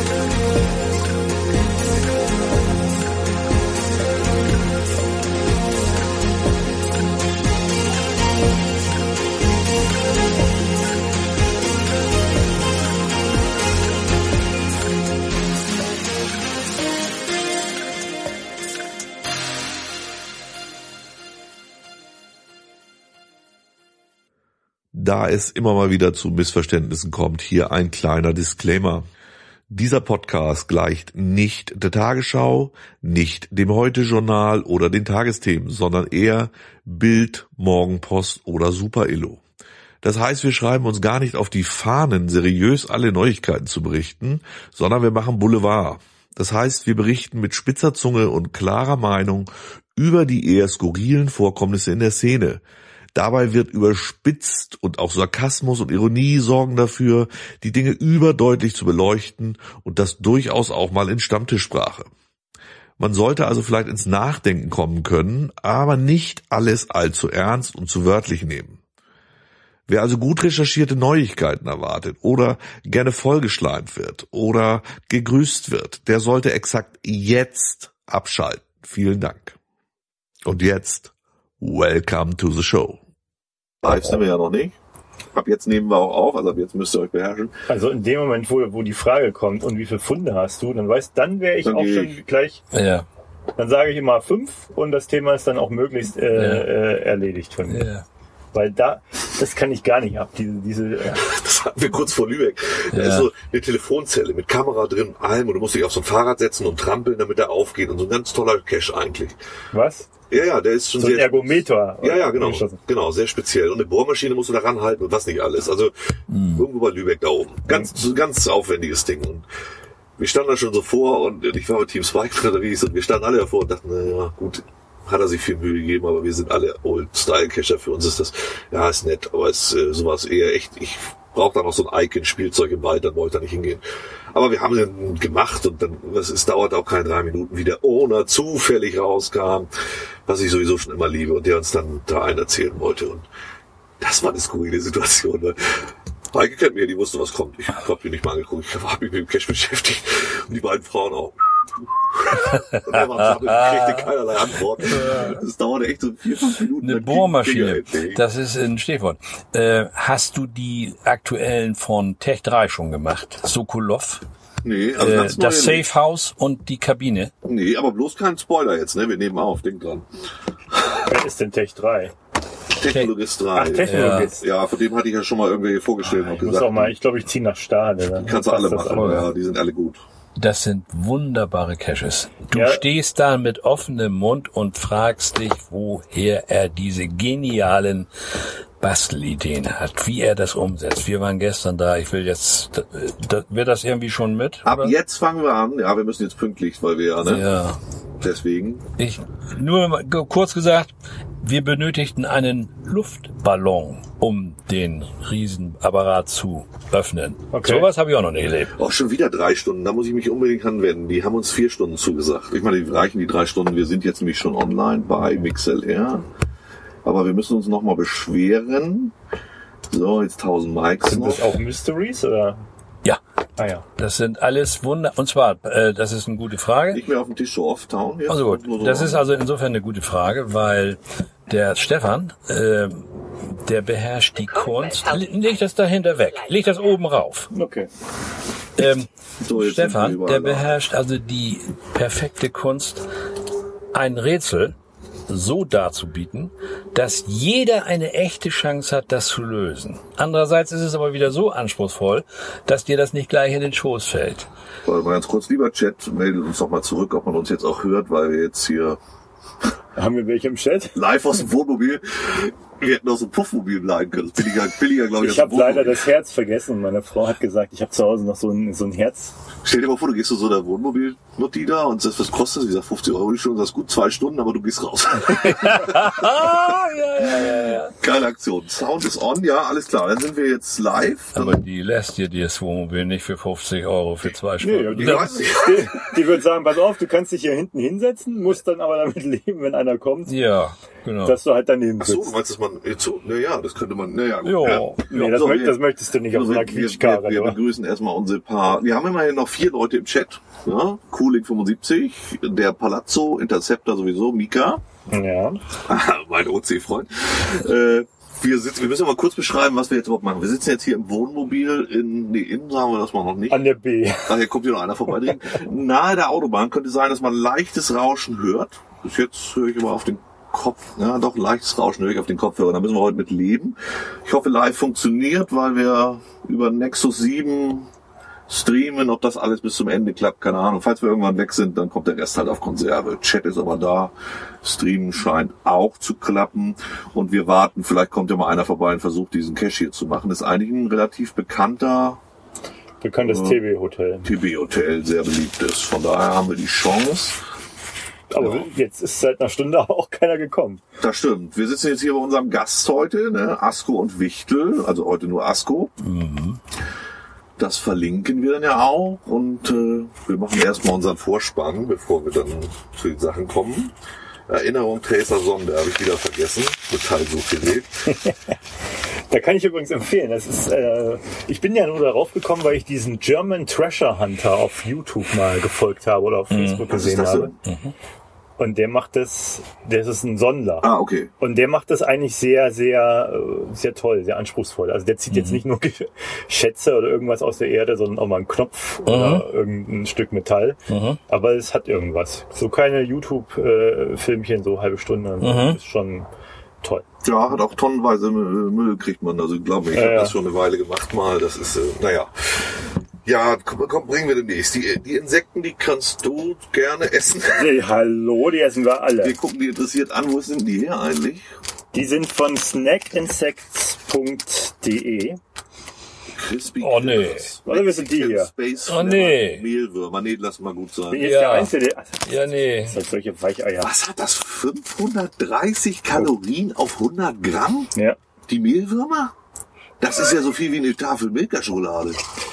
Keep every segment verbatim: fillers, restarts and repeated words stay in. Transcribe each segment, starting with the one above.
Da es immer mal wieder zu Missverständnissen kommt, hier ein kleiner Disclaimer. Dieser Podcast gleicht nicht der Tagesschau, nicht dem Heute-Journal oder den Tagesthemen, sondern eher Bild, Morgenpost oder Super-Illo. Das heißt, wir schreiben uns gar nicht auf die Fahnen, seriös alle Neuigkeiten zu berichten, sondern wir machen Boulevard. Das heißt, wir berichten mit spitzer Zunge und klarer Meinung über die eher skurrilen Vorkommnisse in der Szene. Dabei wird überspitzt und auch Sarkasmus und Ironie sorgen dafür, die Dinge überdeutlich zu beleuchten und das durchaus auch mal in Stammtischsprache. Man sollte also vielleicht ins Nachdenken kommen können, aber nicht alles allzu ernst und zu wörtlich nehmen. Wer also gut recherchierte Neuigkeiten erwartet oder gerne vollgeschleimt wird oder gegrüßt wird, der sollte exakt jetzt abschalten. Vielen Dank. Und jetzt, welcome to the show. Live sind wir ja noch nicht. Ab jetzt nehmen wir auch auf, also ab jetzt müsst ihr euch beherrschen. Also in dem Moment, wo, wo die Frage kommt und wie viele Funde hast du, dann weißt, dann wäre ich dann auch schon ich. gleich, ja. Dann sage ich immer fünf und das Thema ist dann auch möglichst äh, ja. äh, erledigt von mir. Ja. Weil da, das kann ich gar nicht ab, diese, diese. Äh das hatten wir kurz vor Lübeck. Da ja. ist so eine Telefonzelle mit Kamera drin und allem und du musst dich auf so ein Fahrrad setzen und trampeln, damit er aufgeht und so ein ganz toller Cache eigentlich. Was? Ja, ja, der ist schon so sehr... ein Ergometer. Ja, ja, genau. Genau, sehr speziell. Und eine Bohrmaschine musst du da ranhalten und was nicht alles. Also mhm. irgendwo bei Lübeck da oben. Ganz, mhm. ganz aufwendiges Ding. Und wir standen da schon so vor und ich war mit Team Spike unterwegs und wir standen alle davor und dachten, naja, gut, hat er sich viel Mühe gegeben, aber wir sind alle Old-Style-Cacher. Für uns ist das, ja, ist nett, aber es ist äh, sowas eher echt, ich brauche da noch so ein Icon-Spielzeug im Wald, dann wollte er nicht hingehen. Aber wir haben den gemacht und dann, es, es dauert auch keine drei Minuten, wie der Owner zufällig rauskam, was ich sowieso schon immer liebe und der uns dann da einen erzählen wollte. Und das war eine skurrile Situation, weil Heike kennt mich, die wusste, was kommt. Ich habe die nicht mal angeguckt, ich habe mich mit dem Cache beschäftigt und die beiden Frauen auch. Und er war zusammen, kriegte keinerlei Antwort. Das dauerte echt so vier, fünf Minuten. Eine Bohrmaschine, das ist ein Stichwort. Äh, hast du die aktuellen von Tech drei schon gemacht? Sokolov? Nee, also äh, das Safe House und die Kabine? Nee, aber bloß kein Spoiler jetzt, ne? Wir nehmen auf, denk dran. Wer ist denn Tech drei? Technologist drei. Ach, Technologist. Ja. ja, von dem hatte ich ja schon mal irgendwie vorgestellt ah, und ich gesagt. Muss auch mal, ich glaube, ich ziehe nach Stade. Dann kannst du alle machen, alle. Ja, die sind alle gut. Das sind wunderbare Caches. Du ja. stehst da mit offenem Mund und fragst dich, woher er diese genialen Bastelideen hat, wie er das umsetzt. Wir waren gestern da, ich will jetzt, da, wird das irgendwie schon mit? Ab oder? Jetzt fangen wir an, ja, wir müssen jetzt pünktlich, weil wir ja, ne? Ja. Deswegen. Ich, nur mal kurz gesagt, wir benötigten einen Luftballon, um den Riesenapparat zu öffnen. Okay. Sowas habe ich auch noch nicht erlebt. Auch schon wieder drei Stunden, da muss ich mich unbedingt anwenden. Die haben uns vier Stunden zugesagt. Ich meine, die reichen die drei Stunden. Wir sind jetzt nämlich schon online bei MixLR. Aber wir müssen uns nochmal beschweren. So, jetzt tausend Mikes Sind noch. das auch Mysteries, oder? Ja. Ah ja. Das sind alles Wunder. Und zwar, äh, das ist eine gute Frage. Nicht mehr auf dem Tisch so oft tauen. Jetzt. Also gut, so das ist also insofern eine gute Frage, weil der Stefan, äh, der beherrscht die Kunst. Leg das dahinter weg. Leg das oben rauf. Okay. Ähm, so, Stefan, der beherrscht also die perfekte Kunst, ein Rätsel so darzubieten, dass jeder eine echte Chance hat, das zu lösen. Andererseits ist es aber wieder so anspruchsvoll, dass dir das nicht gleich in den Schoß fällt. Mal ganz kurz, lieber Chat, meldet uns doch mal zurück, ob man uns jetzt auch hört, weil wir jetzt hier... Haben wir welche im Chat? Live aus dem Wohnmobil. Wir hätten auch so ein Puffmobil bleiben können. Das billiger, billiger glaube ich. Ich habe leider das Herz vergessen. Meine Frau hat gesagt, ich habe zu Hause noch so ein, so ein Herz. Stell dir mal vor, du gehst zu so einer Wohnmobil-Mutti da und sagst, was kostet das? Sie sagt fünfzig Euro die Stunde. Das ist gut zwei Stunden, aber du gehst raus. ja, ja, ja, ja. Geile Aktion. Sound ist on, ja, alles klar. Dann sind wir jetzt live. Aber die lässt dir das Wohnmobil nicht für fünfzig Euro für zwei Stunden. Nee, die, die, die wird sagen, pass auf, du kannst dich hier hinten hinsetzen, musst dann aber damit leben, wenn einer kommt. Ja. genau. dass du halt daneben Ach so, sitzt. du meinst, dass man jetzt so, naja, das könnte man, naja. Jo. Ja. Nee, das, So, möcht, wir- das möchtest du nicht auf so einer wir, wir, Quietschkarre, wir oder? begrüßen erstmal unsere paar, wir haben immerhin noch vier Leute im Chat. Ja? Kulik fünfundsiebzig, der Palazzo, Interceptor sowieso, Mika, Ja. mein O C-Freund. äh, wir sitzen, wir müssen mal kurz beschreiben, was wir jetzt überhaupt machen. Wir sitzen jetzt hier im Wohnmobil in, nee, innen sagen wir das mal noch nicht. An der B. Ah, hier kommt hier noch einer vorbei. Nahe der Autobahn könnte sein, dass man leichtes Rauschen hört. Bis jetzt höre ich immer auf den Kopf, ja doch, leichtes Rauschen höre ich auf den Kopfhörer. Da müssen wir heute mit leben. Ich hoffe, live funktioniert, weil wir über Nexus sieben streamen. Ob das alles bis zum Ende klappt, keine Ahnung. Falls wir irgendwann weg sind, dann kommt der Rest halt auf Konserve. Chat ist aber da. Streamen scheint auch zu klappen. Und wir warten, vielleicht kommt ja mal einer vorbei und versucht, diesen Cache hier zu machen. Das ist eigentlich ein relativ bekannter Bekanntes Ja. T B-Hotel. T B-Hotel, sehr beliebt ist. Von daher haben wir die Chance. Aber Ja. jetzt ist seit einer Stunde auch keiner gekommen. Das stimmt. Wir sitzen jetzt hier bei unserem Gast heute, ne? Asko und Wichtel, also heute nur Asko. Mhm. Das verlinken wir dann ja auch und äh, wir machen erstmal unseren Vorspann, bevor wir dann zu den Sachen kommen. Erinnerung Tracer Sonde habe ich wieder vergessen. Metallsuchgerät. Da kann ich übrigens empfehlen. Das ist, äh, ich bin ja nur darauf gekommen, weil ich diesen German Treasure Hunter auf YouTube mal gefolgt habe oder auf Facebook Was ist gesehen das habe. denn? Und der macht das, das ist ein Sondler. Ah, okay. Und der macht das eigentlich sehr, sehr, äh, sehr toll, sehr anspruchsvoll. Also der zieht jetzt nicht nur Ge- Schätze oder irgendwas aus der Erde, sondern auch mal einen Knopf oder irgendein Stück Metall. Aber es hat irgendwas. So keine YouTube-Filmchen, so halbe Stunde. Das ist schon toll. Ja, hat auch tonnenweise Müll kriegt man. Also glaube ich, ich Ja, habe ja. das schon eine Weile gemacht mal. Das ist, äh, naja. Ja, komm, komm, bringen wir demnächst. Die, die Insekten, die kannst du gerne essen. Hey, hallo, die essen wir Wir alle. gucken die interessiert an. Wo sind die her eigentlich? Die sind von snackinsects punkt de. Crispy Oh, nee. Critters. Oder wir sind die hier? Space Oh, nee. Mehlwürmer. Nee, lass mal gut sein. Hier ist Ja. der einzige. Also, Ja, nee. das sind solche Weicheier. Was hat das? fünfhundertdreißig Kalorien auf hundert Gramm? Ja. Die Mehlwürmer? Das ist ja so viel wie eine Tafel Milka-Schokolade.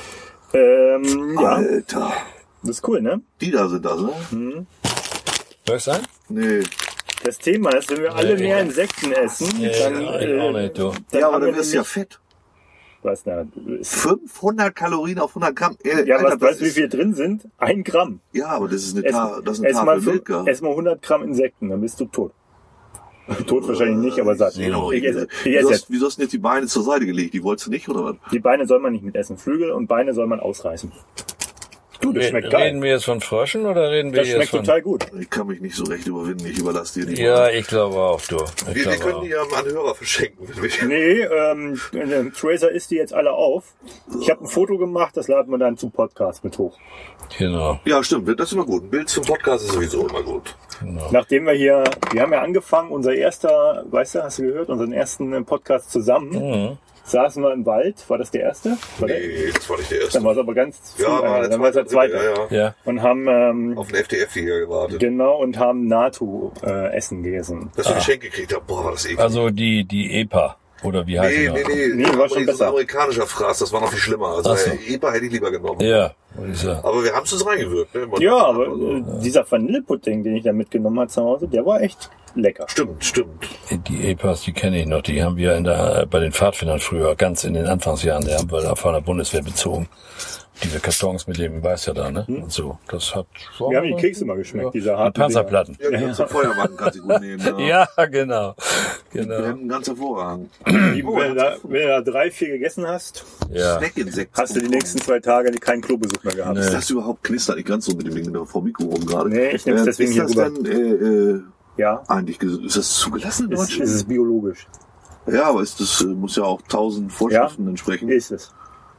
Ähm, ja, Alter. das ist cool, ne? Die da sind das, ne? Soll ich sein? Nee. Das Thema ist, wenn wir alle Ja, mehr ja. Insekten essen, Ja, dann, ja, ich äh, auch nicht, du. dann Ja, haben aber wir dann wirst du ja nämlich- fett. Was, na, ist, fünfhundert Kalorien auf hundert Gramm. Äh, ja, Alter, was, das weißt du, wie ist- viel drin sind? Ein Gramm. Ja, aber das ist eine, Ess, Ta das ist eine ess, Tafel mal, fün- Milka. ess mal hundert Gramm Insekten, dann bist du tot. Tot wahrscheinlich nicht, aber satt. Genau. Ich esse, ich Wieso esse hast, jetzt. wieso hast du denn jetzt die Beine zur Seite gelegt? Die wolltest du nicht, oder was? Die Beine soll man nicht mitessen. Flügel und Beine soll man ausreißen. Du, das schmeckt geil. Reden wir jetzt von Fröschen oder reden wir Das jetzt schmeckt von... total gut. Ich kann mich nicht so recht überwinden. Ich überlasse dir die. Ja, ich glaube auch, du. Ich wir, wir glaube können auch. die ja an Hörer verschenken. Wenn wir Nee, ähm, äh, Tracer isst die jetzt alle auf. Ich habe ein Foto gemacht, das laden wir dann zum Podcast mit hoch. Genau. Ja, stimmt. Das ist immer gut. Ein Bild zum Podcast ist sowieso immer gut. Nachdem wir hier, wir haben ja angefangen, unser erster, weißt du, hast du gehört, unseren ersten äh, Podcast zusammen, Mhm. saßen wir im Wald. War das der erste? War der? Nee, das war nicht der erste. Dann war es aber ganz früh, Ja, war äh, der dann war es der zweite. Ja, ja. Ja. Und haben, ähm, Auf den F D F-Flieger gewartet. genau, und haben NATO äh, essen gegessen. Dass wir Geschenk gekriegt haben. Boah, war das eklig. Also die, die E P A. Oder wie heißt Nee, die nee, noch? nee, Nee, nee war schon das ist besser. ein amerikanischer Fraß, das war noch viel schlimmer. Also Ach so. äh, E P A hätte ich lieber genommen. Ja, würde ich sagen. Aber wir haben es uns reingewirkt. Ne? Man- Ja, aber also, äh, dieser Vanillepudding, den ich da mitgenommen habe zu Hause, der war echt lecker. Stimmt, stimmt. Die E P As, die kenne ich noch. Die haben wir in der, bei den Pfadfindern früher, ganz in den Anfangsjahren, die haben wir da von der Bundeswehr bezogen. Diese Kartons mit dem Weiß ja da, ne? Und so. Das hat... Wir haben die Kekse mal geschmeckt, diese Die harten Panzerplatten. Ja, die ganze Feuerwagen kannst du gut nehmen. Ja, genau. Die Genau. haben ganz hervorragend. Dinger. Wenn, du da, wenn du da drei, vier gegessen hast, Ja. Snackinsekten. hast du die nächsten zwei Tage keinen Klobesuch mehr gehabt. Ist das überhaupt knistert nicht ganz so mit dem Ding da vor dem Mikro rum gerade? Nee, ich nehm's deswegen ist hier das rüber. Dann, äh, äh, Ja, eigentlich, ges- ist das zugelassen in ist, Deutschland? ist es biologisch. Ja, aber ist das, äh, muss ja auch tausend Vorschriften entsprechen. Ist es.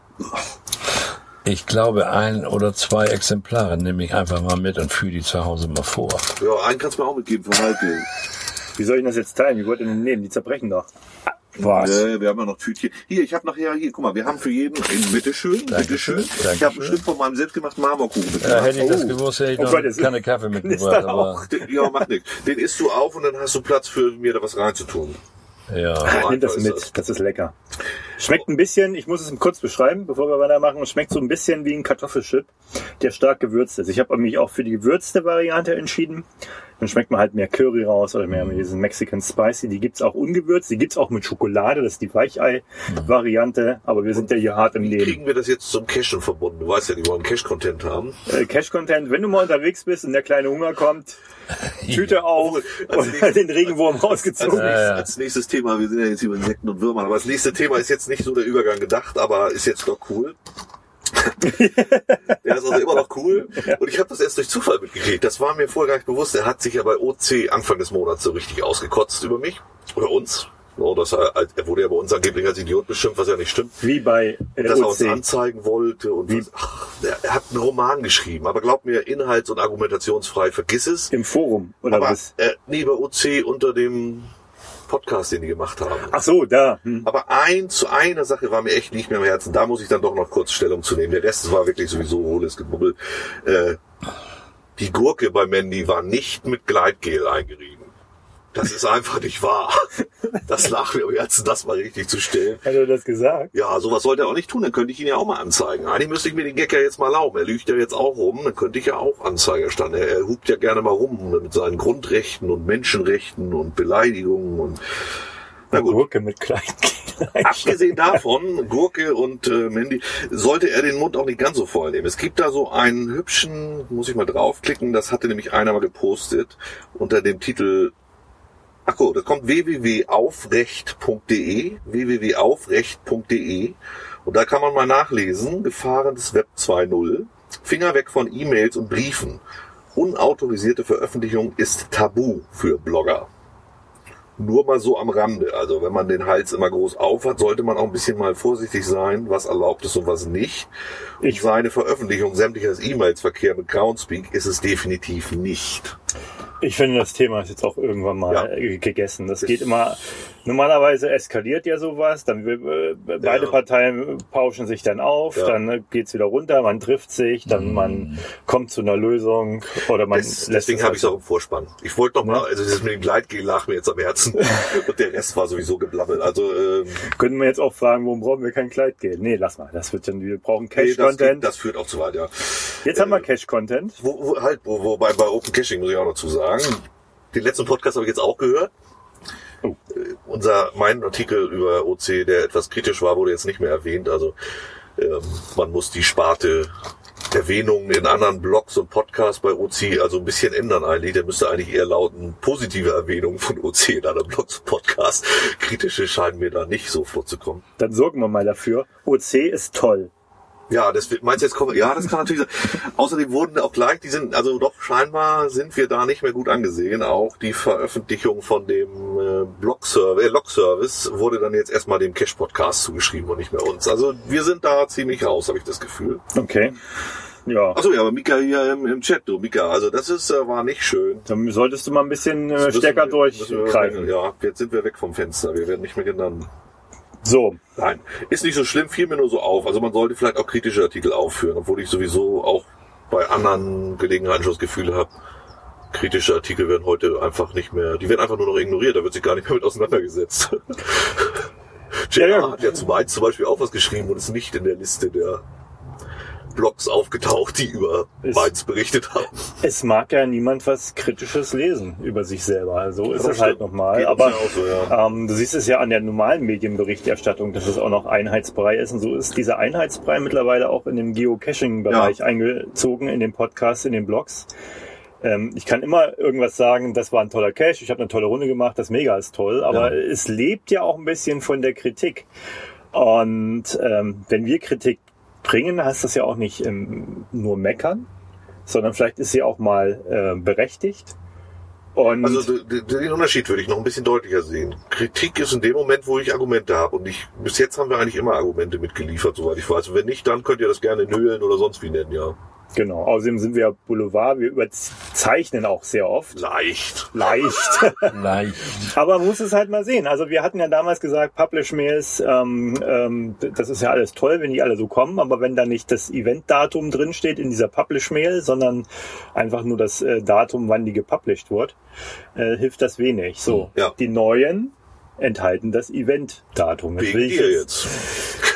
Ich glaube, ein oder zwei Exemplare nehme ich einfach mal mit und führe die zu Hause mal vor. Ja, einen kannst du mir auch mitgeben für Heike. Wie soll ich das jetzt teilen? Wie wollt ihr denn nehmen? Die zerbrechen doch. Was? Äh, wir haben ja noch Tütchen. Hier, ich habe nachher, hier, guck mal, wir haben für jeden, in, bitteschön, bitteschön. Ich habe Dankeschön. ein Stück von meinem selbstgemachten Marmorkuchen Ja, mitgebracht. hätte ich das Oh. gewusst, hätte ich Oh noch Gott, jetzt- keine Kaffee Ist mitgebracht. da Aber, auch. Den, ja, macht nichts. Den isst du auf und dann hast du Platz für mir da was reinzutun. ja. So Nimm das einfach ist mit, das ist lecker. Schmeckt ein bisschen, ich muss es kurz beschreiben, bevor wir weitermachen, es schmeckt so ein bisschen wie ein Kartoffelchip, der stark gewürzt ist. Ich habe mich auch für die gewürzte Variante entschieden. Dann schmeckt man halt mehr Curry raus oder mehr mit diesen Mexican Spicy. Die gibt's auch ungewürzt, die gibt's auch mit Schokolade, das ist die Weichei-Variante, aber wir sind ja hier hart im Leben. Wie kriegen wir das jetzt zum Cashen verbunden? Du weißt ja, die wollen Cash-Content haben. Äh, Cash-Content, wenn du mal unterwegs bist und der kleine Hunger kommt, Tüte auf und den Regenwurm rausgezogen. Als, nächstes, als nächstes Thema, wir sind ja jetzt über Insekten und Würmern, aber das nächste Thema ist jetzt nicht so der Übergang gedacht, aber ist jetzt doch cool. Der ist also immer noch cool. Und ich habe das erst durch Zufall mitgekriegt. Das war mir vorher gar nicht bewusst. Er hat sich ja bei O C Anfang des Monats so richtig ausgekotzt über mich. Oder uns. Oh, das, er, er wurde ja bei uns angeblich als Idiot beschimpft, was ja nicht stimmt. Wie bei äh, dass er O uns C anzeigen wollte. Und was, ach, er hat einen Roman geschrieben. Aber glaub mir, inhalts- und argumentationsfrei, vergiss es. Im Forum, oder aber, was? Äh, nee, bei O C unter dem Podcast, den die gemacht haben. Ach so, da. Hm. Aber ein zu einer Sache war mir echt nicht mehr am Herzen. Da muss ich dann doch noch kurz Stellung zu nehmen. Der Rest war wirklich sowieso hohles Gebubbel. Äh, die Gurke bei Mandy war nicht mit Gleitgel eingerieben. Das ist einfach nicht wahr. Das lag mir am Herzen, das mal richtig zu stellen. Hat er das gesagt? Ja, sowas sollte er auch nicht tun. Dann könnte ich ihn ja auch mal anzeigen. Eigentlich müsste ich mir den Gag ja jetzt mal erlauben. Er lügt ja jetzt auch rum. Dann könnte ich ja auch Anzeige erstatten. Er, er hupt ja gerne mal rum mit seinen Grundrechten und Menschenrechten und Beleidigungen und na gut. Gurke mit Kleingel. Abgesehen davon, Gurke und äh, Mandy, sollte er den Mund auch nicht ganz so voll nehmen. Es gibt da so einen hübschen, muss ich mal draufklicken, das hatte nämlich einer mal gepostet, unter dem Titel, ach so, das kommt w w w punkt aufrecht punkt de, w w w punkt aufrecht punkt de, und da kann man mal nachlesen, Gefahren des Web zwei Punkt null, Finger weg von E-Mails und Briefen. Unautorisierte Veröffentlichung ist tabu für Blogger. Nur mal so am Rande. Also wenn man den Hals immer groß auf hat, sollte man auch ein bisschen mal vorsichtig sein, was erlaubt ist und was nicht. Ich seine Veröffentlichung sämtlicher E-Mails-Verkehr mit Groundspeak ist es definitiv nicht. Ich finde, das Thema ist jetzt auch irgendwann mal Ja. gegessen. Das geht immer, normalerweise eskaliert ja sowas, dann äh, beide Ja. Parteien pauschen sich dann auf, Ja. dann äh, geht's wieder runter, man trifft sich, dann Mhm. man kommt zu einer Lösung oder man Das, lässt deswegen es habe halt ich es auch im Vorspann. Ich wollte noch mal, Ja. also das mit dem Gleitgel lag mir jetzt am Herzen und der Rest war sowieso geblabbelt. Also ähm, Können wir jetzt auch fragen, warum brauchen wir kein Kleidgel? Nee, lass mal, das wird dann, wir brauchen nee, das, geht, Cache-Content. das führt auch zu weit, ja. Jetzt äh, haben wir Cache-Content. Wo, wo, halt, wo, wobei bei Open Caching muss ich auch noch zu sagen. Den letzten Podcast habe ich jetzt auch gehört. Oh. Äh, unser, mein Artikel über O C, der etwas kritisch war, wurde jetzt nicht mehr erwähnt. Also ähm, man muss die Sparte Erwähnungen in anderen Blogs und Podcasts bei O C also ein bisschen ändern eigentlich. Der müsste eigentlich eher lauten, positive Erwähnungen von O C in anderen Blogs und Podcasts. Kritische scheinen mir da nicht so vorzukommen. Dann sorgen wir mal dafür. O C ist toll. Ja, das meinst du jetzt kommen? Ja, das kann natürlich sein. Außerdem wurden auch gleich, die sind, also doch scheinbar sind wir da nicht mehr gut angesehen. Auch die Veröffentlichung von dem äh, Blog-Service, äh, Log-Service wurde dann jetzt erstmal dem Cache-Podcast zugeschrieben und nicht mehr uns. Also wir sind da ziemlich raus, habe ich das Gefühl. Okay. Ja. Achso, ja, aber Mika hier im, im Chat, du Mika, also das ist äh, war nicht schön. Dann solltest du mal ein bisschen äh, Das stärker müssen wir- müssen wir- durchgreifen. Ja, jetzt sind wir weg vom Fenster, wir werden nicht mehr genannt. So. Nein, ist nicht so schlimm, fiel mir nur so auf. Also man sollte vielleicht auch kritische Artikel aufführen, obwohl ich sowieso auch bei anderen Gelegenheiten schon das Gefühl habe, kritische Artikel werden heute einfach nicht mehr, die werden einfach nur noch ignoriert, da wird sich gar nicht mehr mit auseinandergesetzt. J R Ja, ja. hat ja zu Mainz zum Beispiel auch was geschrieben und ist nicht in der Liste der Blogs aufgetaucht, die über Ist- Mainz berichtet haben. Es mag ja niemand was Kritisches lesen über sich selber. So ist das es halt stimmt. nochmal. Geht uns Aber ja auch so, ja. ähm, du siehst es ja an der normalen Medienberichterstattung, dass es auch noch Einheitsbrei ist. Und so ist dieser Einheitsbrei mittlerweile auch in dem Geocaching-Bereich Ja. eingezogen, in den Podcasts, in den Blogs. Ähm, ich kann immer irgendwas sagen, das war ein toller Cache, ich habe eine tolle Runde gemacht, das Mega ist toll. Aber Ja. es lebt ja auch ein bisschen von der Kritik. Und ähm, wenn wir Kritik bringen, heißt das ja auch nicht ähm, nur meckern, sondern vielleicht ist sie auch mal äh, berechtigt. Und Also d- d- den Unterschied würde ich noch ein bisschen deutlicher sehen. Kritik ist in dem Moment, wo ich Argumente habe. Und ich, bis jetzt haben wir eigentlich immer Argumente mitgeliefert, soweit ich weiß. Und wenn nicht, dann könnt ihr das gerne nölen oder sonst wie nennen, ja. genau, außerdem sind wir ja Boulevard, wir überzeichnen auch sehr oft. Leicht. Leicht. Leicht. Aber man muss es halt mal sehen. Also wir hatten ja damals gesagt, Publish-Mails, ähm, ähm, das ist ja alles toll, wenn die alle so kommen, aber wenn da nicht das Event-Datum drinsteht in dieser Publish-Mail, sondern einfach nur das äh, Datum, wann die gepublished wird, äh, hilft das wenig. So, Ja. die neuen enthalten das Event-Datum. Jetzt Wegen will ich dir jetzt- jetzt.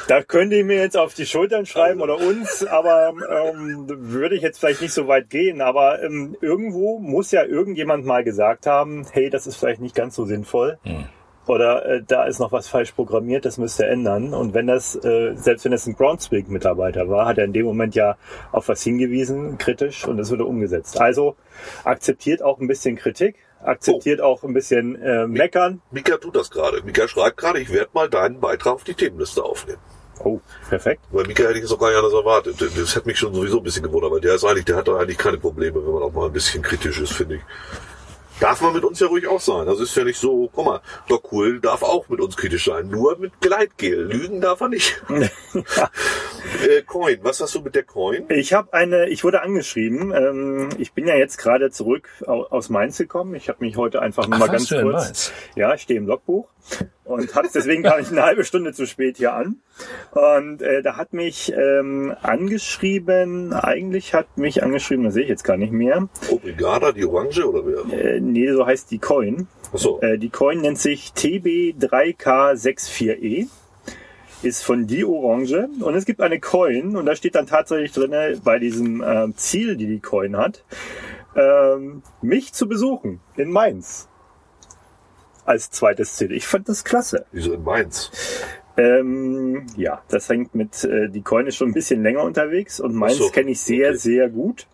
Da könnt ihr mir jetzt auf die Schultern schreiben oder uns, aber ähm, würde ich jetzt vielleicht nicht so weit gehen. Aber ähm, irgendwo muss ja irgendjemand mal gesagt haben, hey, das ist vielleicht nicht ganz so sinnvoll. Hm. Oder äh, da ist noch was falsch programmiert, das müsst ihr ändern. Und wenn das, äh, selbst wenn das ein Groundspeak-Mitarbeiter war, hat er in dem Moment ja auf was hingewiesen, kritisch, und das wurde umgesetzt. Also akzeptiert auch ein bisschen Kritik, akzeptiert oh. auch ein bisschen äh, Meckern. Mika tut das gerade. Mika schreibt gerade, ich werde mal deinen Beitrag auf die Themenliste aufnehmen. Oh, perfekt. Weil Mika hätte ich jetzt auch gar nicht anders erwartet. Das hätte mich schon sowieso ein bisschen gewundert, weil der ist eigentlich, der hat doch eigentlich keine Probleme, wenn man auch mal ein bisschen kritisch ist, finde ich. Darf man mit uns ja ruhig auch sein. Also ist ja nicht so, guck mal, Doc Cool darf auch mit uns kritisch sein. Nur mit Gleitgel. Lügen darf er nicht. Ja. äh, Coin, was hast du mit der Coin? Ich habe eine, ich wurde angeschrieben. Ähm, ich bin ja jetzt gerade zurück aus Mainz gekommen. Ich habe mich heute einfach nur Ach, mal ganz kurz. Mainz? Ja, ich stehe im Logbuch. Und hab's deswegen gar nicht eine halbe Stunde zu spät hier an. Und äh, da hat mich ähm, angeschrieben, eigentlich hat mich angeschrieben, das sehe ich jetzt gar nicht mehr. Obrigada, die Orange oder wer? Äh, nee, so heißt die Coin. Ach so. Äh, die Coin nennt sich T B drei K vierundsechzig E. Ist von Die Orange. Und es gibt eine Coin, und da steht dann tatsächlich drin, bei diesem äh, Ziel, die die Coin hat, ähm, mich zu besuchen in Mainz. Als zweites Ziel. Ich fand das klasse. Wieso in Mainz? Ähm, ja, das hängt mit, äh, die Coin ist schon ein bisschen länger unterwegs und Mainz so, kenne ich sehr, okay. sehr gut.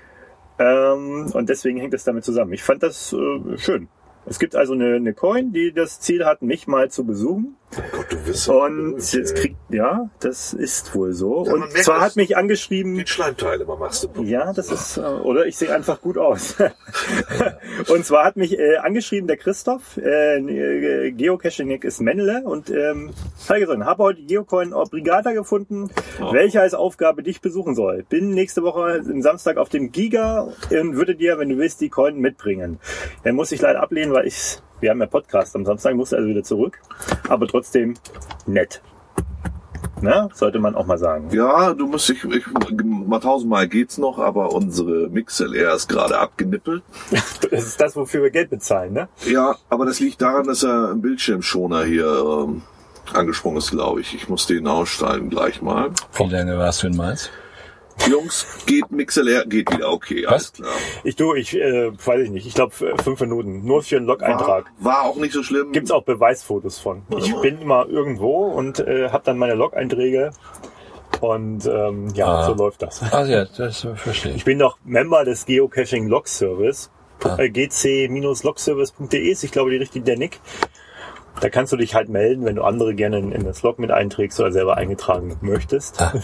Ähm, und deswegen hängt das damit zusammen. Ich fand das äh, schön. Es gibt also eine, eine Coin, die das Ziel hat, mich mal zu besuchen. Oh Gott, du wirst Und okay. jetzt kriegt, ja, das ist wohl so. Ja, und merkt, zwar hat mich angeschrieben. Die Schleimteile, man machst du. Ja, das ist, oder ich sehe einfach gut aus. Und zwar hat mich äh, angeschrieben der Christoph, äh, Geocaching ist Männle, und ähm, hat gesagt, habe heute die Geocoin Obrigada gefunden, oh. welche als Aufgabe dich besuchen soll. Bin nächste Woche am Samstag auf dem Giga und würde dir, wenn du willst, die Coin mitbringen. Dann muss ich leider ablehnen, weil ich, wir haben ja Podcast am Samstag, musste also wieder zurück. Aber trotzdem nett. Na, sollte man auch mal sagen. Ja, du musst dich, ich, mal tausendmal geht's noch, aber unsere MixLR ist gerade abgenippelt. Das ist das, wofür wir Geld bezahlen, ne? Ja, aber das liegt daran, dass er ein Bildschirmschoner hier ähm, angesprungen ist, glaube ich. Ich muss den aussteigen gleich mal. Wie lange warst du in Mainz? Jungs, geht MixLR, geht wieder, okay, Was? alles klar. Ich tu, ich, äh, weiß ich nicht, ich glaube fünf Minuten, nur für einen Log-Eintrag. War, war auch nicht so schlimm. Gibt's auch Beweisfotos von. Ich bin immer irgendwo und äh, habe dann meine Log-Einträge und ähm, ja, ah. so läuft das. Ah ja, das verstehe ich. Ich bin noch Member des Geocaching Log Service, ah. äh, g c log service punkt d e ist, ich glaube, die richtige der Nick. Da kannst du dich halt melden, wenn du andere gerne in, in das Log mit einträgst oder selber eingetragen möchtest. Ah.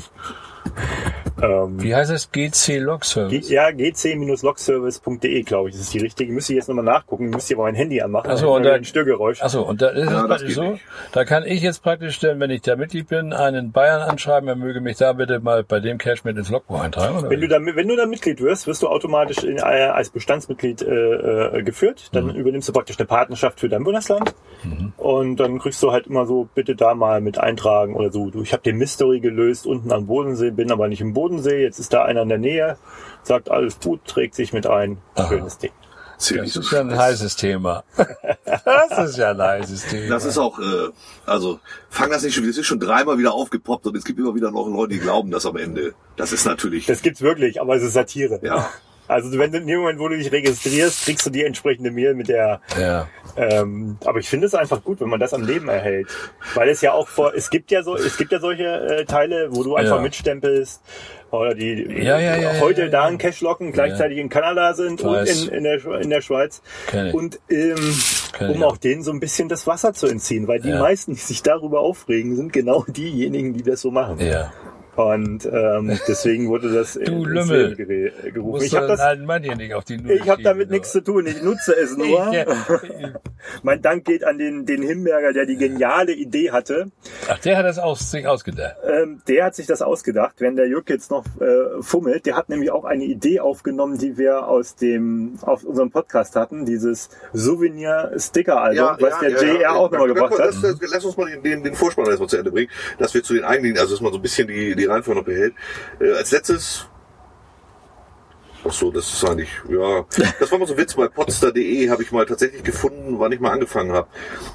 ähm, Wie heißt das? G C Log Service? Ja, g c log service punkt d e, glaube ich, das ist die richtige. Müsste ich jetzt nochmal nachgucken. Müsst ihr aber mein Handy anmachen. Achso, und da ein Störgeräusch. Achso, und da ist ja, es praktisch so. Nicht. Da kann ich jetzt praktisch, wenn ich da Mitglied bin, einen Bayern anschreiben, er möge mich da bitte mal bei dem Cache mit ins Logbuch eintragen. Oder wenn du da, wenn du da Mitglied wirst, wirst du automatisch in, äh, als Bestandsmitglied äh, äh, geführt. Dann mhm. übernimmst du praktisch eine Partnerschaft für dein Bundesland. Mhm. Und dann kriegst du halt immer so, bitte da mal mit eintragen oder so. Du, ich habe den Mystery gelöst unten am Bodensee, bin aber nicht im Bodensee. Jetzt ist da einer in der Nähe, sagt alles gut, trägt sich mit ein. Aha. Schönes Ding. Das ist ja ein heißes Thema. Das ist ja ein heißes Thema. Das ist auch, äh, also, fang das nicht schon, das ist schon dreimal wieder aufgepoppt und es gibt immer wieder noch Leute, die glauben das am Ende. Das ist natürlich... Das gibt's wirklich, aber es ist Satire. Ja. Also wenn du in dem Moment, wo du dich registrierst, kriegst du die entsprechende Mail mit der... Ja. Ähm, aber ich finde es einfach gut, wenn man das am Leben erhält. Weil es ja auch vor... Es gibt ja so, es gibt ja solche äh, Teile, wo du einfach ja. mitstempelst oder die ja, ja, ja, heute ja, ja, da ja. einen Cache locken, gleichzeitig ja. in Kanada sind Weiß. und in, in, der, in der Schweiz. Und ähm, um ich. auch denen so ein bisschen das Wasser zu entziehen. Weil die ja. meisten, die sich darüber aufregen, sind genau diejenigen, die das so machen. Ja. Und ähm, deswegen wurde das du Lümmel gerufen. Ich habe das, Mann hier nicht auf die ich habe damit nichts zu tun. Ich nutze es nur. Mein Dank geht an den den Himberger, der die geniale Idee hatte. Ach, der hat das aus, sich ausgedacht. Ähm, der hat sich das ausgedacht, während der Jürg jetzt noch äh, fummelt. Der hat nämlich auch eine Idee aufgenommen, die wir aus dem aus unserem Podcast hatten, dieses Souvenir-Sticker-Album, ja, was ja, der ja, J R ja, auch nochmal gebracht hat. Das, das, lass uns mal den, den, den Vorspann erstmal zu Ende bringen, dass wir zu den eigentlichen, also dass man so ein bisschen die die Reihenfolge noch behält. Äh, als letztes, ach so, das ist eigentlich, ja, das war mal so ein Witz, bei podster punkt de habe ich mal tatsächlich gefunden, wann ich mal angefangen habe.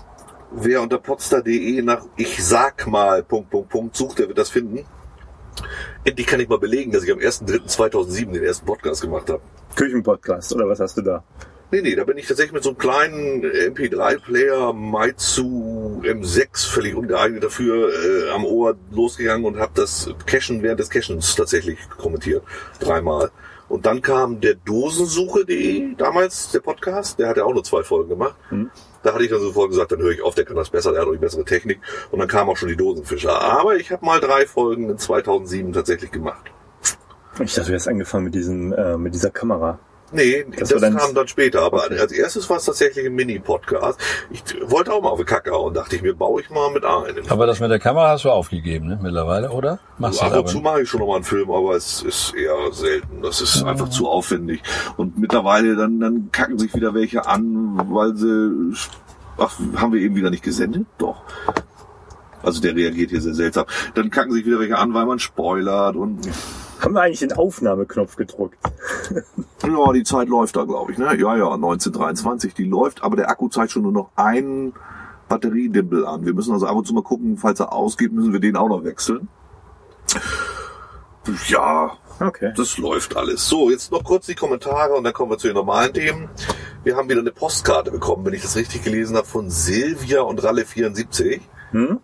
wer unter podstar punkt de nach ich sag mal Punkt, Punkt, Punkt sucht, der wird das finden. Endlich kann ich mal belegen, dass ich am ersten dritten zweitausendsieben den ersten Podcast gemacht habe. Küchenpodcast, oder was hast du da? Nee, nee, da bin ich tatsächlich mit so einem kleinen M P drei Player Meizu M sechs, völlig ungeeignet dafür, äh, am Ohr losgegangen und habe das Cachen während des Cachens tatsächlich kommentiert. Dreimal. Und dann kam der Dosensuche punkt de, damals der Podcast, der hat ja auch nur zwei Folgen gemacht. Hm. Da hatte ich dann sofort gesagt, dann höre ich auf, der kann das besser, der hat auch die bessere Technik. Und dann kamen auch schon die Dosenfischer. Aber ich habe mal drei Folgen in zweitausendsieben tatsächlich gemacht. Ich dachte, du hast angefangen mit diesem, äh, mit dieser Kamera. Nee, das, das dann kam dann später. Aber okay. Als erstes war es tatsächlich ein Mini-Podcast. Ich wollte auch mal auf die Kacke und dachte ich mir, baue ich mal mit ein. Aber das mit der Kamera hast du aufgegeben, ne? Mittlerweile, oder? Machst also ab und zu mache ich schon noch mal einen Film, aber es ist eher selten. Das ist mhm. einfach zu aufwendig. Und mittlerweile dann, dann kacken sich wieder welche an, weil sie... Ach, haben wir eben wieder nicht gesendet? Doch. Also der reagiert hier sehr seltsam. Dann kacken sich wieder welche an, weil man spoilert und... Haben wir eigentlich den Aufnahmeknopf gedrückt? Ja, die Zeit läuft da, glaube ich. Ne? Ja, ja, neunzehnhundertdreiundzwanzig, die läuft, aber der Akku zeigt schon nur noch einen Batteriedimpel an. Wir müssen also ab und zu mal gucken, falls er ausgeht, müssen wir den auch noch wechseln. Ja, okay. Das läuft alles. So, jetzt noch kurz die Kommentare und dann kommen wir zu den normalen Themen. Wir haben wieder eine Postkarte bekommen, wenn ich das richtig gelesen habe, von Silvia und Ralle vierundsiebzig. Hm?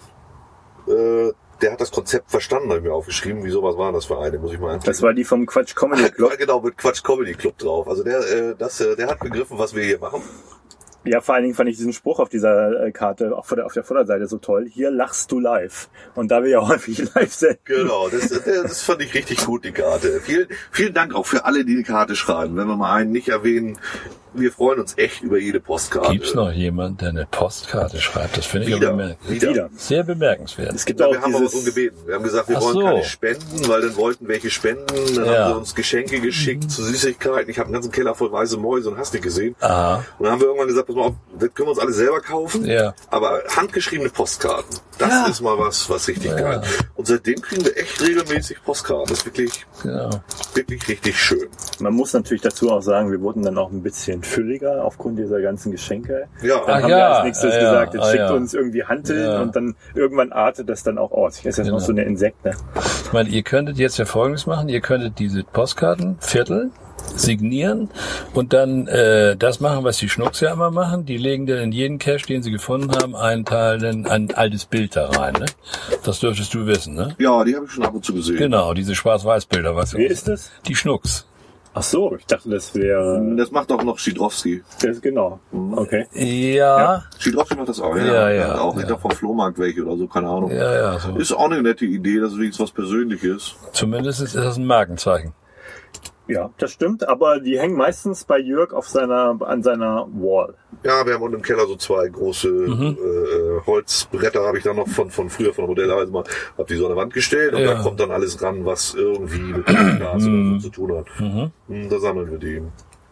Äh, Der hat das Konzept verstanden, habe ich mir aufgeschrieben. Wieso, was war das für eine? Muss ich mal anklicken. Das war die vom Quatsch Comedy Club. Ja, genau, mit Quatsch Comedy Club drauf. Also der, äh, das, äh, der hat begriffen, was wir hier machen. Ja, vor allen Dingen fand ich diesen Spruch auf dieser Karte, auch auf der Vorderseite so toll. Hier lachst du live. Und da wir ja häufig live sind. Genau, das, das fand ich richtig gut, die Karte. Vielen, vielen Dank auch für alle, die die Karte schreiben. Wenn wir mal einen nicht erwähnen, wir freuen uns echt über jede Postkarte. Gibt's noch jemand, der eine Postkarte schreibt? Das finde ich wieder, bemerkenswert. wieder. Sehr bemerkenswert. Es gibt ja, auch wir haben aber so gebeten. Wir haben gesagt, wir Ach wollen so. keine spenden, weil dann wollten welche spenden. Dann Ja. haben sie uns Geschenke geschickt zu Süßigkeiten. Ich habe einen ganzen Keller voll weiße Mäuse und hast nicht gesehen. Aha. Und dann haben wir irgendwann gesagt, pass mal auf, das können wir uns alle selber kaufen. Ja. Aber handgeschriebene Postkarten, das Ja. ist mal was, was richtig Ja. geil. Und seitdem kriegen wir echt regelmäßig Postkarten. Das ist wirklich, Genau. wirklich richtig schön. Man muss natürlich dazu auch sagen, wir wurden dann auch ein bisschen fülliger aufgrund dieser ganzen Geschenke. Ja. Dann Ach haben ja, wir als nächstes ja, gesagt, jetzt ah, schickt ja. uns irgendwie Hanteln Ja. und dann irgendwann artet das dann auch aus. Das ist jetzt Genau. noch so eine Insekt, ne? Ich meine, ihr könntet jetzt ja Folgendes machen. Ihr könntet diese Postkarten vierteln, signieren und dann äh, das machen, was die Schnucks ja immer machen. Die legen dann in jeden Cache, den sie gefunden haben, einen Teil, dann ein altes Bild da rein. Ne? Das dürftest du wissen, ne? Ja, die habe ich schon ab und zu gesehen. Genau, diese Schwarz-Weiß-Bilder. Was Wie ist das? Die Schnucks. Ach so, ich dachte, das wäre... Das macht auch noch Schidrowski. Das genau. Okay. Ja, Schidrowski macht das auch, ja. Ja, ja, Er hat auch ja. hinter vom Flohmarkt welche oder so, keine Ahnung. ja, ja. So. Ist auch eine nette Idee, das ist wenigstens was Persönliches. Zumindest ist das ein Markenzeichen. Ja, das stimmt, aber die hängen meistens bei Jörg auf seiner, an seiner Wall. Ja, wir haben unten im Keller so zwei große Mhm. äh, Holzbretter, habe ich dann noch von von früher von der Modellreise mal, hab die so an der Wand gestellt und Ja. da kommt dann alles ran, was irgendwie mit dem Gas oder so zu tun hat. Mhm. Hm, Da sammeln wir die.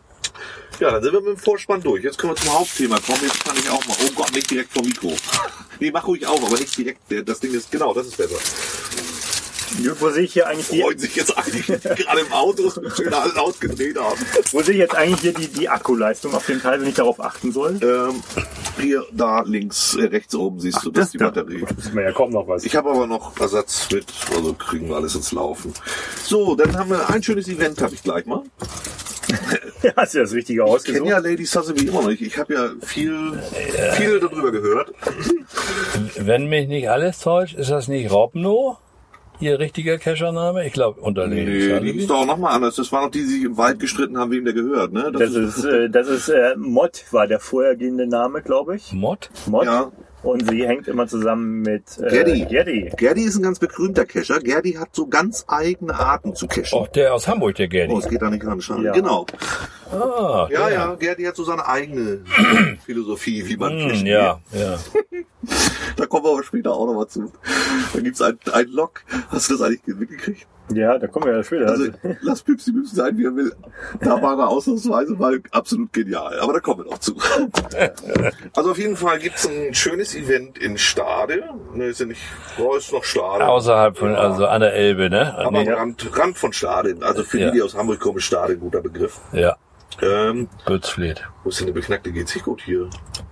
Ja, dann sind wir mit dem Vorspann durch. Jetzt können wir zum Hauptthema kommen. Jetzt kann ich auch mal. Oh Gott, nicht direkt vom Mikro. Nee, mach ruhig auf, aber nicht direkt. Das Ding ist, genau, das ist besser. Jörg, wo sehe ich hier eigentlich die, Freuen sich jetzt eigentlich gerade im Auto schön alles ausgedreht haben. wo sehe ich jetzt eigentlich hier die, die Akkuleistung auf dem Teil, wenn ich darauf achten soll? Ähm, hier, da links, äh, rechts oben siehst du, das ist die da. Batterie. Da sieht man ja kaum noch was. Ich habe aber noch Ersatz mit, also kriegen wir alles ins Laufen. So, dann haben wir ein schönes Event, habe ich gleich mal. Ja, hast du das Richtige Ich kenne ausgesucht? ja Lady Sotheby immer noch nicht. Ich habe ja viel, viel darüber gehört. Wenn mich nicht alles täuscht, ist das nicht Robno? Ihr richtiger Cachername? Ich glaube, unter Lady Nee, die Sotheby. ist doch auch nochmal anders. Das waren noch die, die sich im Wald gestritten haben, wem der gehört, ne? Das ist, äh, das ist äh, Mod war der vorhergehende Name, glaube ich. Mod? Mod. Ja. Und sie hängt immer zusammen mit äh, Gerdi. Gerdi. Gerdi ist ein ganz berühmter Cacher. Gerdi hat so ganz eigene Arten zu cachen. Auch der aus Hamburg, der Oh, Gerdi. es geht da nicht ran. Schade. Ja. Genau. Ah, Ja, der. ja, Gerdi hat so seine eigene Philosophie, wie man Hm, cachen ja, ja. Da kommen wir aber später auch noch mal zu. Da gibt's ein, ein Log. Hast du das eigentlich mitgekriegt? Ja, da kommen wir ja später. Also, lass Pipsi Pipsi sein, wie er will. Da war er ausnahmsweise mal absolut genial. Aber da kommen wir noch zu. Also auf jeden Fall gibt's ein schönes Event in Stade. Ne, ist ja nicht, oh, ist noch Stade. Außerhalb von, also an der Elbe, ne? Aber am Nee, Rand, Rand von Stade. Also für Ja. die, die aus Hamburg kommen, ist Stade ein guter Begriff. ja, Ähm, Bützfleet. wo ist denn der beknackte? Geht's nicht gut hier?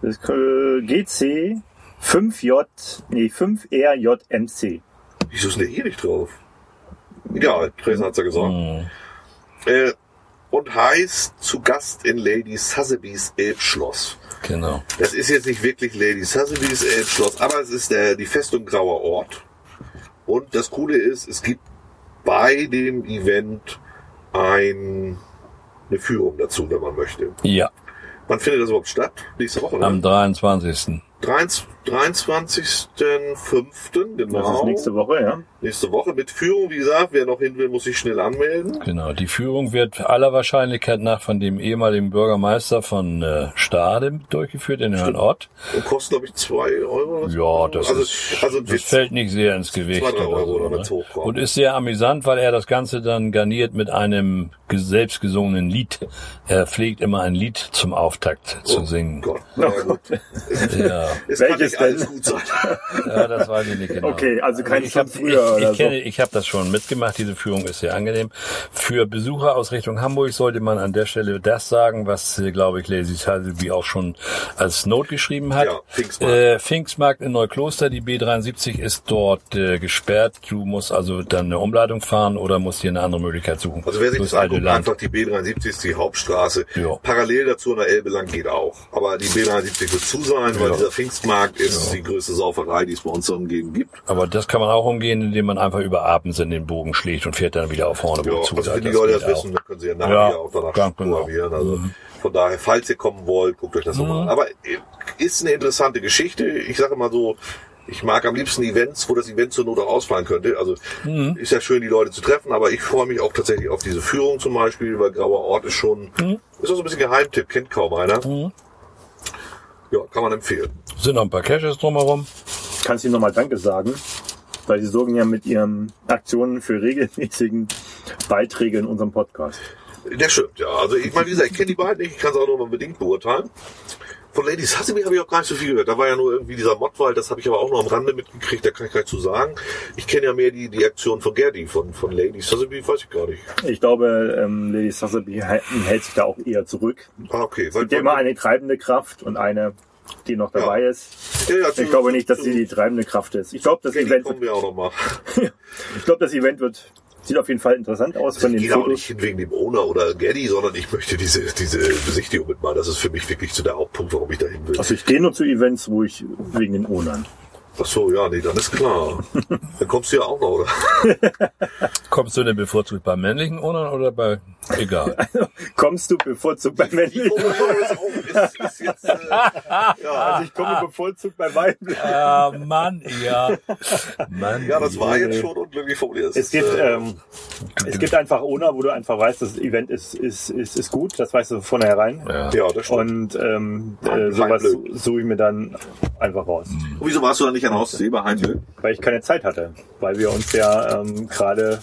Das ist äh, G C fünf J, nee, fünf R J M C. Wieso ist denn der hier nicht drauf? Egal, Dresden hat's ja gesagt. Mhm. Äh, und heißt zu Gast in Lady Sotheby's Elbschloss. Genau. Das ist jetzt nicht wirklich Lady Sotheby's Elbschloss, aber es ist der, die Festung Grauer Ort. Und das Coole ist, es gibt bei dem Event ein, eine Führung dazu, wenn man möchte. Ja. Wann findet das überhaupt statt? Nächste Woche, oder? Am dreiundzwanzigsten dreiundzwanzigsten fünften genau. Das ist nächste Woche, ja. Nächste Woche mit Führung, wie gesagt, wer noch hin will, muss sich schnell anmelden. Genau, die Führung wird aller Wahrscheinlichkeit nach von dem ehemaligen Bürgermeister von äh, Stade durchgeführt, in Herrn Ott. Und kostet, glaube ich, zwei Euro. Ja, das, also, ist, also das fällt nicht sehr ins Gewicht. zwei, drei Euro, oder so, oder wenn's ne? hochkommt. Und ist sehr amüsant, weil er das Ganze dann garniert mit einem selbstgesungenen Lied. Er pflegt immer ein Lied zum Auftakt zu Oh singen. Gott, na ja, gut. Ja. Es Welches kann nicht denn? alles gut sein. Ja, das weiß ich nicht genau. Okay, also kein ich hab, von früher ich, oder ich kenne, so. ich habe das schon mitgemacht. Diese Führung ist sehr angenehm. Für Besucher aus Richtung Hamburg sollte man an der Stelle das sagen, was, äh, glaube ich, Lazy Sotheby auch schon als Note geschrieben hat. Ja, Pfingstmarkt. Äh, Pfingstmarkt in Neukloster, die B dreiundsiebzig ist dort äh, gesperrt. Du musst also dann eine Umleitung fahren oder musst dir eine andere Möglichkeit suchen. Also wer sich Durchs das alte anguckt, Land. einfach die B dreiundsiebzig ist die Hauptstraße. Ja. Parallel dazu an der Elbe lang geht auch. Aber die B dreiundsiebzig wird zu sein, weil Ja. dieser Pfingstmarkt ist die größte Sauferei, die es bei uns so umgeben gibt. Aber das kann man auch umgehen, indem man einfach über Abends in den Bogen schlägt und fährt dann wieder auf Horneburg Ja, zu. also wenn die Das Leute geht das wissen, auch. dann können sie ja nachher Ja, auch danach ganz genau. probieren. Also von daher, falls ihr kommen wollt, guckt euch das Mhm. nochmal an. Aber ist eine interessante Geschichte. Ich sage mal so, ich mag am liebsten Events, wo das Event zur Not auch ausfallen könnte. Also Mhm. ist ja schön, die Leute zu treffen, aber ich freue mich auch tatsächlich auf diese Führung zum Beispiel, weil Grauer Ort ist schon, Mhm. ist auch so ein bisschen Geheimtipp, kennt kaum einer. Ja, kann man empfehlen. Sind noch ein paar Caches drumherum. Kannst du Ihnen nochmal Danke sagen, weil Sie sorgen ja mit Ihren Aktionen für regelmäßigen Beiträge in unserem Podcast. Das stimmt, ja. Also ich meine, wie gesagt, ich kenne die beiden nicht, ich kann es auch nur mal bedingt beurteilen. Von Lady Sotheby habe ich auch gar nicht so viel gehört. Da war ja nur irgendwie dieser Mottwald, das habe ich aber auch nur am Rande mitgekriegt, da kann ich gar nicht zu sagen. Ich kenne ja mehr die, die Aktion von Gerdi, von, von Lady Sotheby, weiß ich gar nicht. Ich glaube, ähm, Lady Sotheby hält sich da auch eher zurück. Ah, okay. Es gibt ja immer eine treibende Kraft und eine, die noch dabei Ja. ist. Ja, ja, zu, Ich glaube nicht, dass zu, sie die treibende Kraft ist. Ich glaube, das Gerdi Event, kommen wir auch noch mal. ich glaube, das Event wird, sieht auf jeden Fall interessant aus von Ich den gehe auch Fotos. nicht hin wegen dem Owner oder Gerdi, sondern ich möchte diese, diese Besichtigung mitmachen. Das ist für mich wirklich so der Hauptpunkt, warum ich da hin will. Also ich gehe nur zu Events, wo ich wegen den Ownern. Ach so, ja, nee, dann ist klar. Dann kommst du ja auch noch, oder? Kommst du denn bevorzugt bei männlichen Ownern oder bei, egal? Kommst du bevorzugt bei männlichen? Oh, ist auch, ist, ist jetzt, äh, ja. Also ich komme bevorzugt bei weiblichen. Ah, Mann, ja. Mann, ja, das war jetzt schon unglücklich formuliert. Es gibt, äh, ähm, es gibt einfach Owner, wo du einfach weißt, das Event ist, ist, ist, ist gut, das weißt du von vornherein. Ja. ja, das stimmt. Und ähm, äh, sowas blöd. suche ich mir dann einfach raus. Und wieso warst du da nicht an Ostsee bei Heimel? Weil ich keine Zeit hatte. Weil wir uns ja ähm, gerade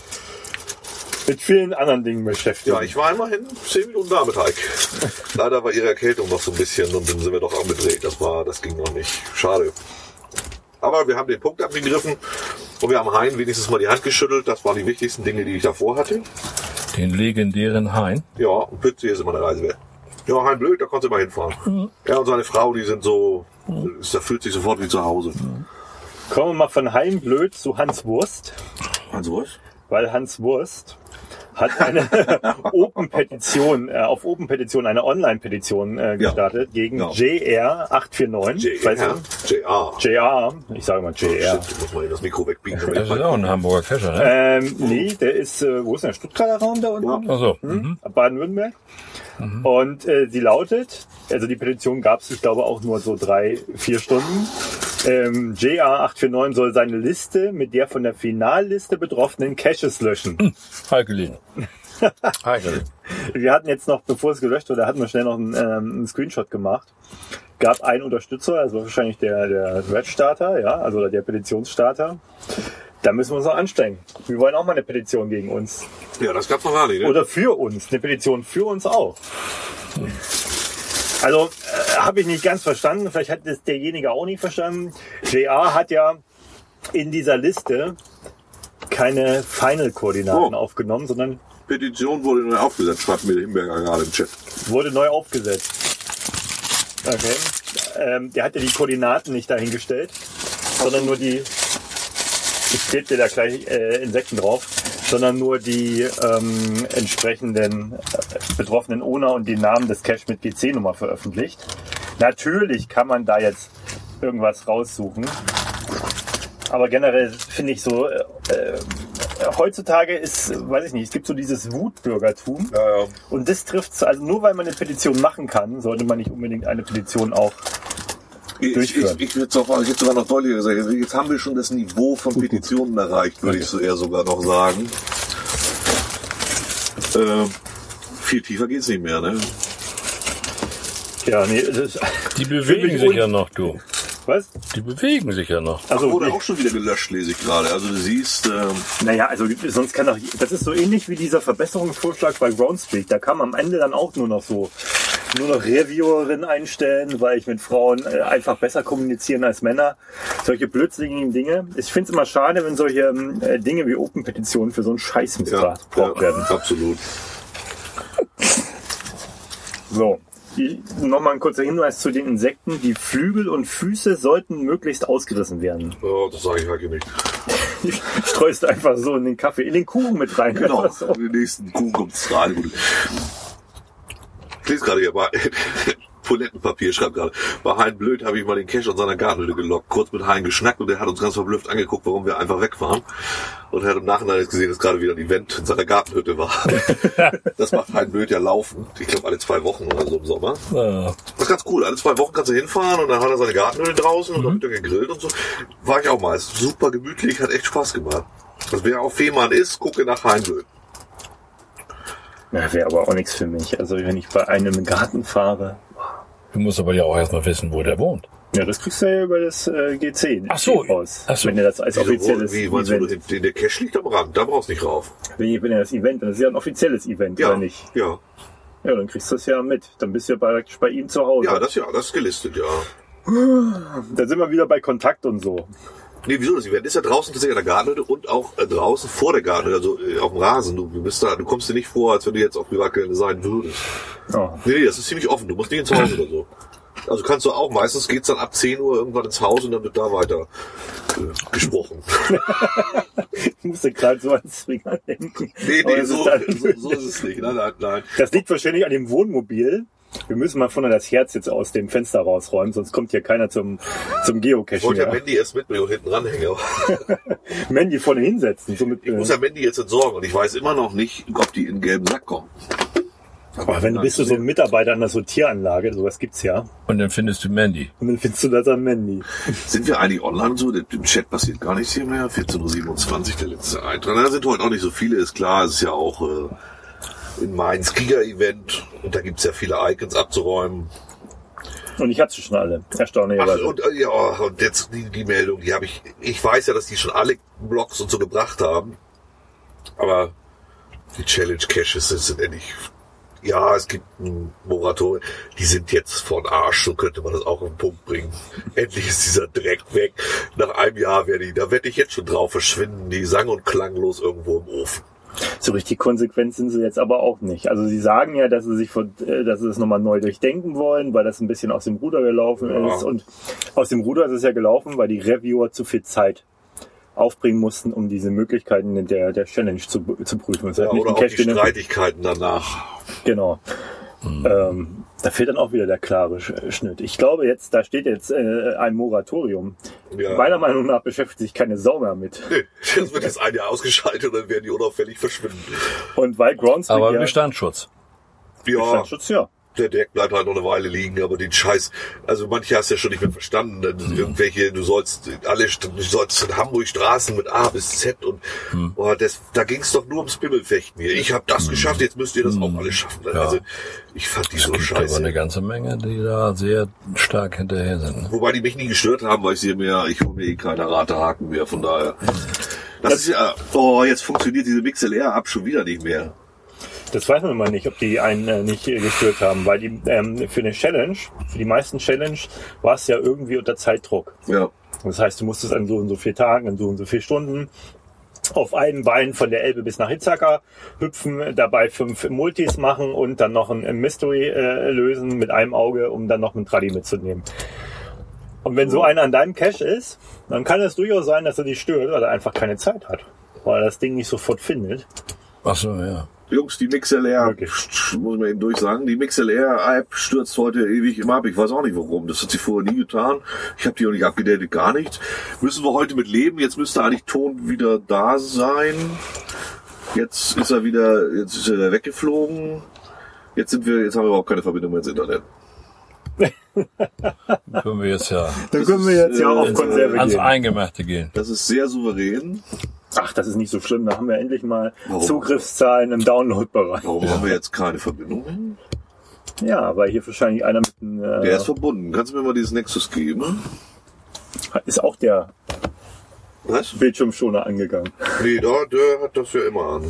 mit vielen anderen Dingen beschäftigen. Ja, ich war immerhin zehn Minuten da mit Heik. Leider war ihre Erkältung noch so ein bisschen und dann sind wir doch angedreht. Das war, das ging noch nicht. Schade. Aber wir haben den Punkt abgegriffen und wir haben Hein wenigstens mal die Hand geschüttelt. Das waren die wichtigsten Dinge, die ich davor hatte. Den legendären Hein. Ja, und Pützi ist immer eine Reise wert. Ja, Hein blöd, da konnte mal hinfahren. Mhm. Er und seine Frau, die sind so, mhm. da fühlt sich sofort wie zu Hause. Mhm. Kommen wir mal von Heimblöd zu Hans Wurst. Hans Wurst? Weil Hans Wurst hat eine Open-Petition, äh, auf Open-Petition, eine Online-Petition äh, gestartet ja. gegen ja. J R acht vier neun. J R? J R. J R. Ich sage mal J R. Oh, shit, muss man das Mikro wegbiegen. Das ist auch ein Hamburger Cacher, ne? Ähm, nee, der ist, äh, wo ist der Stuttgarter Raum da unten? Ja. Ach so. Hm? Mhm. Baden-Württemberg. Mhm. Und äh, sie lautet, also die Petition gab es, ich glaube, auch nur so drei, vier Stunden. Ähm, J R acht vier neun soll seine Liste mit der von der Finalliste betroffenen Caches löschen. Hm. Heikelin. Heikelin. Wir hatten jetzt noch, bevor es gelöscht wurde, hatten wir schnell noch einen, ähm, einen Screenshot gemacht. Gab einen Unterstützer, also wahrscheinlich der, der Thread-Starter, ja, also der Petitionsstarter. Da müssen wir uns noch anstrengen. Wir wollen auch mal eine Petition gegen uns. Ja, das gab's noch gar nicht, ne? Oder für uns. Eine Petition für uns auch. Also, äh, habe ich nicht ganz verstanden. Vielleicht hat das derjenige auch nicht verstanden. J R hat ja in dieser Liste keine Final-Koordinaten oh. aufgenommen, sondern Petition wurde neu aufgesetzt, schreibt mir der Himberger gerade im Chat. wurde neu aufgesetzt. Okay. Ähm, der hat ja die Koordinaten nicht dahingestellt, sondern nur die, ich klebe dir da gleich äh, Insekten drauf, sondern nur die ähm, entsprechenden äh, betroffenen Owner und die Namen des Cache mit P C-Nummer veröffentlicht. Natürlich kann man da jetzt irgendwas raussuchen, aber generell finde ich so, äh, äh, heutzutage ist, weiß ich nicht, es gibt so dieses Wutbürgertum Ja, ja. und das trifft, also nur weil man eine Petition machen kann, sollte man nicht unbedingt eine Petition auch Ich, durchführen. ich, ich würde auch, ich hätte sogar noch deutlicher gesagt, jetzt haben wir schon das Niveau von Petitionen erreicht, würde ich so eher sogar noch sagen. Äh, viel tiefer geht's nicht mehr, ne? Ja, nee, das, Die bewegen sich ja noch, du. was? Die bewegen sich ja noch. Also, Wurde auch schon wieder gelöscht, lese ich gerade. Also du siehst, ähm, naja, also sonst kann doch, das ist so ähnlich wie dieser Verbesserungsvorschlag bei Groundspeak. Da kann man am Ende dann auch nur noch so, nur noch Reviewerin einstellen, weil ich mit Frauen äh, einfach besser kommunizieren als Männer. Solche blödsinnigen Dinge. Ich finde es immer schade, wenn solche äh, Dinge wie Open-Petitionen für so einen Scheiß ja, missbraucht ja, werden. absolut. So. Nochmal ein kurzer Hinweis zu den Insekten. Die Flügel und Füße sollten möglichst ausgerissen werden. Oh, das sage ich halt nicht. Streust einfach so in den Kaffee, in den Kuchen mit rein. Genau, Einfach so. in den nächsten Kuchen kommt es rein. Gut. Ich lese gerade hier bei Toilettenpapier, schreibt gerade. Bei Hein Blöd habe ich mal den Cache an seiner Gartenhütte gelockt, kurz mit Hein geschnackt und der hat uns ganz verblüfft angeguckt, warum wir einfach wegfahren. Und er hat im Nachhinein jetzt gesehen, dass gerade wieder ein Event in seiner Gartenhütte war. Das macht Hein Blöd ja laufend. Ich glaube alle zwei Wochen oder so im Sommer. Ja. Das ist ganz cool. Alle zwei Wochen kannst du hinfahren und dann hat er seine Gartenhütte draußen und dann wird er gegrillt und so. War ich auch mal. Ist super gemütlich, hat echt Spaß gemacht. Also wer auf Fehmarn ist, gucke nach Hein Blöd. Ja, wäre aber auch nichts für mich. Also wenn ich bei einem im Garten fahre. Du musst aber ja auch erstmal wissen, wo der wohnt. Ja, das kriegst du ja über das äh, G C Ach so. raus. Ach so. Wenn ihr das als Wieso, offizielles wie, meinst du, Event. in der Cache liegt am Rand, da brauchst du nicht rauf. Wenn ihr, wenn ihr das Event, das ist ja ein offizielles Event, Ja, oder nicht? ja. Ja, dann kriegst du das ja mit. Dann bist du ja praktisch bei ihm zu Hause. Ja, das ja, das ist gelistet, ja. Dann sind wir wieder bei Kontakt und so. Nee, wieso das Event ist ja draußen tatsächlich an der Gartenhütte und auch äh, draußen vor der Gartenhütte, also äh, auf dem Rasen. Du, du bist da, du kommst dir nicht vor, als wenn du jetzt auf Privatgelände sein würdest. Oh. Nee, nee, das ist ziemlich offen. Du musst nicht ins Haus oder so. Also kannst du auch, meistens geht's dann ab zehn Uhr irgendwann ins Haus und dann wird da weiter äh, gesprochen. Ich musste gerade so ans Finger denken. Nee, Aber nee, das so, ist dann- so, so ist es nicht. Nein, nein, nein. Das liegt wahrscheinlich an dem Wohnmobil. Wir müssen mal vorne das Herz jetzt aus dem Fenster rausräumen, sonst kommt hier keiner zum, zum Ich Geocachen wollte ja mehr. Mandy erst mitbringen und hinten ranhängen. aber Mandy vorne hinsetzen. So mit, Ich muss ja Mandy jetzt entsorgen und ich weiß immer noch nicht, ob die in den gelben Sack kommen. aber wenn du bist du so ein Mitarbeiter an der Sortieranlage, sowas gibt's ja. Und dann findest du Mandy. Und dann findest du das an Mandy. Sind wir eigentlich online so? Im Chat passiert gar nichts hier mehr. vierzehn Uhr siebenundzwanzig, der letzte Eintrag. Da sind heute auch nicht so viele, ist klar. Es ist ja auch äh, in Mainz Giga-Event und da gibt's ja viele Icons abzuräumen. Und ich hatte sie schon alle. Ach, Erstaunlicherweise. und, äh, ja, und jetzt die, die Meldung, die habe ich, ich weiß ja, dass die schon alle Blogs und so gebracht haben, aber die Challenge Caches sind, sind endlich, ja, es gibt ein Moratorium, die sind jetzt von Arsch, so könnte man das auch auf den Punkt bringen. Endlich ist dieser Dreck weg. Nach einem Jahr werde ich, da werde ich jetzt schon drauf verschwinden, die sang- und klanglos irgendwo im Ofen. So richtig konsequent sind sie jetzt aber auch nicht. Also sie sagen ja, dass sie sich von, äh, dass sie das nochmal neu durchdenken wollen, weil das ein bisschen aus dem Ruder gelaufen Ja. ist. Und aus dem Ruder ist es ja gelaufen, weil die Reviewer zu viel Zeit aufbringen mussten, um diese Möglichkeiten der, der Challenge zu, zu prüfen. Das Ja, heißt nicht oder ein auch die Cache, den- Streitigkeiten danach. Genau. Ähm, da fehlt dann auch wieder der klare Sch- Schnitt. Ich glaube jetzt, da steht jetzt äh, ein Moratorium. Ja. Meiner Meinung nach beschäftigt sich keine Sau mehr mit. Nee, das wird jetzt ein Jahr ausgeschaltet und dann werden die unauffällig verschwinden. Und weil Groundspeak Aber ja Bestandsschutz. Ja, Bestandsschutz, ja. der Deck bleibt halt noch eine Weile liegen, aber den Scheiß, also manche hast du ja schon nicht mehr verstanden. Denn irgendwelche, du sollst alle, du sollst in Hamburg Straßen mit A bis Z und Hm. boah, das, da ging es doch nur ums Bimmelfechten hier. Ich habe das geschafft, jetzt müsst ihr das auch alle schaffen. Ja. Also ich fand die Es so gibt aber scheiße. eine ganze Menge, die da sehr stark hinterher sind. Wobei die mich nie gestört haben, weil ich sehe mir, ich hole mir eh keine Ratehaken mehr, von daher. Das ist ja, oh, jetzt funktioniert diese MixLR-App schon wieder nicht mehr. Das weiß man immer nicht, ob die einen äh, nicht äh, gestört haben, weil die ähm, für eine Challenge, für die meisten Challenge, war es ja irgendwie unter Zeitdruck. Ja. Das heißt, du musstest an so und so vier Tagen, an so und so vier Stunden auf einem Bein von der Elbe bis nach Ithaca hüpfen, dabei fünf Multis machen und dann noch ein Mystery äh, lösen mit einem Auge, um dann noch einen Tradi mitzunehmen. Und wenn so einer an deinem Cache ist, dann kann es durchaus sein, dass er dich stört, weil er einfach keine Zeit hat, weil er das Ding nicht sofort findet. Ach so, ja. Jungs, die MixLR, muss man eben durchsagen, die MixLR-App stürzt heute ewig immer ab. Ich weiß auch nicht warum. Das hat sie vorher nie getan. Ich habe die auch nicht abgedatet, gar nicht. Müssen wir heute mit leben. Jetzt müsste eigentlich Ton wieder da sein. Jetzt ist er wieder, jetzt ist er wieder weggeflogen. Jetzt sind wir, jetzt haben wir überhaupt keine Verbindung mehr ins Internet. Dann können wir jetzt ja, Dann können wir jetzt ja auf Konserve ans gehen. Eingemachte gehen. Das ist sehr souverän. Ach, das ist nicht so schlimm. Da haben wir endlich mal Warum? Zugriffszahlen im Download-Bereich. Warum haben wir jetzt keine Verbindung? Ja, weil hier wahrscheinlich einer mit einem, äh, Der ist verbunden. Kannst du mir mal dieses Nexus geben? ist auch der Was? Bildschirmschoner angegangen. Nee, da, der hat das ja immer an.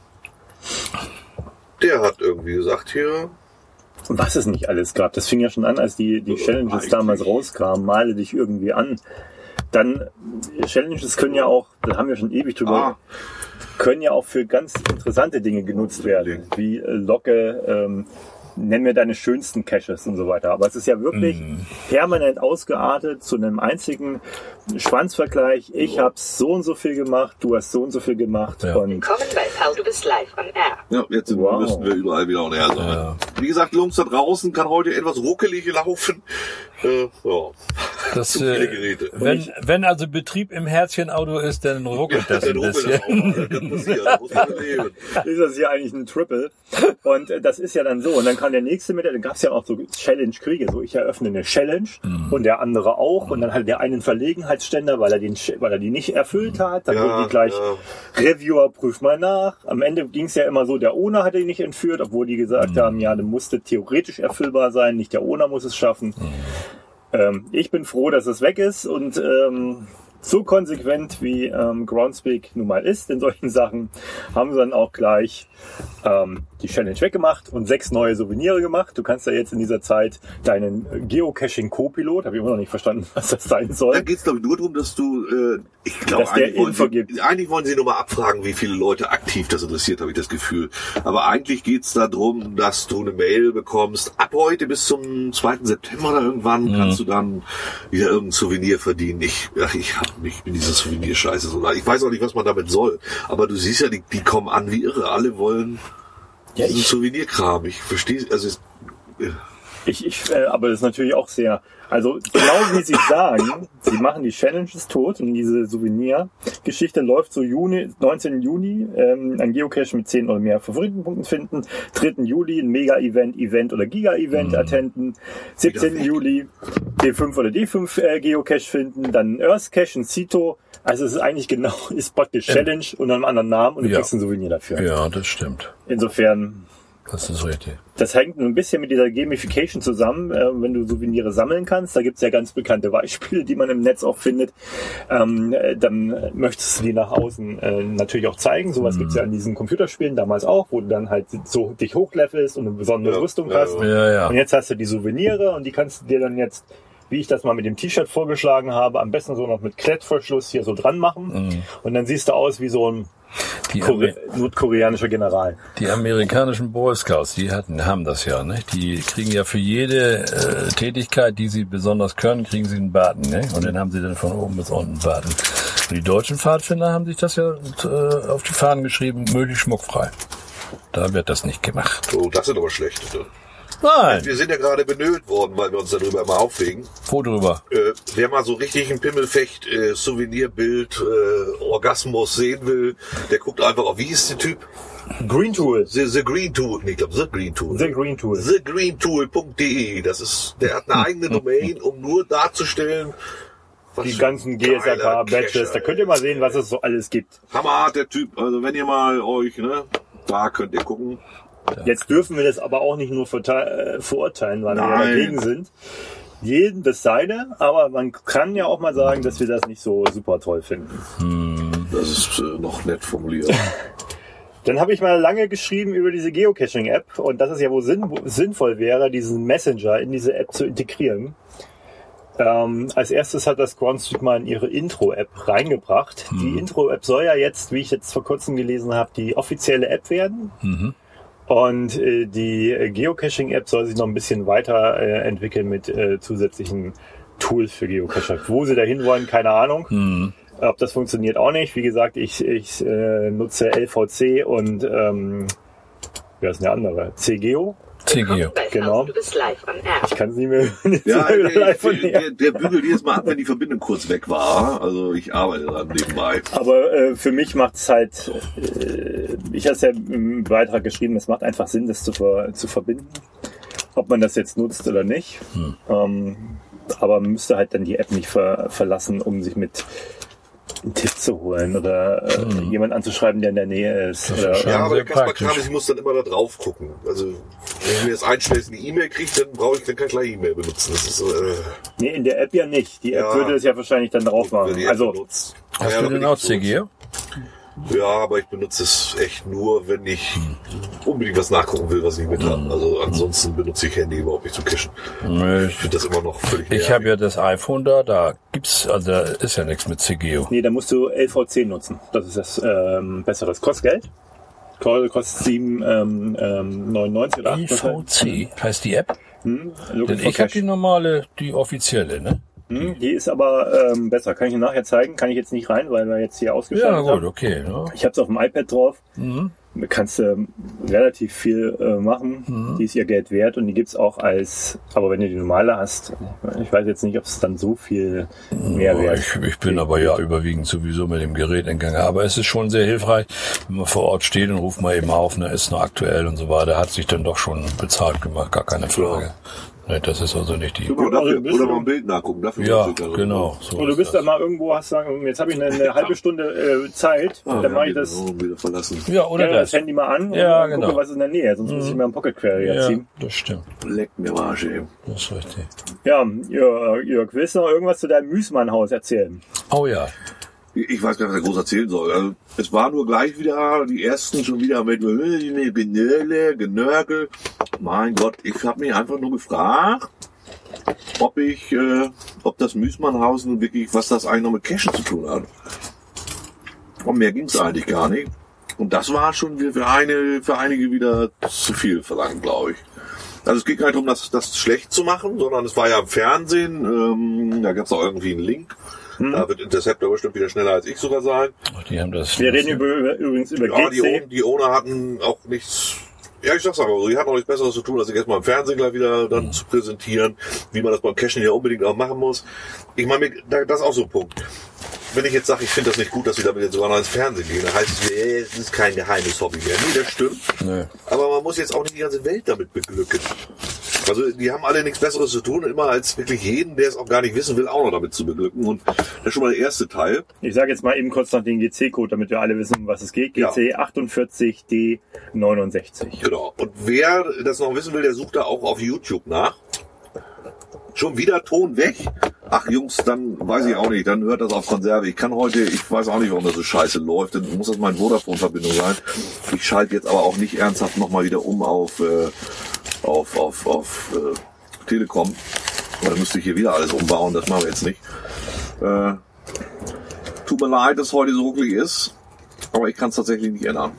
Der hat irgendwie gesagt hier, Und was es nicht alles gab. Das fing ja schon an, als die, die Challenges eigentlich. damals rauskamen. Male dich irgendwie an. Dann, Challenges können ja auch, da haben wir schon ewig drüber, Ah. können ja auch für ganz interessante Dinge genutzt werden. Wie äh, Locke, ähm, nenn mir deine schönsten Caches und so weiter. Aber es ist ja wirklich Mhm. permanent ausgeartet zu einem einzigen Schwanzvergleich. Ich habe so und so viel gemacht, du hast so und so viel gemacht. Ja. Und Willkommen bei Pal, du bist live on air. ja, jetzt sind, Wow. müssen wir überall wieder on air sein. Ja. Wie gesagt, Jungs, da draußen kann heute etwas ruckelig laufen. Äh, ja. Das, Zu viele äh, Geräte. wenn, wenn also Betrieb im Herzchenauto ist, dann ruckelt das Dann ein ruckelt bisschen. das auch. Das kann passieren. Da muss man mit leben. ist das hier eigentlich ein Triple. Und äh, das ist ja dann so. Und dann kann der nächste mit, dann gab es ja auch so Challenge-Kriege. So, ich eröffne eine Challenge Mhm. und der andere auch. Und dann hat der einen Verlegenheitsständer, weil er den, weil er die nicht erfüllt hat. Dann Ja, wurden die gleich ja. Reviewer, prüf mal nach. Am Ende ging es ja immer so, der Owner hat ihn nicht entführt, obwohl die gesagt haben, ja, der musste theoretisch erfüllbar sein, nicht der Owner muss es schaffen. Ähm, ich bin froh, dass es weg ist und ähm, so konsequent wie ähm, Groundspeak nun mal ist in solchen Sachen, haben sie dann auch gleich ähm, die Challenge weggemacht und sechs neue Souvenire gemacht. Du kannst ja jetzt in dieser Zeit deinen Geocaching-Co-Pilot, habe ich immer noch nicht verstanden, was das sein Da soll, geht es, glaube ich, nur darum, dass du, äh, ich glaube, Dass der eigentlich, wollen Info sie- gibt. eigentlich wollen sie nur mal abfragen, wie viele Leute aktiv das interessiert, habe ich das Gefühl. Aber eigentlich geht es darum, dass du eine Mail bekommst. Ab heute bis zum zweiten September oder irgendwann kannst du dann wieder irgendein Souvenir verdienen. Ich, ach, ich hab mich in diese Souvenirscheiße so leid. Ich weiß auch nicht, was man damit soll. Aber du siehst ja, die, die kommen an wie irre. Alle wollen Ja, diesen ich- Souvenirkram. Ich verstehe, also es, Ich, ich, äh, aber das ist natürlich auch sehr, also genau wie Sie sagen, Sie machen die Challenges tot und diese Souvenir-Geschichte läuft so Juni, neunzehnten Juni, ähm, ein Geocache mit zehn oder mehr Favoritenpunkten finden, dritten Juli ein Mega-Event, Event oder Giga-Event attenden, siebzehnten Juli D fünf oder D fünf äh, Geocache finden, dann ein Earth Cache, ein Cito, also es ist eigentlich genau, ist praktisch Challenge unter einem anderen Namen und du Ja. kriegst ein Souvenir dafür. Ja, das stimmt. Insofern, Das ist richtig. das hängt ein bisschen mit dieser Gamification zusammen, äh, wenn du Souvenire sammeln kannst. Da gibt's ja ganz bekannte Beispiele, die man im Netz auch findet. Ähm, äh, dann möchtest du die nach außen äh, natürlich auch zeigen. Sowas gibt's ja in diesen Computerspielen damals auch, wo du dann halt so dich hochlevelst und eine besondere Ja, Rüstung ja, hast. ja. Ja, ja. Und jetzt hast du die Souvenire und die kannst du dir dann jetzt, wie ich das mal mit dem T-Shirt vorgeschlagen habe, am besten so noch mit Klettverschluss hier so dran machen. Und dann siehst du aus wie so ein Die, Kore Amer nordkoreanischer General. die amerikanischen Boy Scouts, die hatten, haben das ja, ne? Die kriegen ja für jede äh, Tätigkeit, die sie besonders können, kriegen sie einen Baten, ne? Und den haben sie dann von oben bis unten Baten. Und die deutschen Pfadfinder haben sich das ja äh, auf die Fahnen geschrieben, möglichst schmuckfrei. Da wird das nicht gemacht. oh, das sind aber schlechte. Ne? Nein! Wir sind ja gerade benötigt worden, weil wir uns darüber immer aufregen. Wo drüber? Äh, wer mal so richtig ein Pimmelfecht, äh, Souvenirbild, äh, Orgasmus sehen will, der guckt einfach auf, wie hieß der Typ? Green Tool. The, the Green Tool, nee, ich glaube The Green Tool. The Green Tool. the green tool punkt de. Das ist, der hat eine eigene Domain, um nur darzustellen, was Die für ganzen ein G S R geiler K-Badges, Cacher, da könnt ihr mal sehen, was es so alles gibt. Hammerhart, der Typ. Also wenn ihr mal euch, ne, da könnt ihr gucken. Jetzt dürfen wir das aber auch nicht nur verte- äh, verurteilen, weil wir ja Nein. dagegen sind. Jeden das seine, aber man kann ja auch mal sagen, dass wir das nicht so super toll finden. Das ist äh, noch nett formuliert. Dann habe ich mal lange geschrieben über diese Geocaching-App und dass es ja wohl sinn- sinnvoll wäre, diesen Messenger in diese App zu integrieren. Ähm, als erstes hat das Groundspeak mal in ihre Intro-App reingebracht. Mhm. Die Intro-App soll ja jetzt, wie ich jetzt vor kurzem gelesen habe, die offizielle App werden. Mhm. Und äh, die Geocaching-App soll sich noch ein bisschen weiter äh, entwickeln mit äh, zusätzlichen Tools für Geocacher. Wo sie dahin wollen, keine Ahnung. Mhm. Ob das funktioniert auch nicht. Wie gesagt, ich, ich äh, nutze L V C und ähm, wer ist denn der andere? C-Geo. C-Geo. Genau. Du bist live on air. Ich kann es nicht mehr. Nicht Ja, mehr der, live von der, der bügelt jedes Mal ab, wenn die Verbindung kurz weg war. Also ich arbeite dann nebenbei. Aber äh, für mich macht es halt, äh, ich habe es ja im Beitrag geschrieben, es macht einfach Sinn, das zu, ver, zu verbinden. Ob man das jetzt nutzt oder nicht. Hm. Ähm, aber man müsste halt dann die App nicht ver, verlassen, um sich mit einen Tipp zu holen oder äh, hm. jemand anzuschreiben, der in der Nähe ist. Oder, ja, aber der Kaspar praktisch. Kram, ich muss dann immer da drauf gucken. Also wenn ich mir das einstelle, eine E-Mail kriege, dann brauche ich dann keine gleich E-Mail benutzen. Das ist so, äh, nee, in der App ja nicht. Die App Ja. würde es ja wahrscheinlich dann drauf machen. Also benutzt. Hast ja, du da bin denn ich auch so- C-Geo? Ja, aber ich benutze es echt nur, wenn ich unbedingt was nachgucken will, was ich mit habe. Also ansonsten benutze ich Handy überhaupt nicht zum Cachen. Nö, Ich finde das immer noch völlig Ich habe ja das iPhone da, da gibt's, also da ist ja nichts mit C-Geo. nee, da musst du L V C nutzen. Das ist das ähm, Bessere. Das kostet Geld. Ko- Kostet sieben neunundneunzig oder L acht. V C heißt die App? Hm, Denn Looking for ich habe Cash. die normale, die offizielle, ne? Hm, die ist aber ähm, besser. Kann ich dir nachher zeigen. Kann ich jetzt nicht rein, weil wir jetzt hier Ja, ausgeschaltet gut, haben. okay. Ja. Ich habe es auf dem iPad drauf. Mhm. Da kannst du ähm, relativ viel äh, machen. Mhm. Die ist ihr Geld wert und die gibt's auch als, aber wenn du die normale hast, ich weiß jetzt nicht, ob es dann so viel mehr Ja, wert ich, ich bin aber ja überwiegend sowieso mit dem Gerät in Gang. Aber es ist schon sehr hilfreich, wenn man vor Ort steht und ruft mal eben auf, ne, ist noch aktuell und so weiter. Hat sich dann doch schon bezahlt gemacht, gar keine Frage. Ne, das ist also nicht die... Oder, dafür, Also bist oder du- mal ein Bild nachgucken. Dafür Ja, benutze ich das. genau. So Und du ist bist das. da mal irgendwo, hast sagen, jetzt habe ich eine, eine halbe Stunde äh, Zeit, Ah, dann ja, mache ich das, genau, wieder verlassen. Ja, oder ja, das das. Handy mal an Ja, und genau. gucke, was ist in der Nähe, sonst muss ich mir einen Pocket Carrier Ja, ziehen. das stimmt. Leckt mir mal Arsch, ey. Das ist richtig. Ja, Jörg, Jörg, willst du noch irgendwas zu deinem Müßmann-Haus erzählen? Oh ja. Ich weiß gar nicht, was er groß erzählen soll. Also, es war nur gleich wieder, die ersten schon wieder mit äh, Genöle, Genörgel. Mein Gott, ich habe mich einfach nur gefragt, ob ich, äh, ob das Müßmannhaus nun wirklich, was das eigentlich noch mit Cachen zu tun hat. Und mehr ging's eigentlich gar nicht. Und das war schon für, eine, für einige wieder zu viel verlangt, glaube ich. Also es ging gar nicht darum, das, das schlecht zu machen, sondern es war ja im Fernsehen, ähm, da gab's auch irgendwie einen Link. Da wird Interceptor bestimmt wieder schneller als ich sogar sein. Ach, die haben das. Wir reden über, über, übrigens über Ja, G die, C. Owner- die Owner hatten auch nichts, ja, ich sag's aber so, die hatten auch nichts Besseres zu tun, als sich erstmal im Fernsehen gleich wieder dann Mhm. zu präsentieren, wie man das beim Cashen ja unbedingt auch machen muss. Ich meine, mir- da- das ist auch so ein Punkt. Wenn ich jetzt sage, ich finde das nicht gut, dass sie damit jetzt sogar noch ins Fernsehen gehen, dann heißt es, nee, es ist kein geheimes Hobby mehr. Nee, das stimmt. Nö. Aber man muss jetzt auch nicht die ganze Welt damit beglücken. Also die haben alle nichts Besseres zu tun, immer als wirklich jeden, der es auch gar nicht wissen will, auch noch damit zu beglücken. Und das ist schon mal der erste Teil. Ich sage jetzt mal eben kurz noch den G C-Code, damit wir alle wissen, um was es geht. G C achtundvierzig D neunundsechzig. Genau. Und wer das noch wissen will, der sucht da auch auf YouTube nach. Schon wieder Ton weg? Ach Jungs, dann weiß ich auch nicht, dann hört das auf Konserve. Ich kann heute, ich weiß auch nicht, warum das so scheiße läuft, dann muss das meine Vodafone-Verbindung sein. Ich schalte jetzt aber auch nicht ernsthaft nochmal wieder um auf, äh, auf, auf, auf äh, Telekom. Dann müsste ich hier wieder alles umbauen, das machen wir jetzt nicht. Äh, tut mir leid, dass heute so ruckelig ist, aber ich kann es tatsächlich nicht ändern.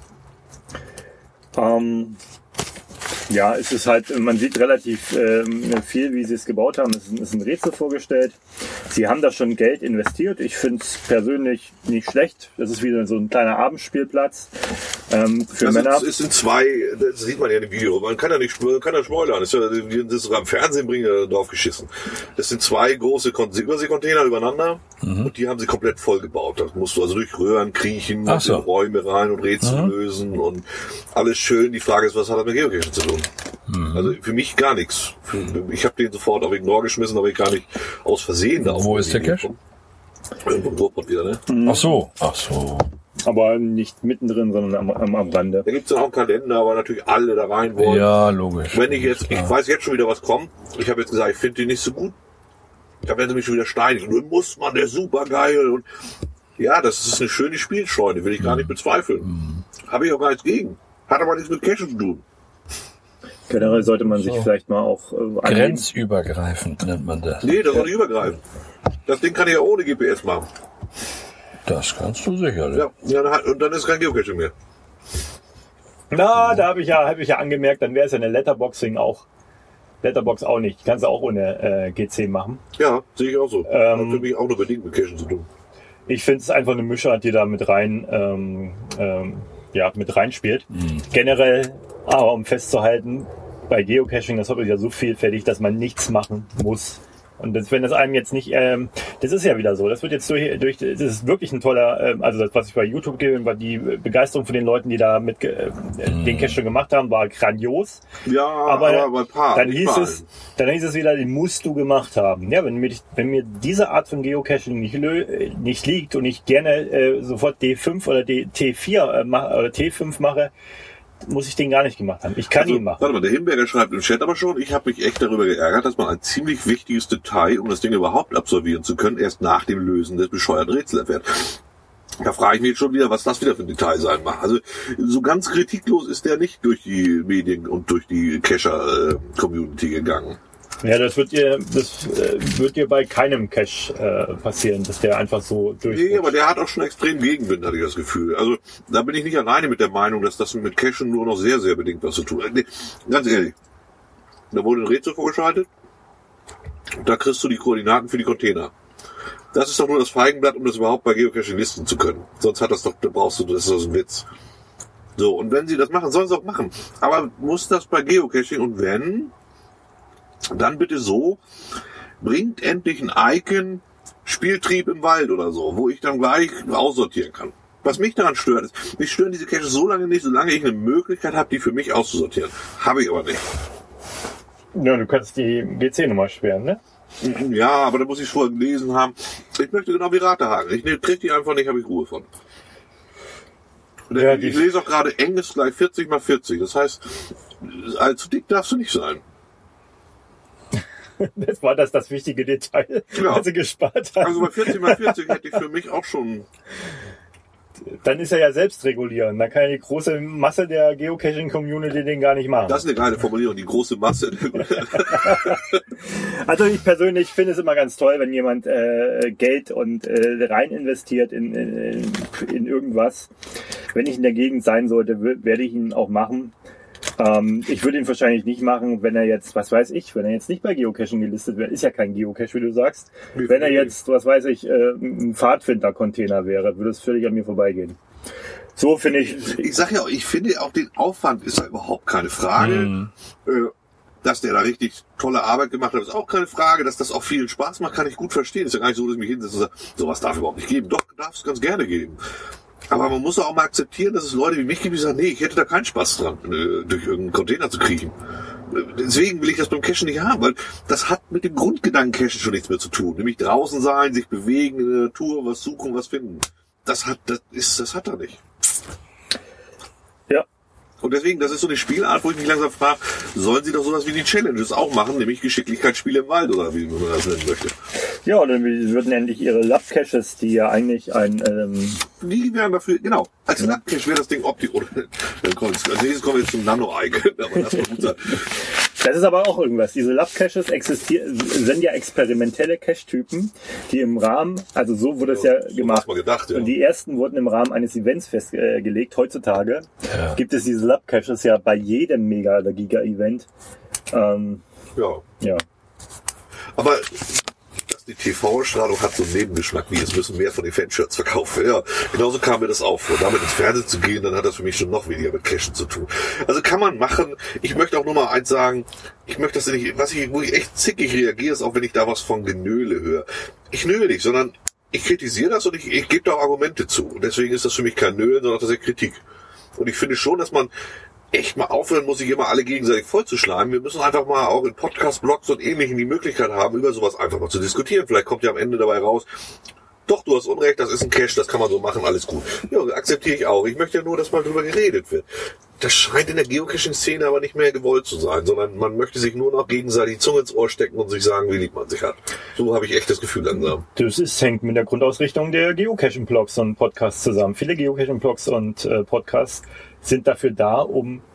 Ähm, ja, es ist halt, man sieht relativ ähm, viel, wie sie es gebaut haben. Es ist, ist ein Rätsel vorgestellt. Sie haben da schon Geld investiert. Ich finde es persönlich nicht schlecht. Das ist wieder so ein kleiner Abendspielplatz ähm, für Das Männer. sind, es sind zwei, das sieht man ja in dem Video. Man kann ja nicht, man kann ja spoilern. Das ist ja, die das sogar im Fernsehen bringen, ja drauf geschissen. Das sind zwei große Kon- Überseekontainer übereinander und die haben sie komplett voll gebaut. Da musst du also durch Röhren kriechen, Ach so. in Räume rein und Rätsel lösen und alles schön. Die Frage ist, was hat das mit Geocaching zu tun? Also für mich gar nichts. Für, ich habe den sofort auf Ignore geschmissen, aber ich gar nicht aus Versehen da. Wo auf ist der Video Cache? gekommen. Irgendwo im Ruhrpott wieder, ne? Ach so, ach so. Aber nicht mittendrin, sondern am, am, am Rande. Da gibt's dann auch einen Kalender, weil natürlich alle da rein wollen. Ja, logisch. Wenn ich jetzt, ich Klar. weiß jetzt schon wieder, was kommt. Ich habe jetzt gesagt, ich finde die nicht so gut. Da werden sie mich schon wieder steinigen. Und muss man, der ist super geil. Und ja, das ist eine schöne Spielscheune, will ich gar nicht bezweifeln. Habe ich auch gar nichts gegen. Hat aber nichts mit Cache zu tun. Generell sollte man sich So. vielleicht mal auch äh, angeben. Grenzübergreifend nennt man das. Nee, das soll nicht übergreifen. Das Ding kann ich ja ohne G P S machen. Das kannst du sicherlich. Ja, ja dann hat- und dann ist kein Geocaching mehr. Na, da habe ich ja, habe ich ja angemerkt, dann wäre es ja eine Letterboxing auch. Letterbox auch nicht. Kannst du auch ohne äh, G C machen. Ja, sehe ich auch so. Ähm, hat für mich auch nur bedingt mit Cachen zu tun. Ich finde es einfach eine Mischart, die da mit rein, ähm, ähm, ja, mit reinspielt. Mhm. Generell, aber um festzuhalten, bei Geocaching, das Hobby ist ja so vielfältig, dass man nichts machen muss. Und das, wenn das einem jetzt nicht, ähm, das ist ja wieder so, das wird jetzt durch, durch das ist wirklich ein toller, ähm, also das, was ich bei YouTube gebe, war die Begeisterung von den Leuten, die da mit äh, den Cache schon gemacht haben, war grandios. Ja, Aber, aber, bei ein paar. dann nicht hieß bei es, allen. dann hieß es wieder, den musst du gemacht haben. Ja, wenn mir, wenn mir diese Art von Geocaching nicht, lö- nicht liegt und ich gerne äh, sofort D fünf oder D- T vier äh, mach, oder T fünf mache, muss ich den gar nicht gemacht haben. Ich kann Also, ihn machen. warte mal, der Himberger schreibt im Chat aber schon, ich habe mich echt darüber geärgert, dass man ein ziemlich wichtiges Detail, um das Ding überhaupt absolvieren zu können, erst nach dem Lösen des bescheuerten Rätsels erfährt. Da frage ich mich jetzt schon wieder, was das wieder für ein Detail sein mag. Also so ganz kritiklos ist der nicht durch die Medien und durch die Cacher-Community gegangen. Ja, das wird dir, das äh, wird dir bei keinem Cache äh, passieren, dass der einfach so durch. Nee, aber der hat auch schon extrem Gegenwind, hatte ich das Gefühl. Also da bin ich nicht alleine mit der Meinung, dass das mit Cachen nur noch sehr, sehr bedingt was zu tun hat. Nee, ganz ehrlich, da wurde ein Rätsel vorgeschaltet, da kriegst du die Koordinaten für die Container. Das ist doch nur das Feigenblatt, um das überhaupt bei Geocaching listen zu können. Sonst hat das doch, da brauchst du, das ist doch ein Witz. So, und wenn sie das machen, sollen sie auch machen. Aber muss das bei Geocaching und wenn, dann bitte so, bringt endlich ein Icon Spieltrieb im Wald oder so, wo ich dann gleich aussortieren kann. Was mich daran stört, ist, mich stören diese Caches so lange nicht, solange ich eine Möglichkeit habe, die für mich auszusortieren. Habe ich aber nicht. Ja, du kannst die G C-Nummer sperren, ne? Ja, aber da muss ich vorher gelesen haben. Ich möchte genau wie Ratehaken. Ich ne, krieg die einfach nicht, habe ich Ruhe von. Und Ja, ich die- lese auch gerade, eng ist gleich vierzig mal vierzig. Das heißt, allzu dick darfst du nicht sein. Das war das das wichtige Detail, Ja. was sie gespart haben. Also bei vierzig mal vierzig hätte ich für mich auch schon... Dann ist er ja selbst regulieren. Dann kann ja die große Masse der Geocaching-Community den gar nicht machen. Das ist eine geile Formulierung, die große Masse. Also ich persönlich finde es immer ganz toll, wenn jemand äh, Geld und äh, rein investiert in, in, in irgendwas. Wenn ich in der Gegend sein sollte, w- werde ich ihn auch machen. Ähm, ich würde ihn wahrscheinlich nicht machen, wenn er jetzt, was weiß ich, wenn er jetzt nicht bei Geocaching gelistet wäre. Ist ja kein Geocache, wie du sagst. Wie Wenn er viel? jetzt, was weiß ich, äh, ein Pfadfinder-Container wäre, würde es völlig an mir vorbeigehen. So finde ich, Ich sag ja auch, ich finde auch den Aufwand ist da überhaupt keine Frage. Mhm. Äh, Dass der da richtig tolle Arbeit gemacht hat, ist auch keine Frage. Dass das auch vielen Spaß macht, kann ich gut verstehen. Ist ja gar nicht so, dass ich mich hinsetze und sage, sowas darf überhaupt nicht geben. Doch, darf es ganz gerne geben. Aber man muss auch mal akzeptieren, dass es Leute wie mich gibt, die sagen, nee, ich hätte da keinen Spaß dran, äh, durch irgendeinen Container zu kriechen. Äh, Deswegen will ich das beim Cachen nicht haben, weil das hat mit dem Grundgedanken Cachen schon nichts mehr zu tun. Nämlich draußen sein, sich bewegen, in der Natur, was suchen, was finden. Das hat, das ist, das hat er nicht. ja, Und deswegen, das ist so eine Spielart, wo ich mich langsam frage, sollen sie doch sowas wie die Challenges auch machen, nämlich Geschicklichkeitsspiele im Wald oder wie man das nennen möchte. ja, und dann würden endlich ihre Lab-Caches, die ja eigentlich ein, ähm, Die wären dafür, genau, als Lackcache wäre das Ding optisch, oder, dann kommt, als nächstes kommen wir jetzt zum Nano-Icon, aber das wird gut sein. das ist aber auch irgendwas. Diese Lab-Caches existieren, sind ja experimentelle Cache-Typen, die im Rahmen, also so wurde es ja So gemacht. hat's mal gedacht, ja. Und die ersten wurden im Rahmen eines Events festgelegt. Heutzutage Ja. gibt es diese Lab-Caches ja bei jedem Mega- oder Giga-Event. Ähm, Ja. ja. Aber dass die T V-Strahlung hat so einen Nebengeschmack, wie es müssen mehr von den Fanshirts verkaufen. Ja, genauso kam mir das auch vor. Damit ins Fernsehen zu gehen, dann hat das für mich schon noch weniger mit Cashen zu tun. Also kann man machen. Ich möchte auch nur mal eins sagen. Ich möchte das nicht, was ich, wo ich echt zickig reagiere, ist auch, wenn ich da was von Genöle höre. Ich nöle nicht, sondern ich kritisiere das und ich, ich gebe da auch Argumente zu. Und deswegen ist das für mich kein Nölen, sondern das ist Kritik. Und ich finde schon, dass man echt mal aufhören muss, sich immer alle gegenseitig vollzuschlagen. Wir müssen einfach mal auch in Podcast-Blogs und Ähnlichem die Möglichkeit haben, über sowas einfach mal zu diskutieren. Vielleicht kommt ja am Ende dabei raus, doch, du hast Unrecht, das ist ein Cache, das kann man so machen, alles gut. Ja, akzeptiere ich auch. Ich möchte ja nur, dass mal drüber geredet wird. Das scheint in der Geocaching-Szene aber nicht mehr gewollt zu sein, sondern man möchte sich nur noch gegenseitig die Zunge ins Ohr stecken und sich sagen, wie lieb man sich hat. So habe ich echt das Gefühl langsam. Das ist, hängt mit der Grundausrichtung der Geocaching-Blogs und Podcasts zusammen. Viele Geocaching-Blogs und äh, Podcasts sind dafür da, um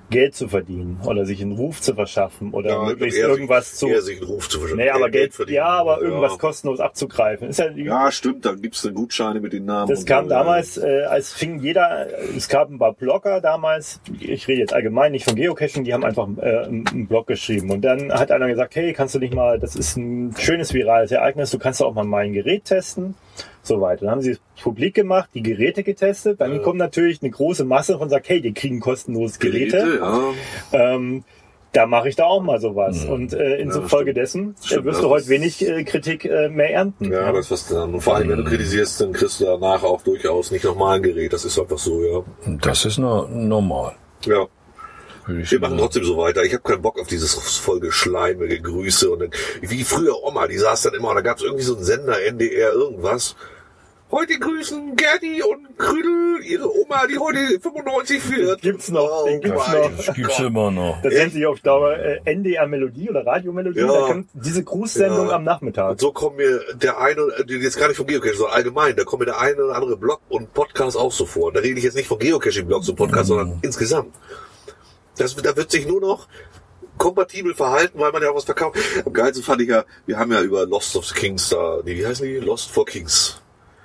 Geld zu verdienen oder sich einen Ruf zu verschaffen oder Ja, möglichst eher irgendwas sich, zu... eher sich einen Ruf zu verschaffen. Nee, aber Geld, verdienen. ja, aber irgendwas ja. kostenlos abzugreifen. Ist ja, Ja, stimmt, dann gibt's dann Gutscheine mit den Namen. das und kam so, damals, äh, als fing jeder, es gab ein paar Blogger damals, ich rede jetzt allgemein nicht von Geocaching, die haben einfach äh, einen Blog geschrieben. Und dann hat einer gesagt, hey, kannst du nicht mal, das ist ein schönes virales Ereignis, du kannst doch auch mal mein Gerät testen. So weiter. Dann haben sie es publik gemacht, die Geräte getestet. Dann Ja. kommt natürlich eine große Masse und sagt, hey, die kriegen kostenlos Geräte. Geräte, ja. Ähm, da mache ich da auch mal sowas. Mhm. Und äh, in Ja, so das Folge stimmt. dessen äh, Stimmt, wirst ja, du heute das- wenig äh, Kritik äh, mehr ernten. Ja, das was dann. Und vor allem, wenn du kritisierst, dann kriegst du danach auch durchaus nicht nochmal ein Gerät. Das ist einfach so, ja. Das ist nur normal. Ja. Würde ich Wir machen sagen. trotzdem so weiter. Ich habe keinen Bock auf dieses vollgeschleimige Grüße und dann, wie früher Oma, die saß dann immer, und da gab es irgendwie so einen Sender, N D R, irgendwas. Heute grüßen Gerdi und Krüdel, ihre Oma, die heute fünfundneunzig wird. Gibt's noch, den gibt's mein noch. Das gibt's immer noch. Das nennt sich auf Dauer äh, N D R Melodie oder Radiomelodie. Ja. Da kommt diese Grußsendung Ja. am Nachmittag. Und so kommen mir der eine, jetzt gar nicht von Geocaching, sondern allgemein, da kommt mir der eine oder andere Blog und Podcast auch so vor. Da rede ich jetzt nicht von Geocaching-Blogs und Podcasts, sondern insgesamt. Das, da wird sich nur noch kompatibel verhalten, weil man ja auch was verkauft. Am geilsten fand ich ja, wir haben ja über Lost of the Kings da, nee, wie heißen die? Lost for Kings.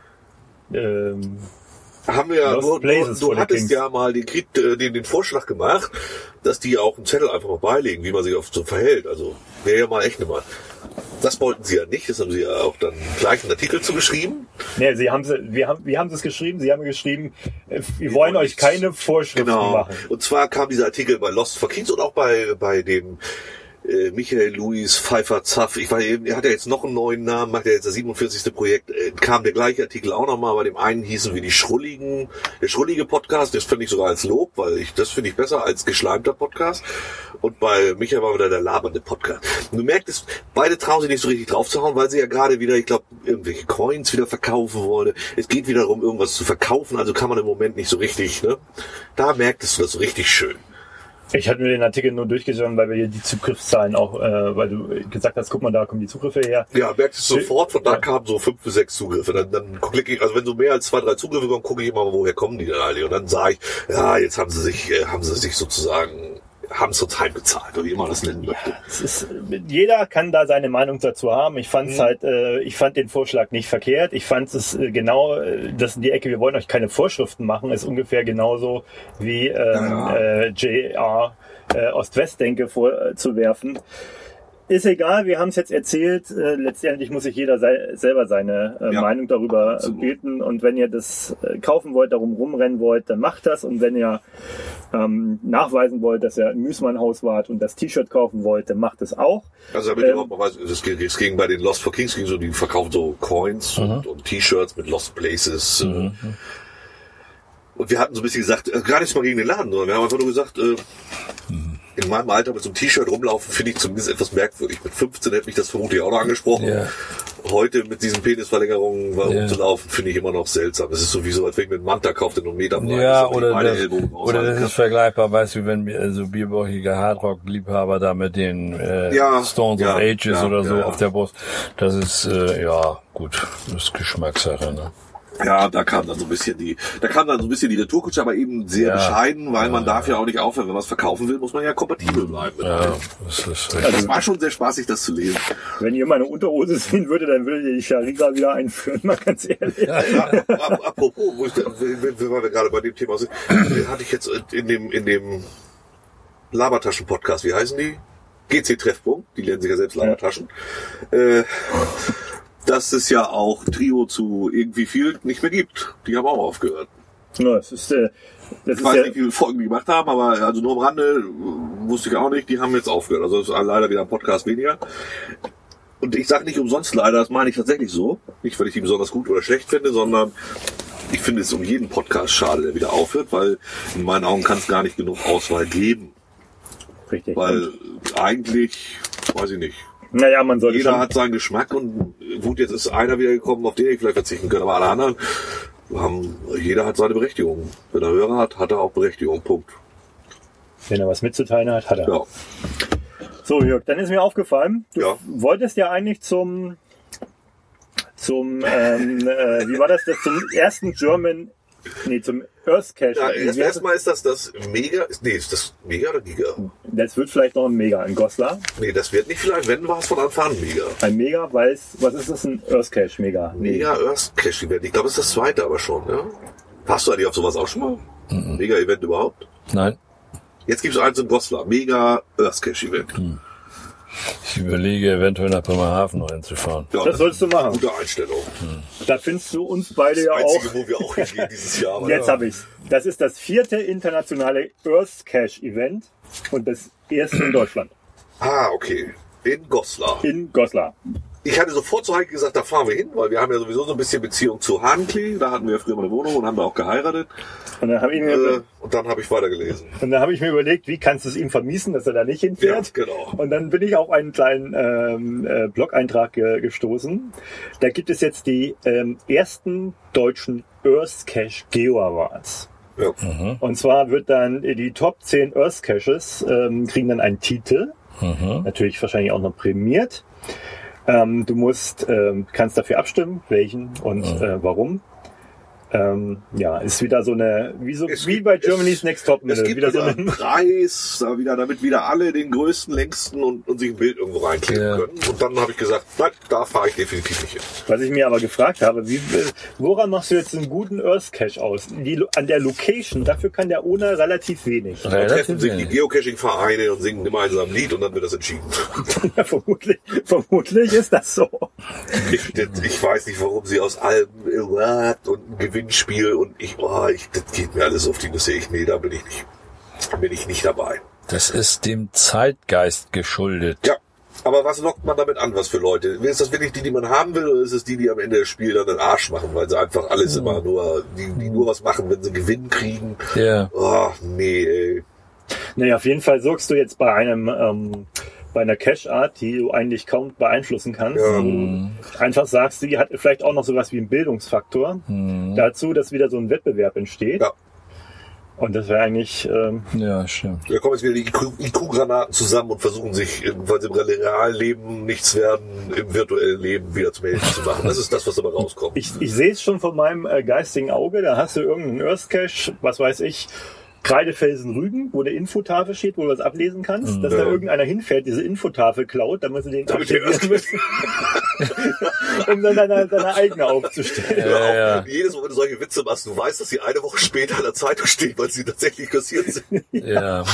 Ähm, Haben wir ja, Lost nur, Places du, for du the hattest Kings. ja mal den, Krieg, äh, den, den Vorschlag gemacht, dass die auch einen Zettel einfach mal beilegen, wie man sich auf so verhält. Also wäre ja mal echt eine Mal. Das wollten sie ja nicht, das haben sie ja auch dann gleich einen Artikel zu geschrieben. nee, sie haben, sie, wir haben, wie haben sie es geschrieben? Sie haben geschrieben, äh, wir wollen euch keine Vorschriften Genau. machen. Und zwar kam dieser Artikel bei Lost for Kings und auch bei, bei dem äh, Michael Louis Pfeiffer Zaff. Ich weiß, er hat ja jetzt noch einen neuen Namen, macht ja jetzt das siebenundvierzigste Projekt. Äh, kam der gleiche Artikel auch nochmal. Bei dem einen hießen wir die Schrulligen, der Schrullige Podcast. Das finde ich sogar als Lob, weil ich das finde ich besser als geschleimter Podcast. Und bei Michael war wieder der labernde Podcast. Und du merktest, beide trauen sich nicht so richtig draufzuhauen, weil sie ja gerade wieder, ich glaube, irgendwelche Coins wieder verkaufen wollen. Es geht wieder darum, irgendwas zu verkaufen, also kann man im Moment nicht so richtig, ne? Da merktest du das so richtig schön. Ich hatte mir den Artikel nur durchgeschaut, weil wir hier die Zugriffszahlen auch, äh, weil du gesagt hast, guck mal, da kommen die Zugriffe her. Ja, merktest du sofort, von da Ja. kamen so fünf bis sechs Zugriffe. Dann, dann klicke ich, also wenn so mehr als zwei, drei Zugriffe kommen, gucke ich immer mal, woher kommen die denn alle? Und dann sage ich, ja, jetzt haben sie sich, äh, haben sie sich sozusagen, haben es uns heimgezahlt, oder wie man das nennen möchte. Es ist, jeder kann da seine Meinung dazu haben. Ich fand es Mhm. halt, äh, ich fand den Vorschlag nicht verkehrt. Ich fand es äh, genau, äh, das in die Ecke, wir wollen euch keine Vorschriften machen, ist ungefähr genauso wie ähm, Ja. äh, J R äh, Ost-West-Denke vorzuwerfen. Ist egal, wir haben es jetzt erzählt. Äh, letztendlich muss sich jeder sei, selber seine äh, Ja, Meinung darüber absolut. bilden. Und wenn ihr das äh, kaufen wollt, darum rumrennen wollt, dann macht das. Und wenn ihr ähm, nachweisen wollt, dass ihr im Müßmann-Haus wart und das T-Shirt kaufen wollt, dann macht es auch. Also damit Ähm, überhaupt mal weiß, es ging, es ging bei den Lost for Kings, ging so, die verkaufen so Coins und, und T-Shirts mit Lost Places. Äh, und wir hatten so ein bisschen gesagt, äh, gar nichts mal gegen den Laden, sondern wir haben einfach nur gesagt, äh, in meinem Alter mit so einem T-Shirt rumlaufen, finde ich zumindest etwas merkwürdig. Mit fünfzehn hätte mich das vermutlich auch noch angesprochen. Ja. Heute mit diesen Penisverlängerungen Ja. rumzulaufen, finde ich immer noch seltsam. Es ist sowieso, als wenn ich mir einen Manta kaufe, der nur einen Meter breit Ja, ist und oder ich meine das, Ellbogen oder aushalten das kann. ist vergleichbar, weißt du, wenn mir so bierbauchige Hardrock-Liebhaber da mit den äh, Ja, Stones ja, of Ages ja, oder so ja, ja. auf der Brust, das ist, äh, ja, gut, das ist Geschmackssache, ne? Ja, da kam dann so ein bisschen die, da kam dann so ein bisschen die Retourkutsche, aber eben sehr Ja. bescheiden, weil man darf ja auch nicht aufhören. Wenn man es verkaufen will, muss man ja kompatibel bleiben. mit allem. Ja, das ist Also richtig. es war schon sehr spaßig, das zu lesen. Wenn ihr meine Unterhose sehen würdet, dann würdet ihr die Shariga wieder einführen, mal ganz ehrlich. Ja, ap- apropos, wo ich, weil wir gerade bei dem Thema sind, äh, hatte ich jetzt in dem, in dem Labertaschen-Podcast, wie heißen die? G C-Treffpunkt, die lernen sich ja selbst Labertaschen. Äh, dass es ja auch Trio zu irgendwie viel nicht mehr gibt. Die haben auch aufgehört. Ja, es ist, äh, das Ich ist weiß ja, nicht, wie viele Folgen die gemacht haben, aber also nur am Rande äh, wusste ich auch nicht, die haben jetzt aufgehört. Also es ist leider wieder ein Podcast weniger. Und ich sage nicht umsonst leider, das meine ich tatsächlich so. Nicht, weil ich die besonders gut oder schlecht finde, sondern ich finde es um jeden Podcast schade, der wieder aufhört, weil in meinen Augen kann es gar nicht genug Auswahl geben. richtig. Weil eigentlich, weiß ich nicht, Naja, man sollte jeder schon, hat seinen Geschmack und gut, jetzt ist einer wieder gekommen, auf den ich vielleicht verzichten könnte, aber alle anderen haben, jeder hat seine Berechtigung. Wenn er Hörer hat, hat er auch Berechtigung. Punkt. wenn er was mitzuteilen hat, hat er. Ja. So, Jörg, dann ist mir aufgefallen, du Ja. wolltest ja eigentlich zum, zum, ähm, äh, wie war das, das zum ersten German, nee, zum Earth Cache. Ja, erst, erstmal ist das das Mega, nee, ist das Mega oder Giga? Das wird vielleicht noch ein Mega, ein Goslar. Nee, das wird nicht vielleicht, wenn war es von Anfang an Mega. Ein Mega, weil es, was ist das, ein Earth Cache Mega? Nee. Mega Earth Cache Event. Ich glaube, es ist das zweite aber schon, ja? Hast du eigentlich auf sowas auch schon mal? Mhm. Mega Event überhaupt? Nein. Jetzt gibt es eins in Goslar. Mega Earth Cache Event. Mhm. Ich überlege, eventuell nach Bremerhaven noch hinzufahren. Ja, das sollst du machen. Gute Einstellung. Hm. Da findest du uns beide ja Einzige, auch. wo wir auch hingehen dieses Jahr. Jetzt ja. habe ich's. Das ist das vierte internationale Earth Cache Event und das erste in Deutschland. Ah, okay. In Goslar. In Goslar. Ich hatte sofort zu Heike gesagt, da fahren wir hin, weil wir haben ja sowieso so ein bisschen Beziehung zu Hanklee. Da hatten wir ja früher mal eine Wohnung und haben da auch geheiratet. Und dann habe ich mir, äh, und dann habe ich weitergelesen. Und dann habe ich mir überlegt, wie kannst du es ihm vermiesen, dass er da nicht hinfährt? Ja, genau. Und dann bin ich auf einen kleinen ähm, äh, Blog-Eintrag ge- gestoßen. Da gibt es jetzt die ähm, ersten deutschen Earth Cache Geo Awards. Ja. Mhm. Und zwar wird dann die Top zehn Earth Caches ähm, kriegen dann einen Titel. Mhm. Natürlich wahrscheinlich auch noch prämiert. Ähm, du musst, ähm, kannst dafür abstimmen, welchen und Mhm. äh, warum. Ähm, ja, ist wieder so eine, wie so, Es wie gibt- bei Germany's Next Top Es Model. gibt Wieder so wieder eine, einen Preis, da wieder, damit wieder alle den größten, längsten und, und sich ein Bild irgendwo reinkleben Ja. können. Und dann habe ich gesagt, nein, da fahre ich definitiv nicht hin. was ich mir aber gefragt habe, wie, woran machst du jetzt einen guten Earth Cache aus? Die, an der Location, dafür kann der ohne relativ wenig. Da Relativ treffen sich die wenig. Geocaching-Vereine und singen gemeinsam ein Lied und dann wird das entschieden. Ja, vermutlich, vermutlich ist das so. Ich, ich weiß nicht, warum sie aus allem äh, und ein Gewinnspiel und ich, oh, ich, das geht mir alles auf die Nüsse. Ich, nee, da bin ich nicht, bin ich nicht dabei. Das ist dem Zeitgeist geschuldet. Ja, aber was lockt man damit an, was für Leute? Ist das wirklich die, die man haben will, oder ist es die, die am Ende des Spiels dann den Arsch machen, weil sie einfach alles immer nur, die, die nur was machen, wenn sie Gewinn kriegen? Ja. Oh, nee, ey. Naja, auf jeden Fall sorgst du jetzt bei einem, ähm, bei einer Cache-Art, die du eigentlich kaum beeinflussen kannst. Ja. Du einfach sagst, die hat vielleicht auch noch sowas wie einen Bildungsfaktor. Mhm. Dazu, dass wieder so ein Wettbewerb entsteht. Ja. Und das wäre eigentlich, ähm, Ja, stimmt. Da kommen jetzt wieder die I Q-Granaten zusammen und versuchen sich, weil sie im realen Leben nichts werden, im virtuellen Leben wieder zum Helden zu machen. Das ist das, was dabei rauskommt. ich, ich sehe es schon von meinem äh, geistigen Auge, da hast du irgendeinen Earth Cache, was weiß ich, Kreidefelsen Rügen, wo eine Infotafel steht, wo du was ablesen kannst, dass Ja. da irgendeiner hinfährt, diese Infotafel klaut, damit sie den Damit der aktivieren müssen, um dann deine, deine eigene aufzustellen. Ja, ja. auch jedes Mal, wenn du solche Witze machst, du weißt, dass sie eine Woche später in der Zeitung stehen, weil sie tatsächlich kassiert sind. Ja. Ja.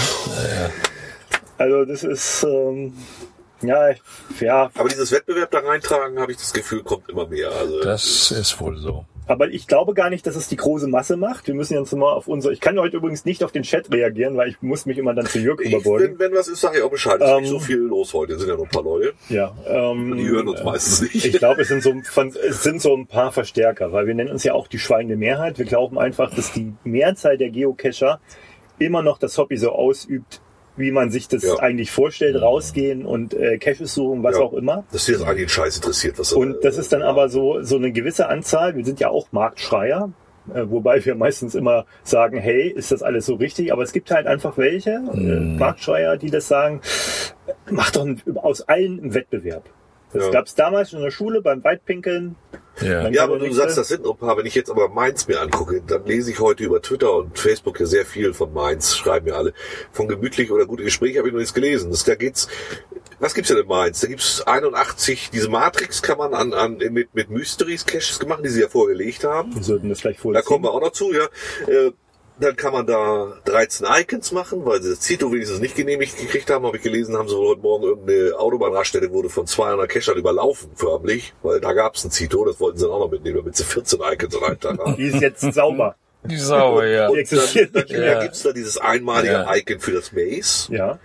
Also das ist, ähm, ja, ja, Aber dieses Wettbewerb da reintragen, habe ich das Gefühl, kommt immer mehr. Also Das ist wohl so. aber ich glaube gar nicht, dass es die große Masse macht. Wir müssen jetzt mal auf unsere, ich kann heute übrigens nicht auf den Chat reagieren, weil ich muss mich immer dann zu Jörg ich, überbeugen. wenn, wenn was ist, sage ich auch Bescheid. Es ist Ähm, nicht so viel los heute. Es sind ja noch ein paar Leute. Ja, ähm, Die hören uns meistens nicht. Ich glaube, es sind so, von, es sind so ein paar Verstärker, weil wir nennen uns ja auch die schweigende Mehrheit. Wir glauben einfach, dass die Mehrzahl der Geocacher immer noch das Hobby so ausübt, wie man sich das Ja. eigentlich vorstellt, rausgehen und äh, Caches suchen, was Ja. auch immer. Dass dir das eigentlich einen Scheiß interessiert. Was Und das ist dann aber so, so eine gewisse Anzahl. Wir sind ja auch Marktschreier, äh, wobei wir meistens immer sagen, hey, ist das alles so richtig? Aber es gibt halt einfach welche, äh, Marktschreier, die das sagen, mach doch ein, aus allen einen Wettbewerb. Das Ja. gab's damals schon in der Schule beim Weitpinkeln. Ja. Dann Ja, kann aber der du nächste- sagst, das sind noch ein paar. Wenn ich jetzt aber Mainz mir angucke, dann lese ich heute über Twitter und Facebook ja sehr viel von Mainz, schreiben mir alle. Von gemütlich oder gute Gespräche habe ich noch nichts gelesen. Das, da geht's, was gibt's denn in Mainz? Da gibt's einundachtzig, diese Matrix kann man an, an, mit, mit Mysteries Caches gemacht, die sie ja vorgelegt haben. Wir sollten das gleich Da vorziehen. kommen wir auch noch zu, ja. Äh, Dann kann man da dreizehn Icons machen, weil sie das Zito wenigstens nicht genehmigt gekriegt haben, habe ich gelesen, haben sie wohl heute Morgen irgendeine Autobahnraststätte wurde von zweihundert Cachern überlaufen, förmlich, weil da gab's ein Zito, das wollten sie dann auch noch mitnehmen, damit sie vierzehn Icons an einem Tag haben. Die ist jetzt sauber. Die Sau, ja. Die Und existiert dann, nicht dann mehr. gibt's da dieses einmalige Ja. Icon für das Maze. Ja.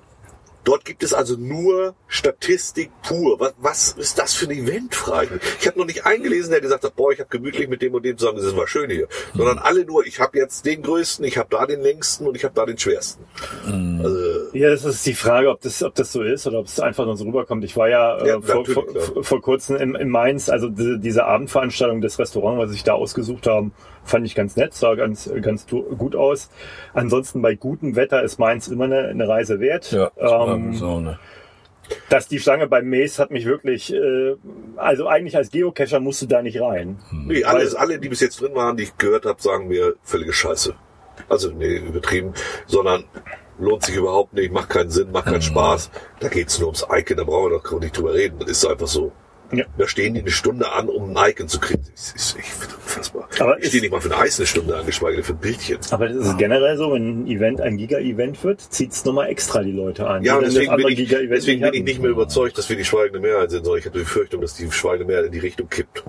Dort gibt es also nur Statistik pur. Was, was ist das für ein Event, frage ich mich. Ich habe noch nicht eingelesen, der gesagt hat, boah, ich habe gemütlich mit dem und dem zusammen, das war schön hier. Sondern alle nur, ich habe jetzt den größten, ich habe da den längsten und ich habe da den schwersten. Also, Ja, das ist die Frage, ob das, ob das so ist oder ob es einfach nur so rüberkommt. Ich war ja, äh, Ja, vor, natürlich, vor, klar. vor kurzem in, in Mainz, also diese, diese Abendveranstaltung des Restaurants, was sich da ausgesucht haben, fand ich ganz nett, sah ganz, ganz du- gut aus. Ansonsten bei gutem Wetter ist Mainz immer eine, eine Reise wert. Ja, ähm, so, ne? Dass die Schlange beim Maze hat mich wirklich, äh, also eigentlich als Geocacher musst du da nicht rein. Nee, alles, alle, die bis jetzt drin waren, die ich gehört habe, sagen mir völlige Scheiße. Also, nee, übertrieben, sondern lohnt sich überhaupt nicht, macht keinen Sinn, macht keinen Spaß. Da geht's nur ums Icon, da brauchen wir doch nicht drüber reden. Das ist einfach so. Ja. Da stehen die eine Stunde an, um ein Icon zu kriegen. Das ist echt unfassbar. Aber ich stehe nicht mal für ein Eis eine Stunde an, geschweige denn für ein Bildchen. Aber das ist generell so, wenn ein Event ein Giga-Event wird, zieht's nochmal extra die Leute an. Ja, und die dann deswegen, das bin andere ich, Giga-Event deswegen nicht bin ich nicht mehr überzeugt, dass wir die schweigende Mehrheit sind, sondern ich habe die Befürchtung, dass die schweigende Mehrheit in die Richtung kippt.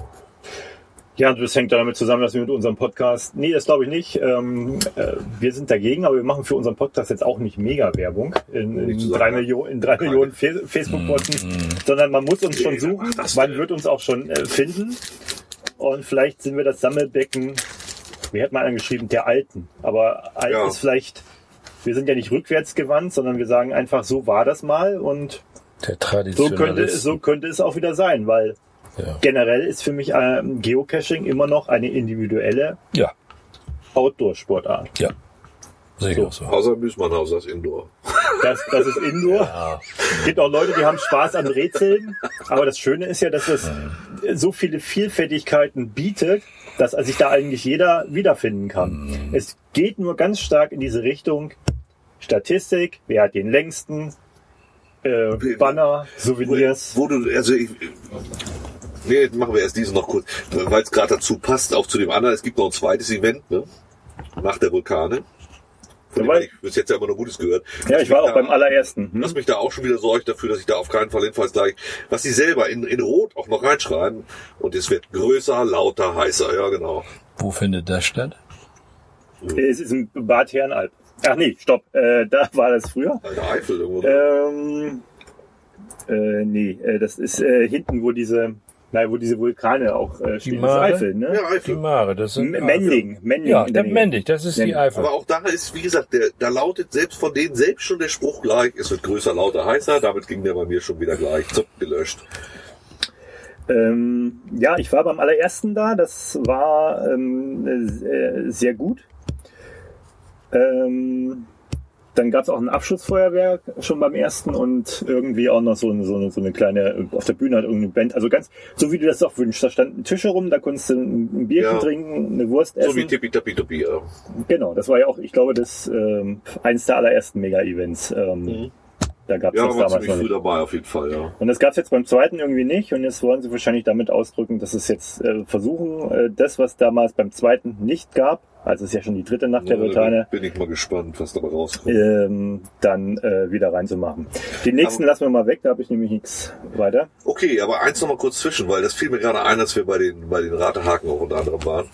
Ja, und das hängt damit zusammen, dass wir mit unserem Podcast, nee, das glaube ich nicht, ähm, äh, wir sind dagegen, aber wir machen für unseren Podcast jetzt auch nicht Mega-Werbung in, in, Nicht zu sagen, drei, ja. Millionen, in drei Millionen Fe- Facebook-Posten, sondern man muss uns schon Nee, suchen, mach das man denn. wird uns auch schon äh, finden und vielleicht sind wir das Sammelbecken, wie hat man angeschrieben, der Alten, aber alt Ja. ist vielleicht, wir sind ja nicht rückwärtsgewandt, sondern wir sagen einfach, so war das mal und Der so Traditionalist. könnte, so könnte es auch wieder sein, weil Ja. generell ist für mich ähm, Geocaching immer noch eine individuelle Ja, Outdoor-Sportart. ja. Sehe ich So. auch so. Außer Müßmannhaus, das Indoor. Das, das ist Indoor. Es gibt auch Leute, die haben Spaß an Rätseln. Aber das Schöne ist ja, dass es so viele Vielfältigkeiten bietet, dass sich da eigentlich jeder wiederfinden kann. Es geht nur ganz stark in diese Richtung Statistik, wer hat den längsten, äh, Banner, Souvenirs. Wo du, also ich, nee, jetzt machen wir erst diese noch kurz, weil es gerade dazu passt, auch zu dem anderen. Es gibt noch ein zweites Event, ne? Nach der Vulkane. Von dem Ja, weil- habe ich bis jetzt ja immer nur Gutes gehört. Ja, ich war auch da, beim allerersten. Hm? Lass mich da auch schon wieder sorgen dafür, dass ich da auf keinen Fall hinfalls gleich, was sie selber in, in Rot auch noch reinschreiben. Und es wird größer, lauter, heißer. Ja, genau. Wo findet das statt? Es ist ein Bad Herrenalb. Ach nee, stopp. Äh, da war das früher. Alter Eifel irgendwo. Ähm, äh, nee, äh, das ist äh, hinten, wo diese, nein, wo diese Vulkane auch äh, stehen. Das ist Mare? Eifel, ne? Ja, Die Eifel. Mare, das sind... M- Mending, Mending. Ja, in der Nähe. Mendig, das ist die Mending. Eifel. Aber auch da ist, wie gesagt, der, da lautet selbst von denen selbst schon der Spruch gleich, es wird größer, lauter, heißer. Damit ging der bei mir schon wieder gleich zup, gelöscht. Ähm, ja, ich war beim allerersten da. Das war ähm, äh, sehr gut. Ähm, dann gab es auch ein Abschussfeuerwerk schon beim ersten und irgendwie auch noch so eine, so eine, so eine kleine, auf der Bühne hat irgendeine Band, also ganz, so wie du das auch wünschst. Da standen Tische rum, da konntest du ein Bierchen Ja. trinken, eine Wurst essen. So wie Tippi-Tappi-Toppi, ja. Genau, das war ja auch, ich glaube, das ähm, eins der allerersten Mega-Events. Ähm, Mhm. Da gab es Ja, das war damals ziemlich noch früh nicht. dabei, auf jeden Fall, ja. Und das gab es jetzt beim zweiten irgendwie nicht. Und jetzt wollen sie wahrscheinlich damit ausdrücken, dass es jetzt äh, versuchen, äh, das, was damals beim zweiten nicht gab, also es ist ja schon die dritte Nacht der Ja, Vulkane, bin ich mal gespannt, was dabei rauskommt. ähm, dann äh, wieder reinzumachen. Den nächsten lassen wir mal weg, da habe ich nämlich nichts weiter. Okay, aber eins noch mal kurz zwischen, weil das fiel mir gerade ein, als wir bei den, bei den Ratehaken auch unter anderem waren.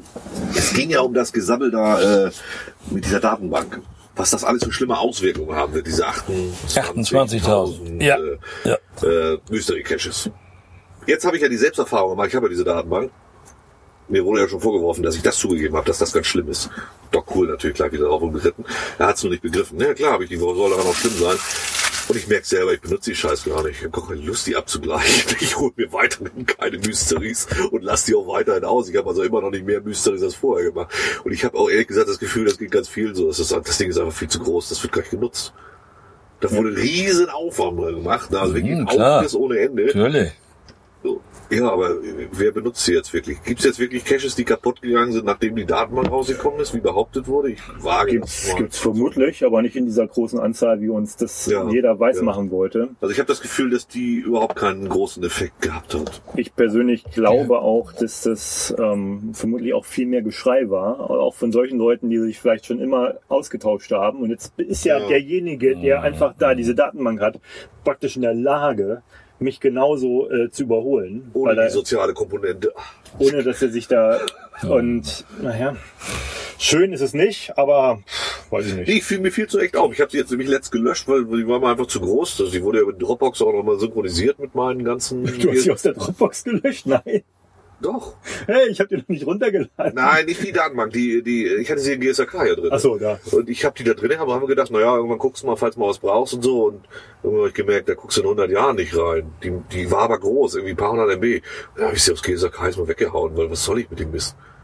Es ging ja um das Gesammel da äh, mit dieser Datenbank. Was das alles für schlimme Auswirkungen haben wird, diese achtundzwanzigtausend Ja, äh, ja. äh, Mystery Caches. Jetzt habe ich ja die Selbsterfahrung gemacht, ich habe ja diese Datenbank. Mir wurde ja schon vorgeworfen, dass ich das zugegeben habe, dass das ganz schlimm ist. Doch cool, natürlich gleich wieder drauf umgeritten. Er hat es nur nicht begriffen. Ja klar, habe ich die, wo soll daran auch schlimm sein? Und ich merke selber, ich benutze die Scheiß gar nicht. Ich habe gar keine Lust, die abzugleichen. Ich hole mir weiterhin keine Mysteries und lasse die auch weiterhin aus. Ich habe also immer noch nicht mehr Mysteries als vorher gemacht. Und ich habe auch ehrlich gesagt das Gefühl, das geht ganz vielen so. Das, ist, das Ding ist einfach viel zu groß, das wird gar nicht genutzt. Da wurde ein riesen Aufwand mal gemacht. Also wirklich Mhm, ein klar. Aufriss ohne Ende. Natürlich. So. Ja, aber wer benutzt sie jetzt wirklich? Gibt es jetzt wirklich Caches, die kaputt gegangen sind, nachdem die Datenbank rausgekommen ist, wie behauptet wurde? Ich wage Gibt's, das mal. gibt's vermutlich, aber nicht in dieser großen Anzahl, wie uns das Ja, jeder weiß ja. machen wollte. Also ich habe das Gefühl, dass die überhaupt keinen großen Effekt gehabt hat. Ich persönlich glaube auch, dass das ähm, vermutlich auch viel mehr Geschrei war, auch von solchen Leuten, die sich vielleicht schon immer ausgetauscht haben. Und jetzt ist ja, Ja. derjenige, der einfach da diese Datenbank hat, praktisch in der Lage, mich genauso äh, zu überholen, Ohne weil die er, soziale Komponente. ohne dass er sich da und naja, schön ist es nicht, aber pff, weiß ich nicht. Nee, ich fiel mir viel zu echt auf. Ich habe sie jetzt nämlich letzt gelöscht, weil die war mir einfach zu groß. Also die wurde ja mit Dropbox auch nochmal synchronisiert mit meinen ganzen... Du hast sie aus der Dropbox gelöscht? Nein. Doch. Hey, ich habe die noch nicht runtergeladen. Nein, nicht die Datenbank. Die, die, ich hatte sie in G S A K ja drin. Ach so, da. Und ich habe die da drin, aber haben wir gedacht, naja, irgendwann guckst du mal, falls du mal was brauchst und so. Und irgendwann habe ich gemerkt, da guckst du in hundert Jahren nicht rein. Die, die war aber groß, irgendwie ein paar hundert M B. Da habe ich sie aus G S A K erstmal weggehauen, weil was soll ich mit dem Mist?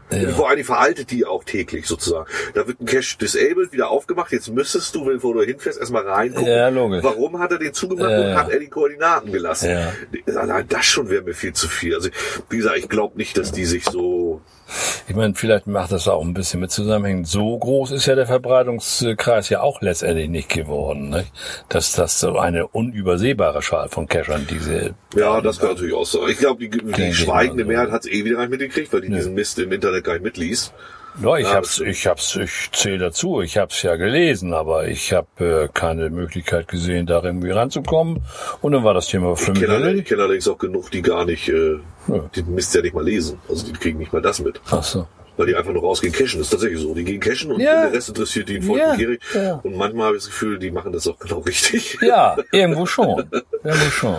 Ja. Vor allem veraltet die auch täglich sozusagen. Da wird ein Cache disabled, wieder aufgemacht. Jetzt müsstest du, bevor du hinfährst, erstmal reingucken. Ja, logisch. Warum hat er den zugemacht Ja, und ja. hat er die Koordinaten gelassen? Ja. Allein das schon wäre mir viel zu viel. Also wie gesagt, ich glaube nicht, dass die sich so... Ich meine, vielleicht macht das auch ein bisschen mit zusammenhängen. So groß ist ja der Verbreitungskreis ja auch letztendlich nicht geworden, nicht? Dass das so eine unübersehbare Schar von Cachern diese... Ja, das kann natürlich auch sein. Ich glaube, die, die Denke schweigende ich mal so. Mehrheit hat es eh wieder nicht mitgekriegt, weil die Nö. diesen Mist im Internet gar nicht mitliest. Ja, ich Ja, hab's, das- ich hab's, ich zähle dazu. Ich hab's ja gelesen, aber ich habe äh, keine Möglichkeit gesehen, da irgendwie ranzukommen. Und dann war das Thema für Ich mich kenne, ich erledigt. kenne allerdings auch genug, die gar nicht, äh, Ja. die Mist ja nicht mal lesen. Also die kriegen nicht mal das mit. Ach so. Weil die einfach nur rausgehen cashen. Das ist tatsächlich so. Die gehen cashen und Ja. der Rest interessiert die in Ja, Volkenkirch. ja. Und manchmal habe ich das Gefühl, die machen das auch genau richtig. Ja, irgendwo schon. Irgendwo schon.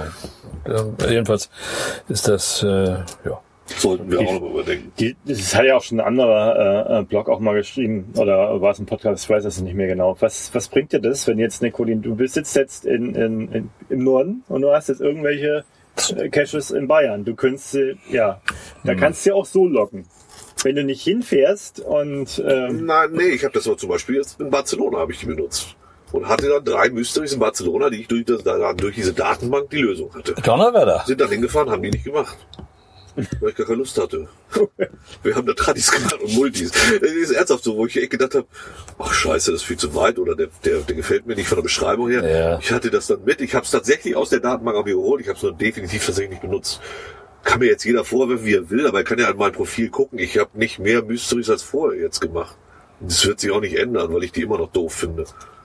Ja, jedenfalls ist das, äh, ja. Sollten wir auch noch überdenken. Die, das hat ja auch schon ein anderer äh, Blog auch mal geschrieben, oder war es ein Podcast, ich weiß es nicht mehr genau. Was, was bringt dir das, wenn jetzt, Nicolin, du sitzt jetzt in, in, in, im Norden und du hast jetzt irgendwelche äh, Caches in Bayern. Du könntest, äh, ja, da kannst du ja auch so locken. Wenn du nicht hinfährst und... Ähm, Nein, nee, ich habe das aber zum Beispiel jetzt in Barcelona habe ich die benutzt. Und hatte dann drei Mysteries in Barcelona, die ich durch, das, durch diese Datenbank die Lösung hatte. Donnerwetter. Sind dann hingefahren, haben die nicht gemacht. Weil ich gar keine Lust hatte. Wir haben da Tradis gemacht und Multis. Das ist ernsthaft so, wo ich echt gedacht habe, ach scheiße, das ist viel zu weit oder der, der, der gefällt mir nicht von der Beschreibung her. Ja. Ich hatte das dann mit. Ich habe es tatsächlich aus der Datenbank auch mir geholt. Ich habe es nur definitiv tatsächlich nicht benutzt. Kann mir jetzt jeder vorwerfen, wie er will, aber er kann ja an mein Profil gucken. Ich habe nicht mehr Mysteries als vorher jetzt gemacht. Und das wird sich auch nicht ändern, weil ich die immer noch doof finde.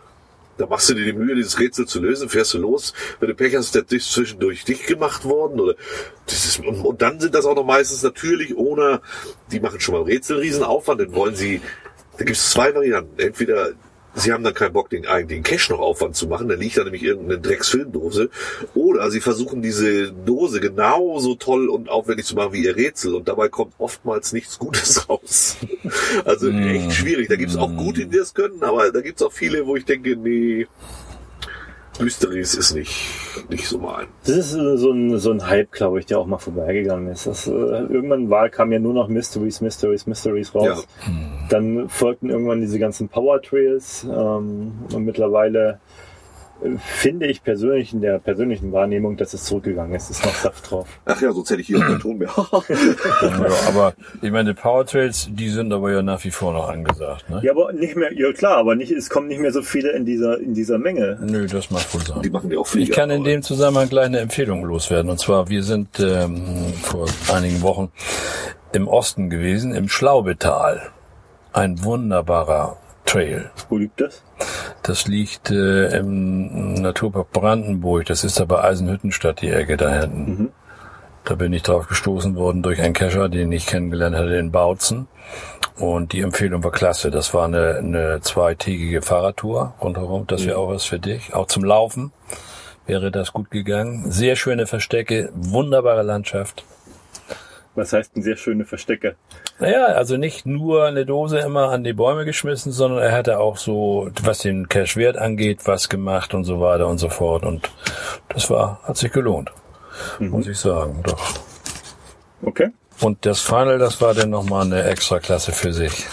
Da machst du dir die Mühe, dieses Rätsel zu lösen, fährst du los. Wenn du Pech hast, ist der zwischendurch dicht gemacht worden. Oder das ist, und, und dann sind das auch noch meistens natürlich ohne, die machen schon mal Rätsel, Riesenaufwand, dann wollen sie, da gibt es zwei Varianten. Entweder sie haben dann keinen Bock, den eigentlichen Cache noch Aufwand zu machen, dann liegt da nämlich irgendeine Drecksfilmdose. Oder sie versuchen diese Dose genauso toll und aufwendig zu machen wie ihr Rätsel und dabei kommt oftmals nichts Gutes raus. Also echt schwierig. Da gibt es auch gute, die das können, aber da gibt es auch viele, wo ich denke, nee, Mysteries ist nicht, nicht so mein. Das ist äh, so ein, so ein Hype, glaube ich, der auch mal vorbeigegangen ist. Das, äh, irgendwann war, kam ja nur noch Mysteries, Mysteries, Mysteries raus. Ja. Dann folgten irgendwann diese ganzen Power Trails ähm, und mittlerweile äh, finde ich persönlich in der persönlichen Wahrnehmung, dass es zurückgegangen ist. Es ist noch Saft drauf. Ach ja, sonst hätte ich hier keinen Ton mehr. Ja, aber ich meine, die Power Trails, die sind aber ja nach wie vor noch angesagt, ne? Ja, aber nicht mehr, ja klar, aber nicht, es kommen nicht mehr so viele in dieser, in dieser Menge. Nö, das mag wohl sein. Die machen ja auch Flieger. Ich kann in aber- dem Zusammenhang gleich eine Empfehlung loswerden. Und zwar, wir sind ähm, vor einigen Wochen im Osten gewesen, im Schlaubetal. Ein wunderbarer Trail. Wo liegt das? Das liegt äh, im Naturpark Brandenburg. Das ist da bei Eisenhüttenstadt, die Ecke da hinten. Mhm. Da bin ich drauf gestoßen worden durch einen Cacher, den ich kennengelernt hatte in Bautzen. Und die Empfehlung war klasse. Das war eine, eine zweitägige Fahrradtour rundherum. Das wäre auch was für dich. Auch zum Laufen wäre das gut gegangen. Sehr schöne Verstecke, wunderbare Landschaft. Was heißt denn sehr schöne Verstecke? Naja, also nicht nur eine Dose immer an die Bäume geschmissen, sondern er hatte auch so, was den Cache-Wert angeht, was gemacht und so weiter und so fort. Und das war, hat sich gelohnt, Mhm. muss ich sagen, doch. Okay. Und das Final, das war dann nochmal eine extra Klasse für sich.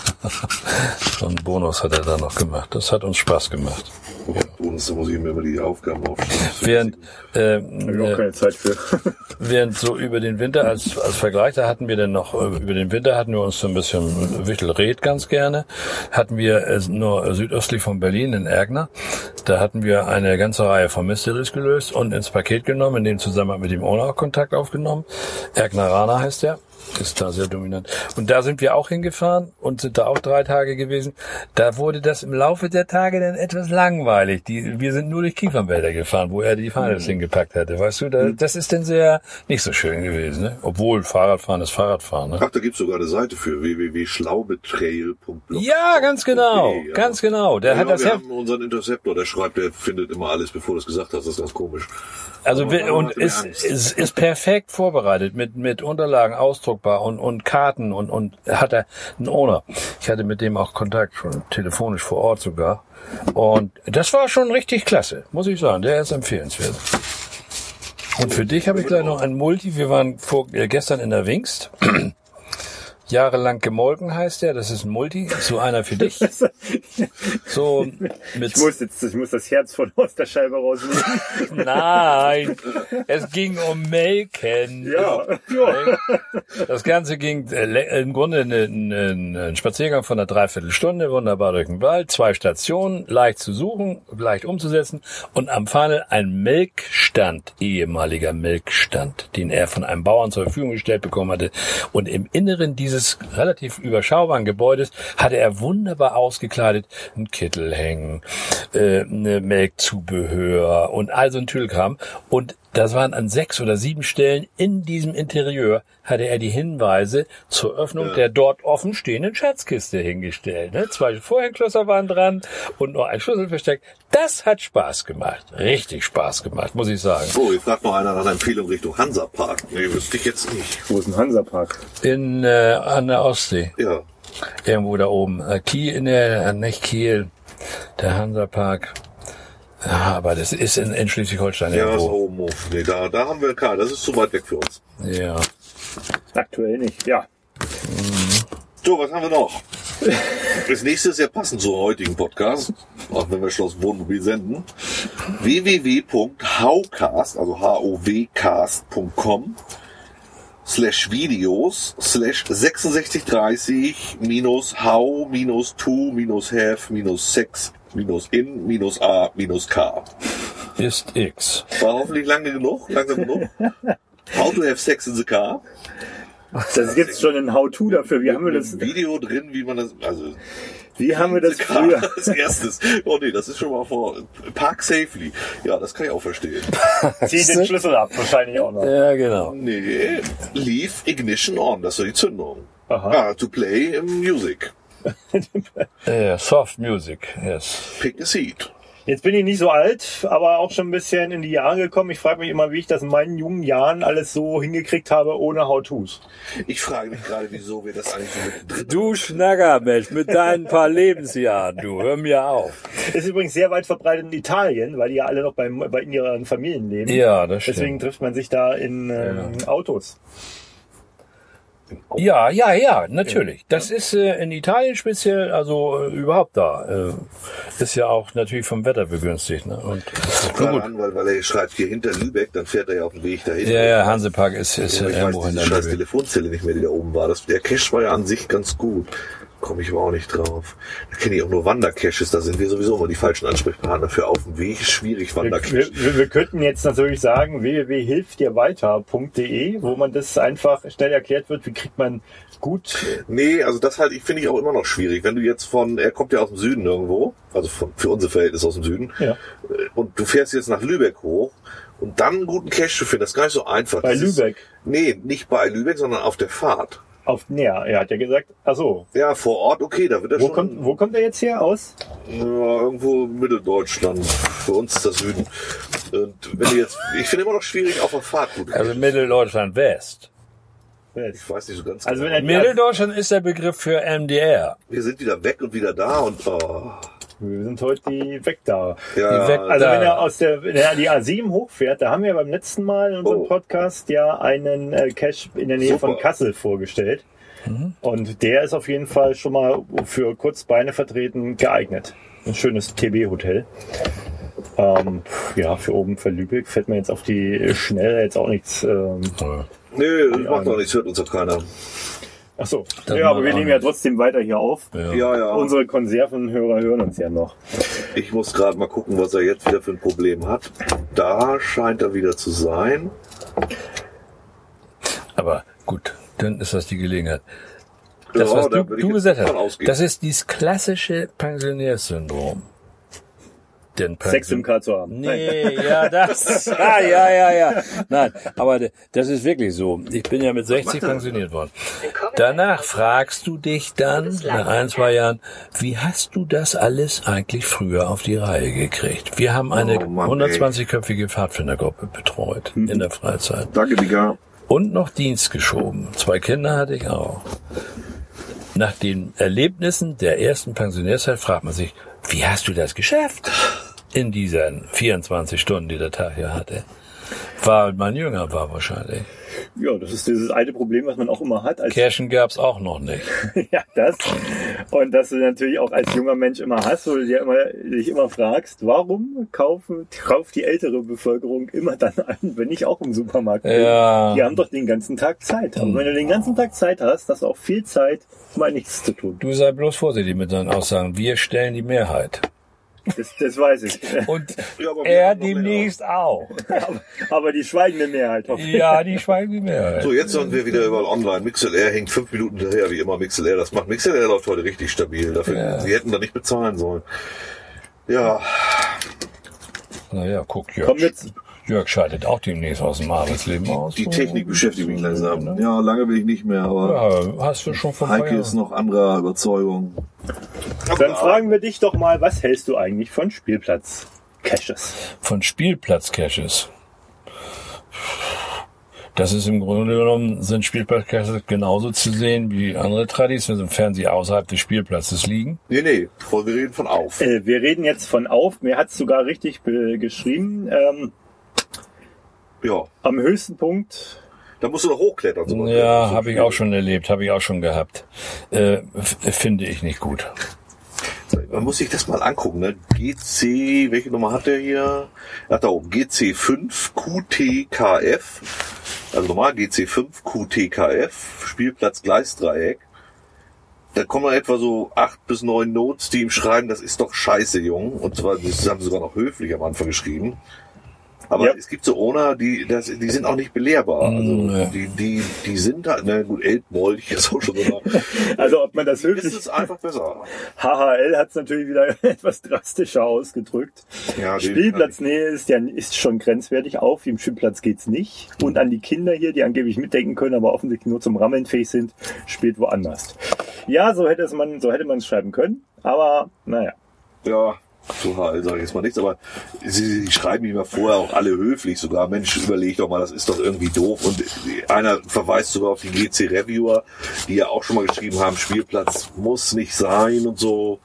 So einen Bonus hat er da noch gemacht. Das hat uns Spaß gemacht. Bonus, da muss ich mir immer die Aufgaben aufschreiben. Während, äh, Habe ich auch äh, keine Zeit für. während so über den Winter als, als Vergleich, da hatten wir dann noch, äh, über den Winter hatten wir uns so ein bisschen Wichtelried ganz gerne. Hatten wir äh, nur südöstlich von Berlin in Ergner. Da hatten wir eine ganze Reihe von Mysteries gelöst und ins Paket genommen, in dem Zusammenhang mit dem Owner auch Kontakt aufgenommen. Ergneraner heißt der. Ist da sehr dominant. Und da sind wir auch hingefahren und sind da auch drei Tage gewesen. Da wurde das im Laufe der Tage dann etwas langweilig. Die, wir sind nur durch Kiefernwälder gefahren, wo er die Finals mhm. hingepackt hatte. Weißt du, da, das ist dann sehr nicht so schön gewesen, ne? Obwohl Fahrradfahren ist Fahrradfahren, ne? Ach, da gibt's sogar eine Seite für w w w punkt schlaubetrail punkt blog. Ja, ganz genau, Okay, ja. ganz genau. Der ja, hat das wir ja, haben unseren Interceptor, der schreibt, der findet immer alles, bevor du es gesagt hast. Das ist ganz komisch. also Aber- wir, aber und hatte mir ist, Angst. ist, ist perfekt vorbereitet mit, mit Unterlagen ausdruckbar und, und Karten und, und hat er einen Owner. Ich hatte mit dem auch Kontakt, schon telefonisch vor Ort sogar. Und das war schon richtig klasse, muss ich sagen. Der ist empfehlenswert. Und für dich habe ich gleich noch ein Multi. Wir waren vor, äh, gestern in der Wingst. Jahrelang gemolken heißt der, das ist ein Multi, so einer für dich. So mit Ich muss jetzt, ich muss das Herz von aus der Scheibe rausnehmen. Nein, es ging um Melken. Ja, ja. Das Ganze ging äh, im Grunde ein, ein, ein Spaziergang von einer Dreiviertelstunde, wunderbar durch den Wald, zwei Stationen, leicht zu suchen, leicht umzusetzen und am Funnel ein Melkstand, ehemaliger Melkstand, den er von einem Bauern zur Verfügung gestellt bekommen hatte. Und im Inneren dieses relativ überschaubaren Gebäudes hatte er wunderbar ausgekleidet einen Kittel hängen, äh, eine Melkzubehör und all so ein Tüllkram. Und das waren an sechs oder sieben Stellen in diesem Interieur hatte er die Hinweise zur Öffnung ja. der dort offen stehenden Schatzkiste hingestellt. Ne? Zwei Vorhängeschlösser waren dran und noch ein Schlüssel versteckt. Das hat Spaß gemacht. Richtig Spaß gemacht, muss ich sagen. Oh, ihr fragt noch einer nach einer Empfehlung Richtung Hansapark. Nee, wüsste ich jetzt nicht. Wo ist ein Hansapark? In, äh, an der Ostsee. Ja. Irgendwo da oben. Äh, Kiel, in der, äh, nicht Kiel, der Hansapark. Ja, aber das ist in, in Schleswig-Holstein ja, irgendwo. Ja, oben. Nee, da, da haben wir keinen. Das ist zu weit weg für uns. Ja. Aktuell nicht, ja. So, was haben wir noch? Das nächste ist ja passend zum heutigen Podcast, auch wenn wir Schloss Wohnmobil senden. w w w punkt howcast, also h o w cast punkt com slash videos slash sechsundsechzig dreißig minus how minus to minus have minus sex minus in minus a minus k. Ist X. War hoffentlich lange genug, lange genug. How to have sex in the car. Das gibt's schon ein How-To dafür. Wie haben wir das? Ein Video drin, wie man das, also. Wie haben wir das früher? Als erstes. Oh nee, das ist schon mal vor. Park safely. Ja, das kann ich auch verstehen. Zieh den Schlüssel ab, wahrscheinlich auch noch. Ja, genau. Nee, leave ignition on, das ist die Zündung. Aha. Ah, to play music. Yeah, soft music, yes. Pick a seat. Jetzt bin ich nicht so alt, aber auch schon ein bisschen in die Jahre gekommen. Ich frage mich immer, wie ich das in meinen jungen Jahren alles so hingekriegt habe, ohne How-Tos. Ich frage mich gerade, wieso wir das eigentlich so mit drin Du Schnackermensch, mit deinen paar Lebensjahren, du, hör mir auf. Ist übrigens sehr weit verbreitet in Italien, weil die ja alle noch beim, bei in ihren Familien leben. Ja, das stimmt. Deswegen trifft man sich da in ähm, ja. Autos. Ja, ja, ja, natürlich. Das ist äh, in Italien speziell, also äh, überhaupt da. Äh, ist ja auch natürlich vom Wetter begünstigt. Ne? Und na gut. An, weil, weil er schreibt hier hinter Lübeck, dann fährt er ja auf dem Weg dahin. Ja, ja, Hansepark ist, ist ja, ja irgendwo hinter Lübeck. Ich weiß diese scheiß Telefonzelle nicht mehr, die da oben war. Das, der Cache war ja an sich ganz gut. Komme ich aber auch nicht drauf. Da kenne ich auch nur Wandercaches, da sind wir sowieso immer die falschen Ansprechpartner für auf dem Weg. Schwierig, Wandercaches. Wir, wir, wir könnten jetzt natürlich sagen w w w punkt hilft dir weiter punkt d e, wo man das einfach schnell erklärt wird, wie kriegt man gut... Nee, also das halt, ich finde ich auch immer noch schwierig. Wenn du jetzt von, er kommt ja aus dem Süden irgendwo, also von, für unsere Verhältnisse aus dem Süden, ja. Und du fährst jetzt nach Lübeck hoch und dann einen guten Cache zu finden, das ist gar nicht so einfach. Bei das Lübeck? Ist, nee, nicht bei Lübeck, sondern auf der Fahrt. Auf, ja, er hat ja gesagt, ach so. Ja, vor Ort, okay, da wird er wo schon... Kommt, wo kommt er jetzt her aus? Ja, irgendwo Mitteldeutschland. Für uns ist das Süden. Und wenn du jetzt, ich finde immer noch schwierig auf der Fahrt gut. Also Mitteldeutschland West. West. Ich weiß nicht so ganz also genau. Wenn Mitteldeutschland ist der Begriff für M D R. Wir sind wieder weg und wieder da und... Oh. Wir sind heute die weg da. Ja, die weg, also da. Wenn er aus der, wenn er die A sieben hochfährt, da haben wir beim letzten Mal in unserem oh. Podcast ja einen äh, Cache in der Nähe Super. von Kassel vorgestellt. Mhm. Und der ist auf jeden Fall schon mal für Kurzbeine vertreten geeignet. Ein schönes T B-Hotel. Ähm, ja, für oben für Lübeck fällt mir jetzt auf die Schnelle jetzt auch nichts. Ähm, Nö, das macht doch nichts, hört uns doch keiner. Ach so, ja, aber wir nehmen ja trotzdem weiter hier auf. Ja, ja. ja. Unsere Konservenhörer hören uns ja noch. Ich muss gerade mal gucken, was er jetzt wieder für ein Problem hat. Da scheint er wieder zu sein. Aber gut, dann ist das die Gelegenheit. Das, ja, was da du, du gesagt hast, das ist dieses klassische Pensionärsyndrom. Sex im K zu haben. Nee, ja, das, ja, ja, ja, ja. Nein, aber das ist wirklich so. Ich bin ja mit sechzig pensioniert worden. Danach fragst du dich dann, nach ein, zwei Jahren, wie hast du das alles eigentlich früher auf die Reihe gekriegt? Wir haben eine oh hundertzwanzigköpfige Pfadfindergruppe betreut hm. in der Freizeit. Danke, Digga. Und noch Dienst geschoben. Zwei Kinder hatte ich auch. Nach den Erlebnissen der ersten Pensionärszeit fragt man sich, wie hast du das geschafft? in diesen vierundzwanzig Stunden, die der Tag hier hatte, weil man jünger war wahrscheinlich. Ja, das ist dieses alte Problem, was man auch immer hat. Als Cashen gab's auch noch nicht. ja, das. Und dass du natürlich auch als junger Mensch immer hast, wo du dir immer, dich immer fragst, warum kaufen, kauft die ältere Bevölkerung immer dann ein, wenn ich auch im Supermarkt bin? Ja. Die haben doch den ganzen Tag Zeit. Aber wenn du den ganzen Tag Zeit hast, hast du auch viel Zeit, mal nichts zu tun. Du sei bloß vorsichtig mit deinen Aussagen. Wir stellen die Mehrheit. Das, das weiß ich. Und Ja, aber wir er haben noch demnächst auch. aber, aber die schweigende Mehrheit. Hoffe ich. Ja, die schweigende Mehrheit. So, jetzt sind wir wieder überall online. MixLR hängt fünf Minuten hinterher, wie immer MixLR das macht. MixLR läuft heute richtig stabil. Dafür, Ja. Sie hätten da nicht bezahlen sollen. Ja, Naja, guck, Jörg, Komm jetzt. Jörg scheidet auch demnächst aus dem Arbeitsleben aus. die Technik beschäftigt mich langsam. Ja, lange bin ich nicht mehr, aber Ja, hast du schon von Heike ist noch anderer Überzeugung. Dann fragen wir dich doch mal, was hältst du eigentlich von Spielplatz-Caches? Von Spielplatz-Caches. Das ist im Grunde genommen, sind Spielplatz-Caches genauso zu sehen wie andere Tradis, sofern sie außerhalb des Spielplatzes liegen. Nee, nee, wir reden von auf. Äh, wir reden jetzt von auf. Mir hat es sogar richtig be- geschrieben. Ähm, Ja, am höchsten Punkt. da musst du noch hochklettern. So Ja, so habe ich auch schon erlebt, habe ich auch schon gehabt. Äh, f- finde ich nicht gut. Man muss sich das mal angucken, ne? G C, welche Nummer hat der hier? Ach, da oben, G C fünf Q T K F. Also normal G C fünf Q T K F, Spielplatz Gleisdreieck. Da kommen etwa so acht bis neun Notes, die ihm schreiben, das ist doch scheiße, Jung. Und zwar, das haben sie sogar noch höflich am Anfang geschrieben. Aber Ja. es gibt so Owner, die, das, die sind auch nicht belehrbar. Also, Nee. die, die, die sind halt, na gut, Elbmolch ist auch schon so. Also ob man das Das höflich... ist einfach besser. H H L hat es natürlich wieder etwas drastischer ausgedrückt. Ja, den- Spielplatznähe ist ja ist schon grenzwertig. Auf dem Spielplatz geht's nicht. Und an die Kinder hier, die angeblich mitdenken können, aber offensichtlich nur zum Rammeln fähig sind, spielt woanders. Ja, so hätte es man, so hätte man es schreiben können. Aber naja. Ja, zu H L sage ich jetzt mal nichts, aber sie, sie schreiben ihm ja vorher auch alle höflich sogar, Mensch, überleg doch mal, das ist doch irgendwie doof. Und einer verweist sogar auf die G C-Reviewer, die ja auch schon mal geschrieben haben, Spielplatz muss nicht sein und so.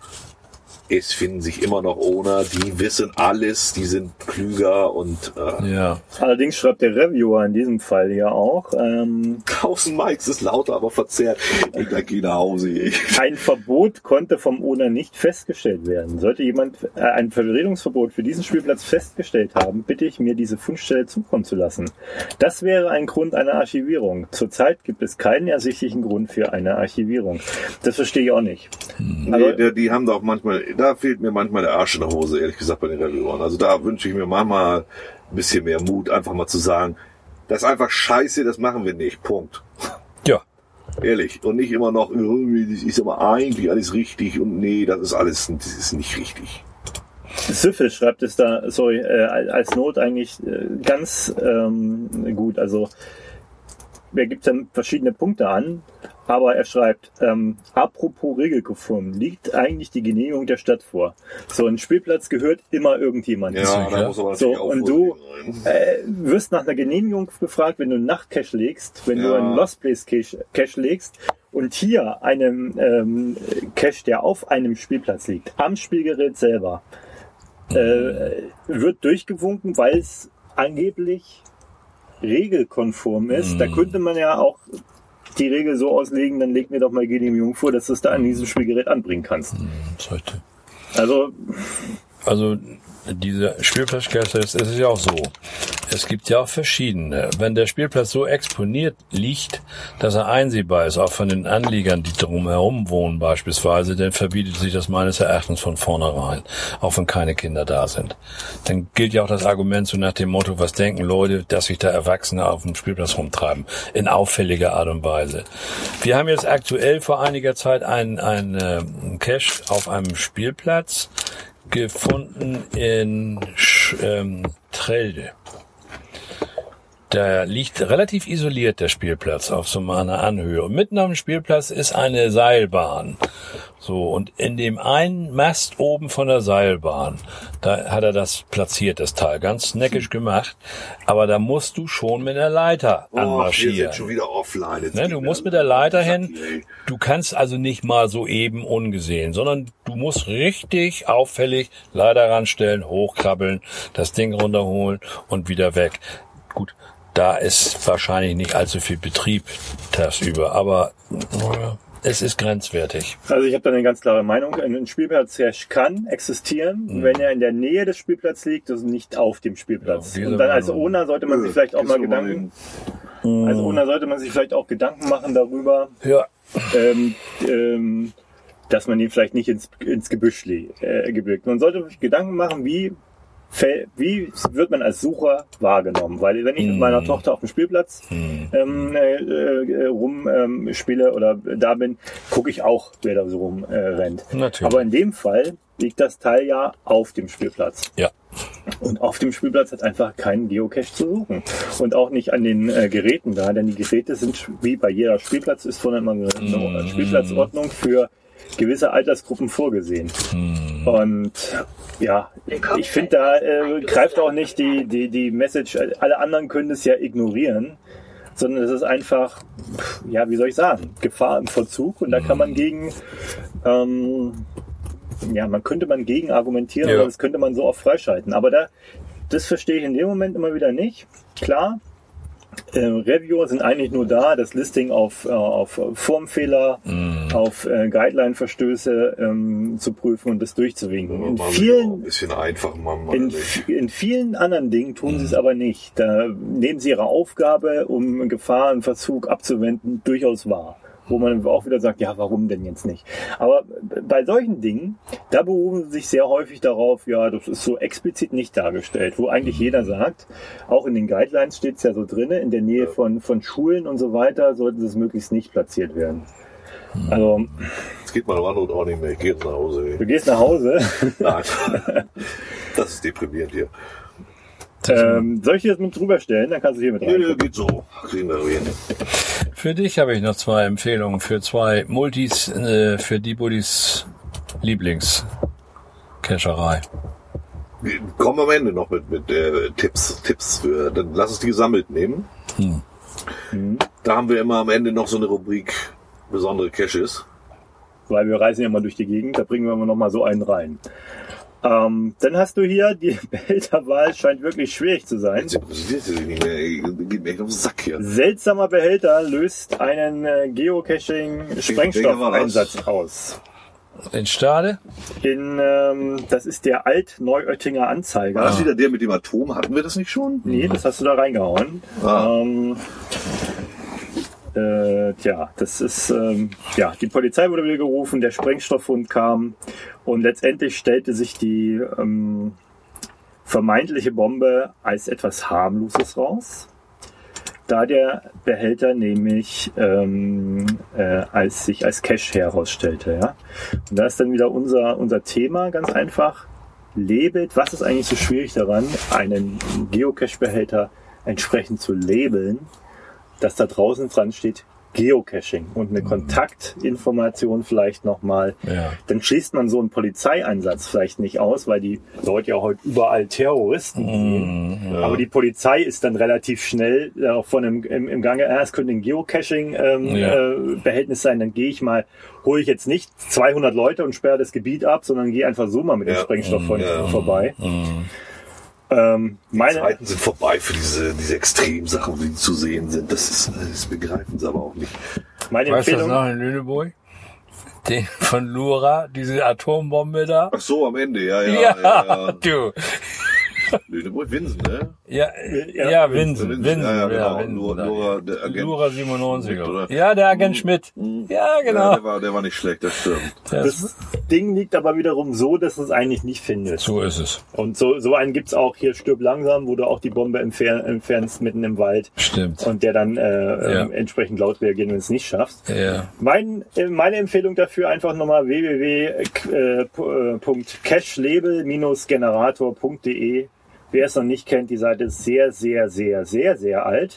Es finden sich immer noch Owner, die wissen alles, die sind klüger und äh, Ja. Allerdings schreibt der Reviewer in diesem Fall ja auch, ähm, tausend Mikes ist lauter, aber verzerrt. Ich gleich gehe nach Hause. Ich. ein Verbot konnte vom Owner nicht festgestellt werden. Sollte jemand äh, ein Verwertungsverbot für diesen Spielplatz festgestellt haben, bitte ich mir diese Fundstelle zukommen zu lassen. Das wäre ein Grund einer Archivierung. Zurzeit gibt es keinen ersichtlichen Grund für eine Archivierung. Das verstehe ich auch nicht. Nee, der, die haben da auch manchmal, da fehlt mir manchmal der Arsch in der Hose, ehrlich gesagt, bei den Reviewern. Also da wünsche ich mir manchmal ein bisschen mehr Mut, einfach mal zu sagen, das ist einfach scheiße, das machen wir nicht. Punkt. Ja. Ehrlich. Und nicht immer noch, das ist aber eigentlich alles richtig und nee, das ist alles, das ist nicht richtig. Süffel schreibt es da, sorry, äh, als Not eigentlich äh, ganz ähm, gut. Also er gibt dann verschiedene Punkte an, aber er schreibt, ähm, apropos regelkonform, liegt eigentlich die Genehmigung der Stadt vor. So ein Spielplatz gehört immer irgendjemandem. Ja, da ja. muss aber So, natürlich auch und du vorsichtig sein. äh, wirst nach einer Genehmigung gefragt, wenn du einen Nachtcache legst, wenn du Ja. einen Lost Place Cache, Cache legst und hier einen ähm, Cache, der auf einem Spielplatz liegt, am Spielgerät selber, äh, wird durchgewunken, weil es angeblich regelkonform ist. Da könnte man ja auch die Regel so auslegen, dann leg mir doch mal Genehmigung vor, dass du es da an diesem Spielgerät anbringen kannst. Sollte. Also, Also diese Spielplatzcache, es ist ja auch so. Es gibt ja auch verschiedene. Wenn der Spielplatz so exponiert liegt, dass er einsehbar ist, auch von den Anliegern, die drumherum wohnen beispielsweise, dann verbietet sich das meines Erachtens von vornherein, auch wenn keine Kinder da sind. Dann gilt ja auch das Argument so nach dem Motto, was denken Leute, dass sich da Erwachsene auf dem Spielplatz rumtreiben, in auffälliger Art und Weise. Wir haben jetzt aktuell vor einiger Zeit einen, einen äh, Cache auf einem Spielplatz gefunden in Sch- ähm, Trelde. Da liegt relativ isoliert der Spielplatz auf so einer Anhöhe. Und mitten auf dem Spielplatz ist eine Seilbahn. So, und in dem einen Mast oben von der Seilbahn, da hat er das platziert, das Teil, ganz neckisch gemacht, aber da musst du schon mit der Leiter Oh, wir anmarschieren. sind schon wieder offline. Jetzt Ne, geht du mir musst mit der Leiter Sack, hin, ey. du kannst also nicht mal so eben ungesehen, sondern du musst richtig auffällig Leiter ranstellen, hochkrabbeln, das Ding runterholen und wieder weg. Gut, da ist wahrscheinlich nicht allzu viel Betrieb tagsüber, aber äh, es ist grenzwertig. Also ich habe da eine ganz klare Meinung. Ein Spielplatz-Cache kann existieren, Mhm. wenn er in der Nähe des Spielplatzes liegt, also nicht auf dem Spielplatz. Ja, diese und dann als Meinung. Owner sollte man sich vielleicht auch Gehst mal du mal Gedanken, als Owner sollte man sich vielleicht auch Gedanken machen darüber, Ja, ähm, ähm, dass man ihn vielleicht nicht ins, ins Gebüsch le- äh, gebirgt. Man sollte sich Gedanken machen, wie fäll- wie wird man als Sucher wahrgenommen? Weil wenn ich mit meiner Tochter auf dem Spielplatz ähm, äh, äh, rum ähm, spiele oder da bin, gucke ich auch, wer da so rum äh, rennt. Natürlich. Aber in dem Fall liegt das Teil ja auf dem Spielplatz. ja. Und auf dem Spielplatz hat einfach keinen Geocache zu suchen. Und auch nicht an den äh, Geräten da, denn die Geräte sind, wie bei jeder Spielplatz ist von einer mm. Spielplatzordnung für gewisse Altersgruppen vorgesehen. Mm. Und ja, ich finde, da äh, greift auch nicht die, die, die Message, alle anderen können das ja ignorieren, sondern es ist einfach, ja, wie soll ich sagen, Gefahr im Vollzug und da kann man gegen, ähm, ja, man könnte man gegen argumentieren, Ja. oder das könnte man so oft freischalten. Aber da, das verstehe ich in dem Moment immer wieder nicht. Klar, äh, Reviewer sind eigentlich nur da, das Listing auf, äh, auf Formfehler, Mm. auf äh, Guideline-Verstöße ähm, zu prüfen und das durchzuwinken. In Mal ein vielen, bisschen einfach machen wir in, nicht. in vielen anderen Dingen tun sie es aber nicht. Da nehmen sie ihre Aufgabe, um Gefahrenverzug abzuwenden, durchaus wahr. Wo man auch wieder sagt, ja, warum denn jetzt nicht? Aber bei solchen Dingen, da berufen sie sich sehr häufig darauf, ja, das ist so explizit nicht dargestellt, wo eigentlich jeder sagt, auch in den Guidelines steht es ja so drin, in der Nähe von, von Schulen und so weiter, sollte es möglichst nicht platziert werden. Also, Jetzt geht meine Wanderung auch nicht mehr. Ich gehe jetzt nach Hause. du Ey. gehst nach Hause. Nein. Das ist deprimierend hier. ähm, soll ich dir das mit drüber stellen? Dann kannst du hier mit Nee, nee, rein. geht so. Kriegen wir hin. Für dich habe ich noch zwei Empfehlungen für zwei Multis, äh, für die Buddies Lieblingscacherei. Wir kommen am Ende noch mit, mit äh, Tipps. Tipps für, dann lass uns die gesammelt nehmen. Hm. Da haben wir immer am Ende noch so eine Rubrik besondere Caches. Weil wir reisen ja mal durch die Gegend, da bringen wir noch mal so einen rein. Ähm, dann hast du hier, die Behälterwahl scheint wirklich schwierig zu sein. Jetzt interessiert sie sich nicht mehr. Ey, geht mir echt auf den Sack hier. Seltsamer Behälter löst einen äh, Geocaching-Sprengstoffeinsatz aus. In Stade? In, ähm, das ist der Alt-Neuöttinger Anzeiger. War das wieder der mit dem Atom? Hatten wir das nicht schon? Nee, das hast du da reingehauen. Ah. Ähm, äh, tja, das ist, ähm, ja, die Polizei wurde wieder gerufen, der Sprengstofffund kam und letztendlich stellte sich die ähm, vermeintliche Bombe als etwas Harmloses raus, da der Behälter nämlich ähm, äh, als sich als Cache herausstellte. Ja? Und da ist dann wieder unser, unser Thema ganz einfach. Labelt, was ist eigentlich so schwierig daran, einen Geocache-Behälter entsprechend zu labeln, dass da draußen dran steht Geocaching und eine Kontaktinformation vielleicht nochmal. Ja. Dann schließt man so einen Polizeieinsatz vielleicht nicht aus, weil die Leute ja heute überall Terroristen sehen. Aber die Polizei ist dann relativ schnell äh, von einem, im, im Gange, äh, es könnte ein Geocaching-Behältnis ähm, Ja. äh, Behältnis sein, dann gehe ich mal, hole ich jetzt nicht zweihundert Leute und sperre das Gebiet ab, sondern gehe einfach so mal mit dem Ja. Sprengstoff von, Ja. vorbei. Ähm, meine, Zeiten sind vorbei für diese, diese Extremsachen, die zu sehen sind. Das ist, das begreifen sie aber auch nicht. meine Weißt du das Empfehlung, noch in Lüneburg? Den von Lura, diese Atombombe da? Ach so, am Ende, ja, ja. Ja, ja, ja. du. Lüneburg, Winsen, ne? Ja, Ja, ja, Winsen, Winsen, ja, ja, genau. Winsen. Lura, Lura, der Agent. Lura siebenundneunzig. Oder? Ja, der Agent Schmidt. Ja, Ja, genau. der war, der war nicht schlecht, das stimmt. das Ding liegt aber wiederum so, dass du es eigentlich nicht findest. So ist es. Und so, so einen gibt's auch hier, Stirb langsam, wo du auch die Bombe entfer entfernst mitten im Wald Stimmt. und der dann äh, Ja. ähm, entsprechend laut reagiert, wenn du es nicht schaffst. Ja. Mein, äh, meine Empfehlung dafür einfach nochmal w w w punkt cachelabel Bindestrich generator punkt de. Wer es noch nicht kennt, die Seite ist sehr, sehr, sehr, sehr, sehr alt.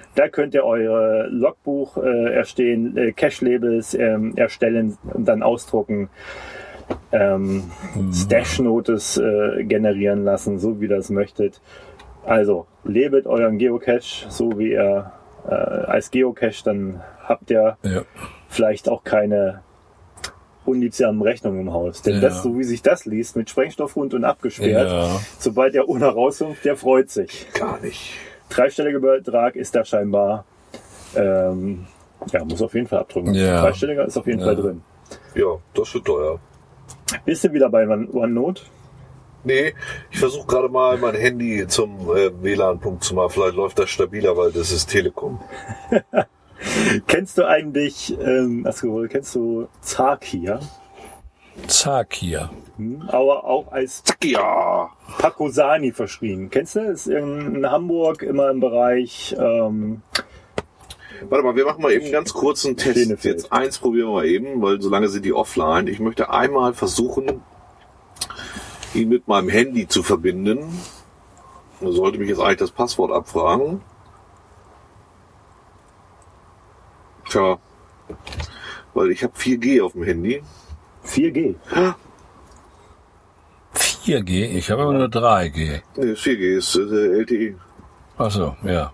Da könnt ihr eure Logbuch äh, erstehen, äh, Cache-Labels ähm, erstellen und dann ausdrucken, ähm, mhm. Stash-Notes äh, generieren lassen, so wie ihr das möchtet. Also, lebet euren Geocache, so wie ihr äh, als Geocache, dann habt ihr ja. vielleicht auch keine unliebsamen Rechnungen im Haus. Denn ja. das, so wie sich das liest, mit Sprengstoffhund und abgesperrt, ja. sobald der Owner rauskommt, der freut sich. Gar nicht. Dreistelliger Betrag ist da scheinbar, ähm, ja, muss auf jeden Fall abdrücken. Ja. Dreistelliger ist auf jeden ja. Fall drin. Ja, das wird teuer. Bist du wieder bei OneNote? Nee, ich versuche gerade mal mein Handy zum äh, W L A N-Punkt zu machen. Vielleicht läuft das stabiler, weil das ist Telekom. Kennst du eigentlich, ähm, also, kennst du Zakia? Zakia. Hm, aber auch als Zakia. Pakosani verschrien. Kennst du? Ist in Hamburg immer im Bereich... Ähm, Warte mal, wir machen mal eben einen ganz kurzen Test. Schenefeld. Jetzt eins probieren wir mal eben, weil solange sind die offline. Ich möchte einmal versuchen, ihn mit meinem Handy zu verbinden. Da sollte mich jetzt eigentlich das Passwort abfragen. Tja, weil ich habe vier G auf dem Handy. vier G? vier G? Ich habe aber nur drei G. Nee, vier G ist äh, L T E. Ach so, ja.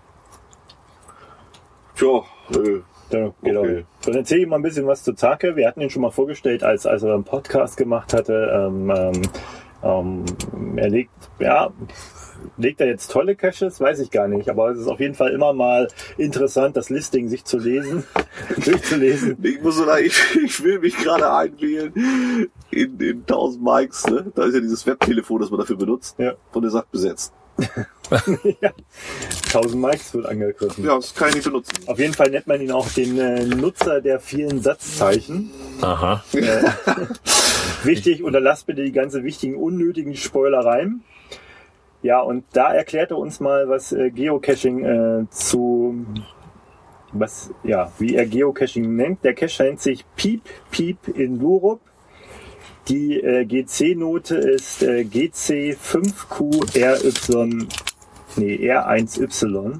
Tja, äh, Ja, genau. Okay. Dann erzähle ich mal ein bisschen was zu Zake. Wir hatten ihn schon mal vorgestellt, als, als er einen Podcast gemacht hatte. Ähm, ähm, ähm, er legt, ja, legt er jetzt tolle Caches? Weiß ich gar nicht. Aber es ist auf jeden Fall immer mal interessant, das Listing sich zu lesen, durchzulesen. Ich muss sagen, ich, ich will mich gerade einwählen in, in tausend Mikes. Ne? Da ist ja dieses Webtelefon, das man dafür benutzt. Ja. Und er sagt besetzt. Ja. tausend Mikes wird angegriffen. Ja, das kann ich nicht benutzen. Auf jeden Fall nennt man ihn auch den äh, Nutzer der vielen Satzzeichen. Aha. Äh, wichtig, unterlasst bitte die ganze wichtigen, unnötigen Spoilereien. Ja, und da erklärt er uns mal, was äh, Geocaching äh, zu, was, ja, wie er Geocaching nennt. Der Cache nennt sich Piep Piep in Lurup. Die äh, G C-Note ist äh, G C fünf Q R Y, nee, R eins Y.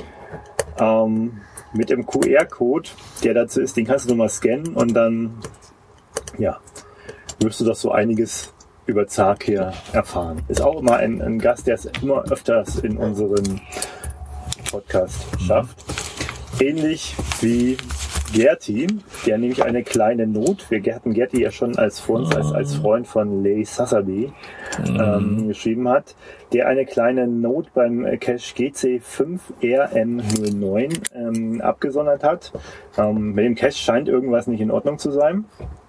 Ähm, mit dem Q R-Code, der dazu ist, den kannst du nochmal scannen und dann, ja, wirst du doch so einiges über Zake erfahren. Ist auch immer ein, ein Gast, der es immer öfters in unseren Podcast schafft. Ähnlich wie Gerti, der nämlich eine kleine Not, wir hatten Gerti ja schon als, Freund, als, als Freund von Lay Sasabe ähm, geschrieben hat, der eine kleine Not beim Cache G C fünf R M null neun ähm, abgesondert hat. Ähm, mit dem Cache scheint irgendwas nicht in Ordnung zu sein.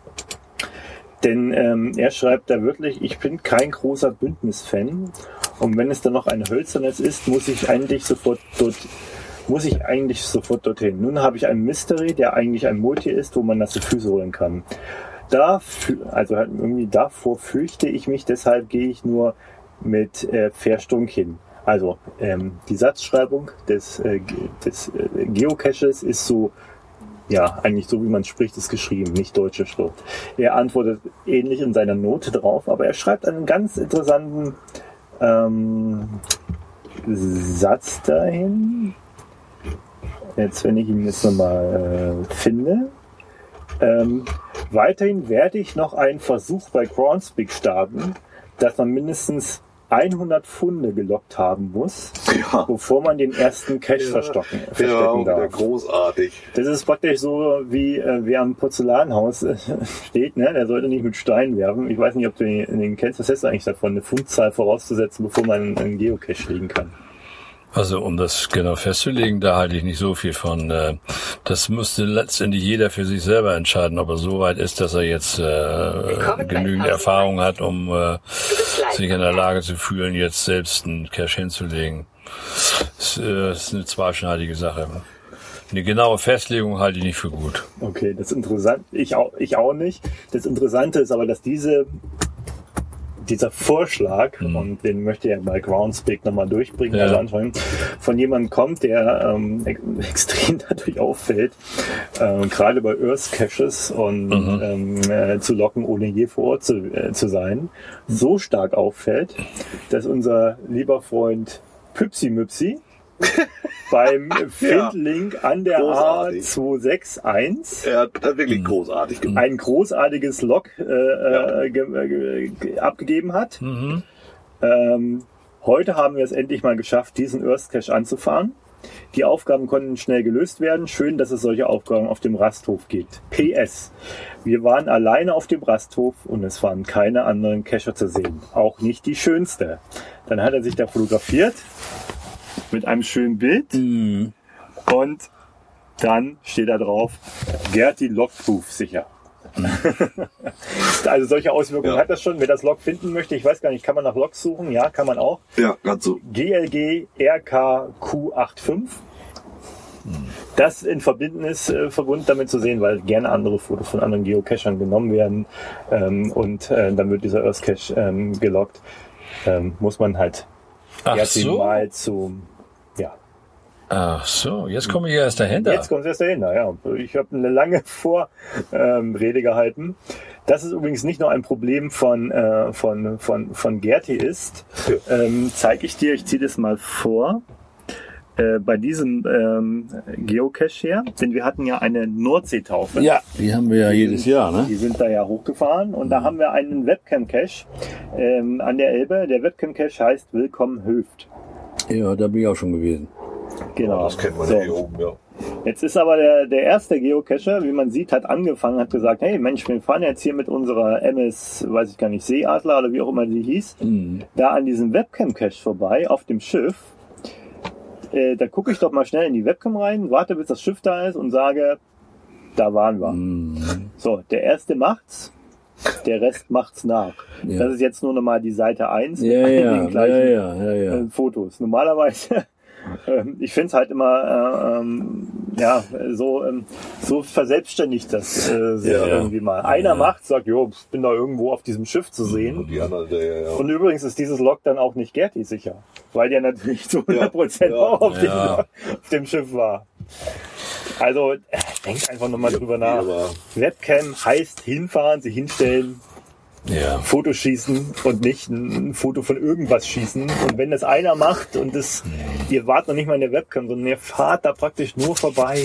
Denn ähm, er schreibt da wirklich, ich bin kein großer Bündnis-Fan und wenn es dann noch ein hölzernes ist, muss ich eigentlich sofort dort muss ich eigentlich sofort dorthin. Nun habe ich einen Mystery, der eigentlich ein Multi ist, wo man das zu Füße holen kann. Da, also halt irgendwie davor fürchte ich mich, deshalb gehe ich nur mit äh, Verstunk hin. Also ähm, die Satzschreibung des, äh, des äh, Geocaches ist so, ja, eigentlich so wie man spricht, ist geschrieben, nicht deutsche Schrift. Er antwortet ähnlich in seiner Note drauf, aber er schreibt einen ganz interessanten ähm, Satz dahin. Jetzt, wenn ich ihn jetzt nochmal äh, finde. Ähm, weiterhin werde ich noch einen Versuch bei Groundspeak starten, dass man mindestens hundert Pfunde gelockt haben muss, ja. bevor man den ersten Cache ja. verstocken, verstecken ja, darf. Großartig. Das ist praktisch so, wie äh, wer am Porzellanhaus äh, steht, ne? Der sollte nicht mit Steinen werfen. Ich weiß nicht, ob du den, den kennst. Was hältst du eigentlich davon, eine Pfundzahl vorauszusetzen, bevor man einen Geocache legen kann? Also um das genau festzulegen, da halte ich nicht so viel von. Das müsste letztendlich jeder für sich selber entscheiden, ob er so weit ist, dass er jetzt äh, genügend Erfahrung hat, um äh, sich in der Lage zu fühlen, jetzt selbst einen Cache hinzulegen. Das äh, ist eine zweischneidige Sache. Eine genaue Festlegung halte ich nicht für gut. Okay, das ist interessant. Ich auch, ich auch nicht. Das Interessante ist aber, dass diese dieser Vorschlag, mhm. und den möchte ich ja bei Groundspeak nochmal durchbringen, ja. also anschauen, von jemandem kommt, der ähm, ex- extrem dadurch auffällt, äh, gerade bei Earth Caches und mhm. ähm, äh, zu locken, ohne je vor Ort zu, äh, zu sein, so stark auffällt, dass unser lieber Freund Püpsi Müpsi beim Findling an der Großartig. A zwei sechs eins. Er hat wirklich großartig gemacht. Ein großartiges Log äh, Ja. äh, ge, ge, abgegeben hat. Mhm. Ähm, heute haben wir es endlich mal geschafft, diesen Earth Cache anzufahren. Die Aufgaben konnten schnell gelöst werden. Schön, dass es solche Aufgaben auf dem Rasthof gibt. P S. Wir waren alleine auf dem Rasthof und es waren keine anderen Cacher zu sehen. Auch nicht die schönste. Dann hat er sich da fotografiert mit einem schönen Bild Mhm. und dann steht da drauf, Gerti Logproof sicher. Also solche Auswirkungen Ja. hat das schon. Wer das Log finden möchte, ich weiß gar nicht, kann man nach Logs suchen? Ja, kann man auch. Ja, ganz so. G L G R K Q fünfundachtzig. Das in Verbindnis äh, verbunden damit zu sehen, weil gerne andere Fotos von anderen Geocachern genommen werden ähm, und äh, dann wird dieser Earth Cache ähm, geloggt. Ähm, muss man halt Ach Gerti so. mal zum, ja. Ach so, jetzt komme ich erst dahinter. Jetzt kommt es erst dahinter, ja. Ich habe eine lange Vorrede ähm, Rede gehalten. Das ist übrigens nicht nur ein Problem von, äh, von, von, von Gerti ist. Ähm, zeige ich dir, ich ziehe das mal vor. Äh, bei diesem ähm, Geocache hier, denn wir hatten ja eine Nordseetaufe. Ja, die haben wir ja jedes Jahr, ne? Die sind da ja hochgefahren und da haben wir einen Webcam-Cache ähm, an der Elbe. Der Webcam-Cache heißt Willkommen Höft. Ja, da bin ich auch schon gewesen. Genau. Das kennt man So. ja hier oben, ja. Jetzt ist aber der, der erste Geocacher, wie man sieht, hat angefangen, hat gesagt, hey Mensch, wir fahren jetzt hier mit unserer M S, weiß ich gar nicht, Seeadler oder wie auch immer die hieß, Mhm. da an diesem Webcam-Cache vorbei auf dem Schiff. Äh, da gucke ich doch mal schnell in die Webcam rein, warte bis das Schiff da ist und sage, da waren wir. Mhm. So, der erste macht's, der Rest macht's nach. Ja. Das ist jetzt nur nochmal die Seite eins Ja, mit ja, den ja, gleichen ja, ja, ja. äh, Fotos. Normalerweise, ähm, ich finde es halt immer, äh, ähm, ja, so, ähm, so verselbstständigt das äh, sich Ja. irgendwie mal. Einer macht, sagt, jo, ich bin da irgendwo auf diesem Schiff zu sehen. Und die anderen, der, ja, ja. Und übrigens ist dieses Log dann auch nicht Gerti sicher, weil der natürlich zu hundert Prozent Ja. auch auf, Ja. dem, auf dem Schiff war. Also, äh, denkt einfach nochmal drüber nach. aber- Webcam heißt hinfahren, sie hinstellen, Ja. Fotos schießen und nicht ein Foto von irgendwas schießen. Und wenn das einer macht und das, ihr wart noch nicht mal in der Webcam, sondern ihr fahrt da praktisch nur vorbei.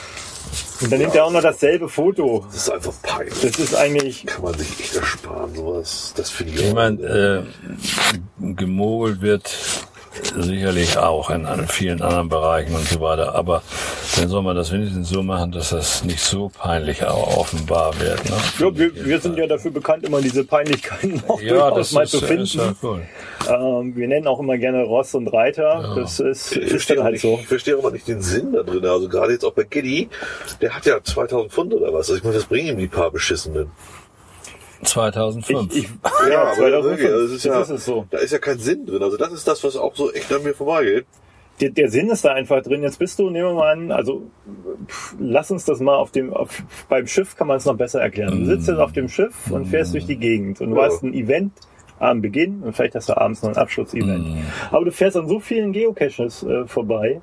Und dann nimmt er auch noch dasselbe Foto. Das ist einfach peinlich. Das ist eigentlich, Kann man sich echt ersparen, sowas. Das finde ich Ich auch. meine, äh, gemogelt wird sicherlich auch in, an vielen anderen Bereichen und so weiter, aber dann soll man das wenigstens so machen, dass das nicht so peinlich auch offenbar wird. Ne? ja, wir, wir sind ja dafür bekannt, immer diese Peinlichkeiten auch Ja, durchaus das mal ist, zu ist finden. ja cool. Ähm, wir nennen auch immer gerne Ross und Reiter. Das ist, Ich ist verstehe, dann auch halt nicht, so. ich verstehe aber nicht den Sinn da drin. Also gerade jetzt auch bei Giddy, der hat ja zweitausend Pfund oder was. Also ich meine, das bringen ihm die paar Beschissenen. zweitausendfünf. Ich, ich, Ja, aber zweitausendfünf, wirklich, also das ist ja, das ist es so. da ist ja kein Sinn drin. Also das ist das, was auch so echt an mir vorbeigeht. Der, der Sinn ist da einfach drin. Jetzt bist du, nehmen wir mal an, also pff, lass uns das mal auf dem, auf, beim Schiff kann man es noch besser erklären. Du sitzt jetzt auf dem Schiff und fährst durch die Gegend und du Ja. hast ein Event am Beginn und vielleicht hast du abends noch ein Abschlussevent. Aber du fährst an so vielen Geocaches äh, vorbei,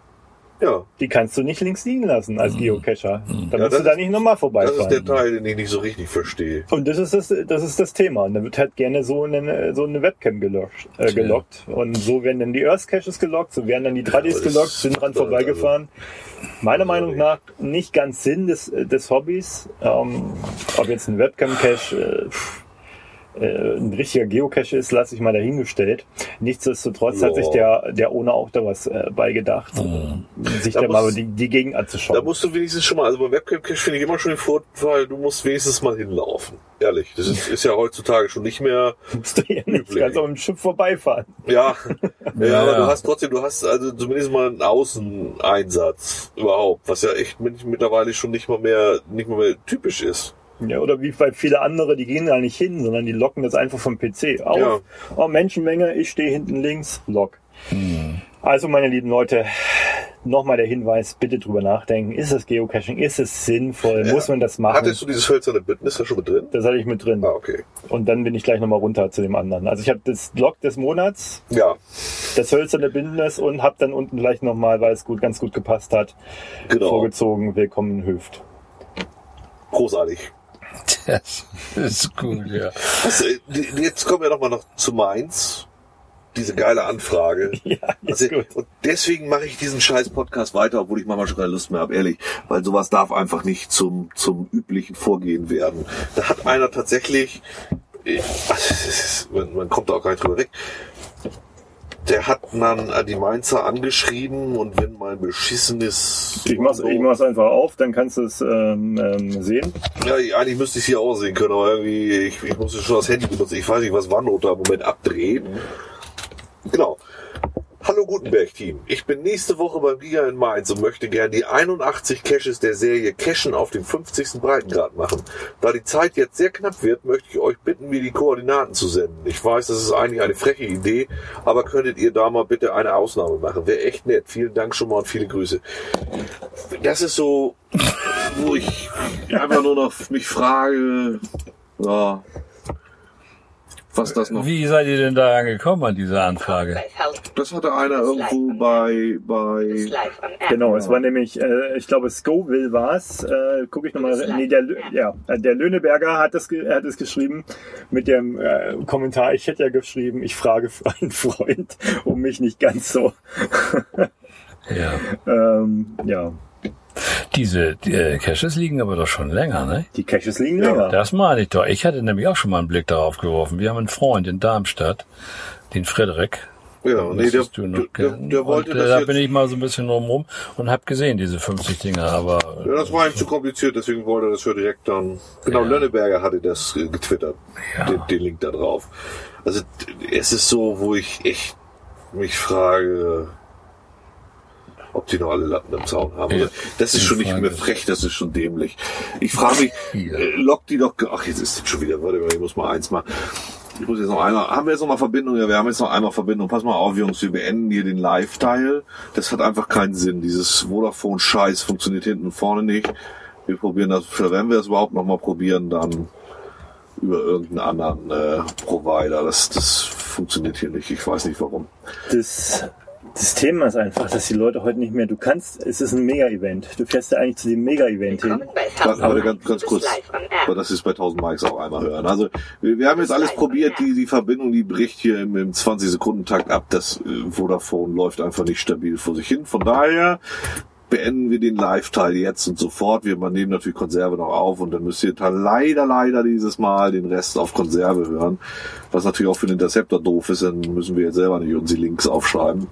Ja, die kannst du nicht links liegen lassen als Geocacher. Da Ja, musst das du da ist- nicht nochmal das ist der vorbeifahren. Teil, den ich nicht so richtig verstehe. Und das ist das, das ist das Thema. Und da wird halt gerne so eine, so eine Webcam gelockt, äh, gelockt. Und so werden dann die Earth Caches gelockt, so werden dann die Tradis aber das- gelockt, sind dran also- vorbeigefahren. Meiner Meinung nach nicht ganz Sinn des, des Hobbys. Ähm, ob jetzt ein Webcam-Cache äh, pff, äh, ein richtiger Geocache ist, lasse ich mal dahingestellt. Nichtsdestotrotz hat Ja. sich der, der ohne auch da was äh, beigedacht, sich Da da mal muss- die, die Gegend Da anzuschauen. musst du wenigstens schon mal, also beim Webcam-Cache finde ich immer schon den Vorteil, du musst wenigstens mal hinlaufen. Ehrlich, das ist, ist ja heutzutage schon nicht mehr, Musst du ja nicht üblich. ganz auf dem Schiff vorbeifahren. ja, ja, Ja, aber ja. du hast trotzdem, du hast also zumindest mal einen Außeneinsatz überhaupt, was ja echt mit, mittlerweile schon nicht mal mehr, nicht mal mehr typisch ist. Ja, oder wie bei viele andere, die gehen da nicht hin, sondern die locken das einfach vom P C auf. Ja. Oh, Menschenmenge, ich stehe hinten links, lock. Also, meine lieben Leute, nochmal der Hinweis, bitte drüber nachdenken. Ist es Geocaching? Ist es sinnvoll? Ja. Muss man das machen? Hattest du dieses hölzerne Bündnis da schon mit drin? Das hatte ich mit drin. Ah, okay. Und dann bin ich gleich nochmal runter zu dem anderen. Also ich habe das Log des Monats, Ja, das hölzerne Bündnis und habe dann unten gleich nochmal, weil es gut, ganz gut gepasst hat, genau. vorgezogen, willkommen in Höft. Großartig. Das ist gut, ja. Was, äh, die- jetzt kommen wir nochmal noch zu Mainz. diese geile Anfrage. Ja, ist also, gut. Und deswegen mache ich diesen scheiß Podcast weiter, obwohl ich manchmal schon keine Lust mehr habe, ehrlich. Weil sowas darf einfach nicht zum, zum üblichen Vorgehen werden. Da hat einer tatsächlich, also, das ist, man, man kommt da auch gar nicht drüber weg, der hat dann die Mainzer angeschrieben und wenn mein beschissenes... Ich mach's, ich mach's einfach auf, dann kannst du es ähm, ähm, sehen. Ja, eigentlich müsste ich es hier auch sehen können, aber irgendwie, ich, ich muss schon das Handy benutzen. Ich weiß nicht, was OneNote da im Moment abdreht. Genau. Hallo Gutenberg-Team. Ich bin nächste Woche beim Giga in Mainz und möchte gern die einundachtzig Caches der Serie Cachen auf dem fünfzigsten Breitengrad machen. Da die Zeit jetzt sehr knapp wird, möchte ich euch bitten, mir die Koordinaten zu senden. Ich weiß, das ist eigentlich eine freche Idee, aber könntet ihr da mal bitte eine Ausnahme machen? Wäre echt nett. Vielen Dank schon mal und viele Grüße. Das ist so, wo ich einfach nur noch mich frage, ja, was das noch... Wie seid ihr denn da angekommen an diese Anfrage? Das hatte einer irgendwo bei, bei, Live on air. Genau, es war nämlich, äh, ich glaube, Scoville war es. Äh, Gucke ich nochmal. Nee, der, ja, der Löhneberger hat das, ge- hat es geschrieben mit dem äh, Kommentar. Ich hätte ja geschrieben, ich frage für einen Freund, um mich nicht ganz so. Ja. ähm, ja, Diese die, äh, Caches liegen aber doch schon länger, ne? die Caches liegen länger. Das meine ich doch. Ich hatte nämlich auch schon mal einen Blick darauf geworfen. Wir haben einen Freund in Darmstadt, den Frederik. ja, nee, der, Müsstest du noch der, der, kennen. der wollte und, äh, das da jetzt, bin ich mal so ein bisschen rumrum und hab gesehen, diese fünfzig Dinger, aber... ja, das war ihm zu kompliziert, deswegen wollte er das für direkt dann, genau, Ja. Lönneberger hatte das äh, getwittert, Ja. den, den Link da drauf. Also, d- es ist so, wo ich echt mich frage, ob die noch alle Latten im Zaun haben. Ja, Also, das ist die schon nicht Frage mehr ist- frech, das ist schon dämlich. Ich frage mich, Ja. äh, lockt die doch, ach, jetzt ist es schon wieder, warte mal, ich muss mal eins machen. Ich muss jetzt noch einmal, haben wir jetzt noch mal Verbindung? Ja, wir haben jetzt noch einmal Verbindung. Pass mal auf, Jungs, wir beenden hier den Live-Teil. Das hat einfach keinen Sinn. Dieses Vodafone-Scheiß funktioniert hinten und vorne nicht. Wir probieren das, wenn wir es überhaupt noch mal probieren, dann über irgendeinen anderen äh, Provider. Das, das funktioniert hier nicht. Ich weiß nicht warum. Das, das Thema ist einfach, dass die Leute heute nicht mehr, du kannst, es ist ein Mega-Event. Du fährst ja eigentlich zu dem Mega-Event hin. Willkommen bei Aber tausend aber Likes. ganz, ganz Du kurz, bist live on aber air. das ist bei tausend Mikes auch einmal hören. Also wir, wir haben jetzt alles probiert, die, die Verbindung, die bricht hier im, im zwanzig-Sekunden-Takt ab. Das äh, Vodafone läuft einfach nicht stabil vor sich hin. Von daher beenden wir den Live-Teil jetzt und sofort. Wir nehmen natürlich Konserve noch auf und dann müsst ihr leider, leider dieses Mal den Rest auf Konserve hören. Was natürlich auch für den Interceptor doof ist, dann müssen wir jetzt selber nicht uns die Links aufschreiben.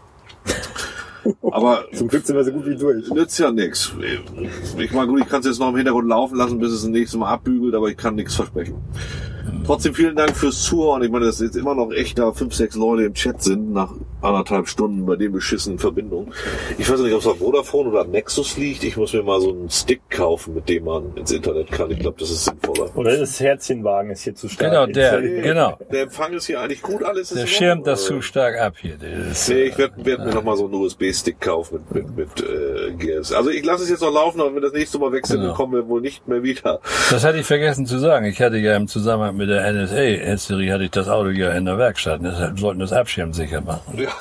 Aber Zum Glück sind wir so gut wie durch. nützt ja nichts. Ich meine, gut, ich kann es jetzt noch im Hintergrund laufen lassen, bis es das nächste Mal abbügelt, aber ich kann nichts versprechen. Trotzdem vielen Dank fürs Zuhören. Ich meine, dass jetzt immer noch echt da fünf, sechs Leute im Chat sind, nach anderthalb Stunden bei den beschissenen Verbindungen. Ich weiß nicht, ob es auf Vodafone oder am Nexus liegt. Ich muss mir mal so einen Stick kaufen, mit dem man ins Internet kann. Ich glaube, das ist sinnvoller. Oder das Herzchenwagen ist hier zu stark. Genau, der, installiert. genau. Der Empfang ist hier eigentlich gut, alles ist Der in schirmt das Ordnung. zu stark ab hier. Das, Nee, ich werde werd mir noch mal so einen U S B-Stick kaufen mit, mit, mit äh, G S. Also ich lasse es jetzt noch laufen, aber wenn das nächste Mal weg sind, Genau. dann kommen wir wohl nicht mehr wieder. das hatte ich vergessen zu sagen. Ich hatte ja im Zusammenhang mit der N S A-Serie hatte ich das Auto ja in der Werkstatt. Deshalb sollten das abschirmsicher machen. Ja.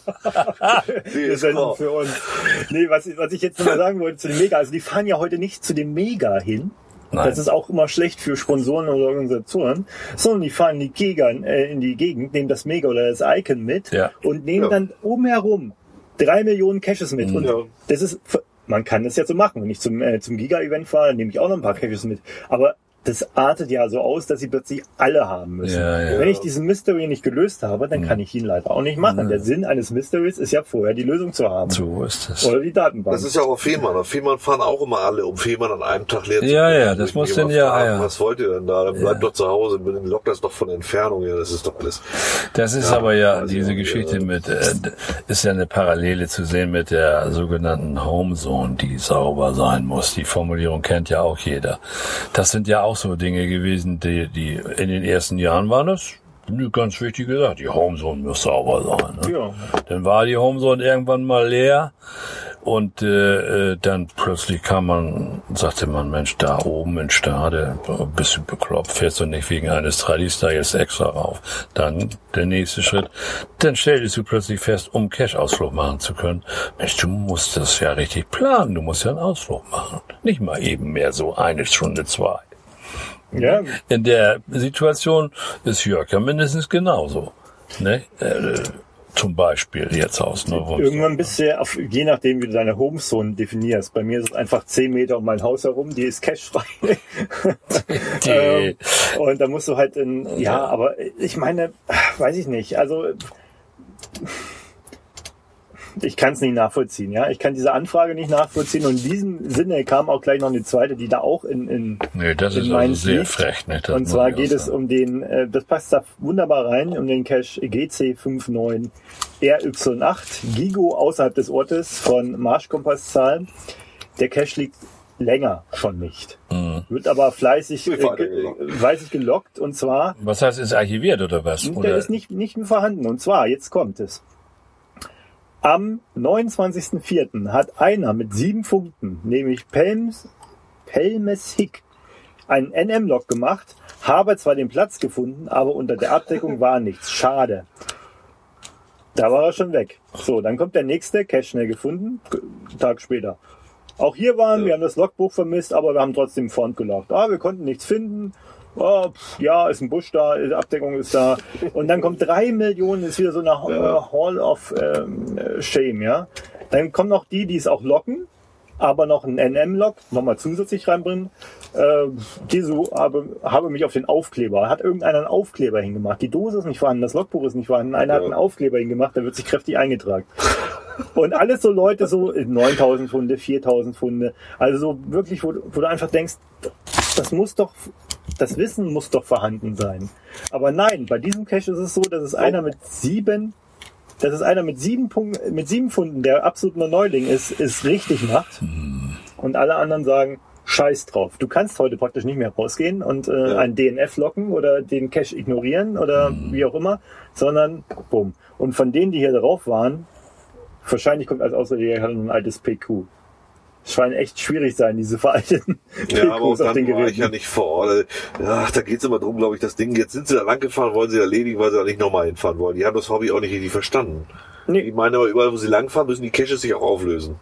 Nee, Das ist ist klar. für uns. Nee, was, was ich jetzt noch mal sagen wollte zu dem Mega, also die fahren ja heute nicht zu dem Mega hin. Nein. Das ist auch immer schlecht für Sponsoren oder Organisationen, sondern die fahren in die, Gegend, äh, in die Gegend, nehmen das Mega oder das Icon mit Ja. und nehmen Ja. dann oben herum drei Millionen Caches mit. Und Ja. das ist, man kann das ja so machen. Wenn ich zum, äh, zum Giga-Event fahre, dann nehme ich auch noch ein paar Caches mit. Aber das artet ja so aus, dass sie plötzlich alle haben müssen. Ja, ja. Wenn ich diesen Mystery nicht gelöst habe, dann kann ich ihn leider auch nicht machen. Der Sinn eines Mysteries ist ja vorher die Lösung zu haben. So ist es. Oder die Datenbank. Das ist ja auch auf Fehmarn. Auf Fehmarn fahren auch immer alle, um Fehmarn an einem Tag leer zu Ja, kriegen. ja, Also das ich muss mich denn immer ja, fragen, ja. Was wollt ihr denn da? Dann bleibt doch zu Hause, lockt das doch von der Entfernung her. Das ist doch alles. Das ist Ja, aber ja, also, diese Geschichte äh, mit, äh, ist ja eine Parallele zu sehen mit der sogenannten Homezone, die sauber sein muss. Die Formulierung kennt ja auch jeder. Das sind ja auch so Dinge gewesen, die, die in den ersten Jahren waren das ganz wichtig gesagt. Die Homezone muss sauber sein. Ne? Ja. Dann war die Homezone irgendwann mal leer. Und äh, äh, dann plötzlich kam man, sagte man, Mensch, da oben in Stade, ein bisschen bekloppt, fährst du nicht wegen eines Tradis da jetzt extra rauf. Dann der nächste Schritt, dann stelltest du plötzlich fest, um Cash-Ausflug machen zu können, Mensch, du musst das ja richtig planen, du musst ja einen Ausflug machen. Nicht mal eben mehr so eine Stunde, zwei. Ja, In der Situation ist Jörg ja mindestens genauso. Ne? Äh, zum Beispiel jetzt aus. Ne, Irgendwann bist du ja, auf, je nachdem, wie du deine Homezone definierst. Bei mir ist es einfach zehn Meter um mein Haus herum, die ist cashfrei. ähm, und da musst du halt in, ja, ja, aber ich meine, weiß ich nicht, also ich kann es nicht nachvollziehen, ja. Ich kann diese Anfrage nicht nachvollziehen und in diesem Sinne kam auch gleich noch eine zweite, die da auch in in nee, das in ist also sehr frech, ne? Und zwar geht es um den, äh, das passt da wunderbar rein, um den Cache G C fünf neun R Y acht, Gigo außerhalb des Ortes von Marschkompasszahlen. Der Cache liegt länger schon nicht. Mhm. Wird aber fleißig, äh, ge- fleißig gelockt und zwar... Was heißt, ist archiviert oder was? Der oder? ist nicht, nicht mehr vorhanden und zwar, jetzt kommt es. Am neunundzwanzigsten vierten hat einer mit sieben Punkten, nämlich Pelms, Pelmes Hick, einen N M-Log gemacht, habe zwar den Platz gefunden, aber unter der Abdeckung war nichts. Schade. Da war er schon weg. So, dann kommt der nächste, Cache schnell gefunden, einen Tag später. Auch hier waren, ja. wir haben das Logbuch vermisst, aber wir haben trotzdem Front gelockt. Ah, wir konnten nichts finden. Oh, pff, ja, ist ein Busch da, die Abdeckung ist da. Und dann kommt drei Millionen, ist wieder so eine ja. Hall of ähm, Shame, ja. Dann kommen noch die, die es auch locken, aber noch einen N M-Log nochmal zusätzlich reinbringen. Äh, diese habe, habe mich auf den Aufkleber, hat irgendeiner einen Aufkleber hingemacht. Die Dose ist nicht vorhanden, das Logbuch ist nicht vorhanden. Einer ja. hat einen Aufkleber hingemacht, da wird sich kräftig eingetragen. Und alles so Leute, so neuntausend Pfunde, viertausend Pfunde. Also so wirklich, wo, wo du einfach denkst, das muss doch, das Wissen muss doch vorhanden sein. Aber nein, bei diesem Cache ist es so, dass es einer mit sieben, dass es einer mit sieben Punkten, mit sieben Pfunden, der absolut nur Neuling ist, ist richtig macht. Und alle anderen sagen, scheiß drauf. Du kannst heute praktisch nicht mehr rausgehen und äh, ja. ein D N F locken oder den Cache ignorieren oder mhm. wie auch immer, sondern bumm. Und von denen, die hier drauf waren, wahrscheinlich kommt als Außerdem ein altes P Q. Es scheint echt schwierig sein, diese veralteten ja, P Qs aber auch auf den Geräten. War ich ja nicht vor Ort. Ja, da geht's immer drum, glaube ich, das Ding. Jetzt sind sie da lang gefahren, wollen sie erledigen, weil sie da nicht nochmal hinfahren wollen. Die haben das Hobby auch nicht richtig verstanden. Nee. Ich meine aber, überall, wo sie langfahren, müssen die Caches sich auch auflösen.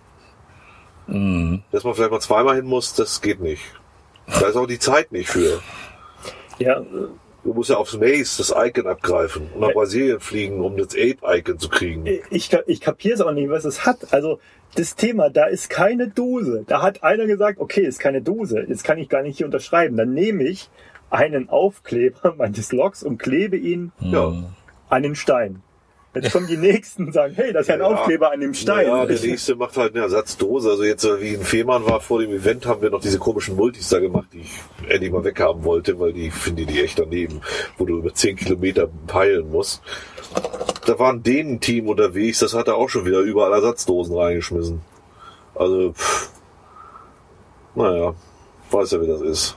Mhm. Dass man vielleicht mal zweimal hin muss, das geht nicht. Da ist auch die Zeit nicht für. Ja. Du musst ja aufs Maze das Icon abgreifen und nach äh, Brasilien fliegen, um das Ape-Icon zu kriegen. Ich, ich kapiere es auch nicht, was es hat. Also das Thema, da ist keine Dose. Da hat einer gesagt, okay, ist keine Dose. Jetzt kann ich gar nicht hier unterschreiben. Dann nehme ich einen Aufkleber meines Logs und klebe ihn ja. an den Stein. Jetzt kommen die Nächsten und sagen, hey, das ist ja ein ja, Aufkleber an dem Stein. Ja, der Nächste macht halt eine Ersatzdose. Also jetzt, wie in Fehmarn war vor dem Event, haben wir noch diese komischen Multis da gemacht, die ich endlich mal weghaben wollte, weil die finde die echt daneben, wo du über zehn Kilometer peilen musst. Da war ein Dänen-Team unterwegs, das hat er auch schon wieder überall Ersatzdosen reingeschmissen. Also, pff, naja, weiß ja, wie das ist.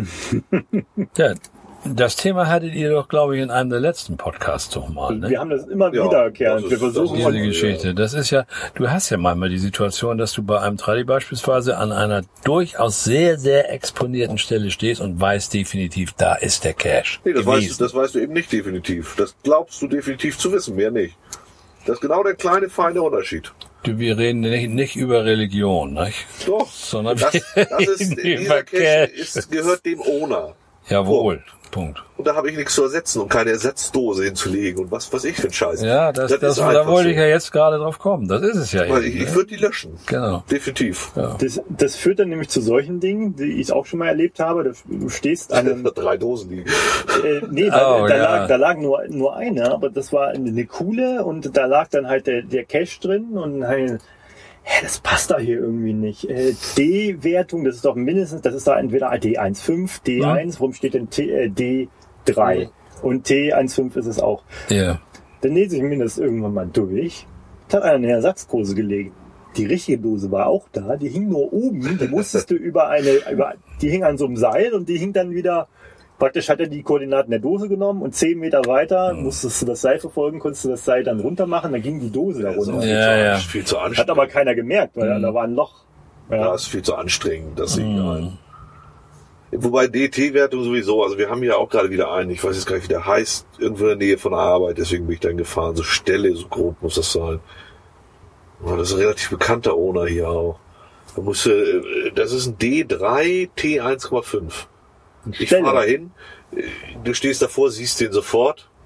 Ja. Das Thema hattet ihr doch, glaube ich, in einem der letzten Podcasts doch mal. Ne? Wir haben das immer ja, wiederkehrend. Wir versuchen diese Geschichte. Das ist ja, du hast ja manchmal die Situation, dass du bei einem Tralli beispielsweise an einer durchaus sehr, sehr exponierten Stelle stehst und weißt definitiv, da ist der Cache. Nee, das weißt, du, das weißt du eben nicht definitiv. Das glaubst du definitiv zu wissen, mehr nicht. Das ist genau der kleine, feine Unterschied. Du, wir reden nicht, nicht über Religion, nicht? Doch. Sondern das, das ist, dieser Cache ist, gehört dem Owner. Jawohl. Punkt. Und da habe ich nichts zu ersetzen und keine Ersatzdose hinzulegen und was was ich für ein Scheiß. Ja, das, das, das da wollte so. ich ja jetzt gerade drauf kommen. Das ist es ja Weil eben. Ich, ich würde die löschen. Genau. Definitiv. Ja. Das, das führt dann nämlich zu solchen Dingen, die ich auch schon mal erlebt habe. Du stehst an einem, drei Dosen liegen. Äh, nee, da, oh, da, ja. lag, da lag nur nur eine, aber das war eine coole und da lag dann halt der, der Cache drin und halt, hä, das passt da hier irgendwie nicht. Äh, D-Wertung, das ist doch mindestens, das ist da entweder D eins Komma fünf, D eins, ja. Warum steht denn T, äh, D drei? Und T eins Komma fünf ist es auch. Ja. Dann lese ich mir das irgendwann mal durch. Da hat einer eine Ersatzdose gelegt. Die richtige Dose war auch da, die hing nur oben, die musstest du über eine, über, die hing an so einem Seil und die hing dann wieder, praktisch hat er die Koordinaten der Dose genommen und zehn Meter weiter mhm. musstest du das Seil verfolgen, konntest du das Seil dann runter machen, dann ging die Dose da runter. Ja, viel, ja. Zu, viel zu anstrengend. Hat aber keiner gemerkt, weil mhm. da war ein Loch. Ja, das ist viel zu anstrengend, das Signal. Mhm. Wobei D T-Wertung sowieso, also wir haben ja auch gerade wieder einen, ich weiß jetzt gar nicht, wie der heißt, irgendwo in der Nähe von der Arbeit, deswegen bin ich dann gefahren, so Stelle, so grob muss das sein. Das ist ein relativ bekannter Owner hier auch. Da musst, das ist ein D drei T eins Komma fünf. Ich fahre da hin, du stehst davor, siehst den sofort,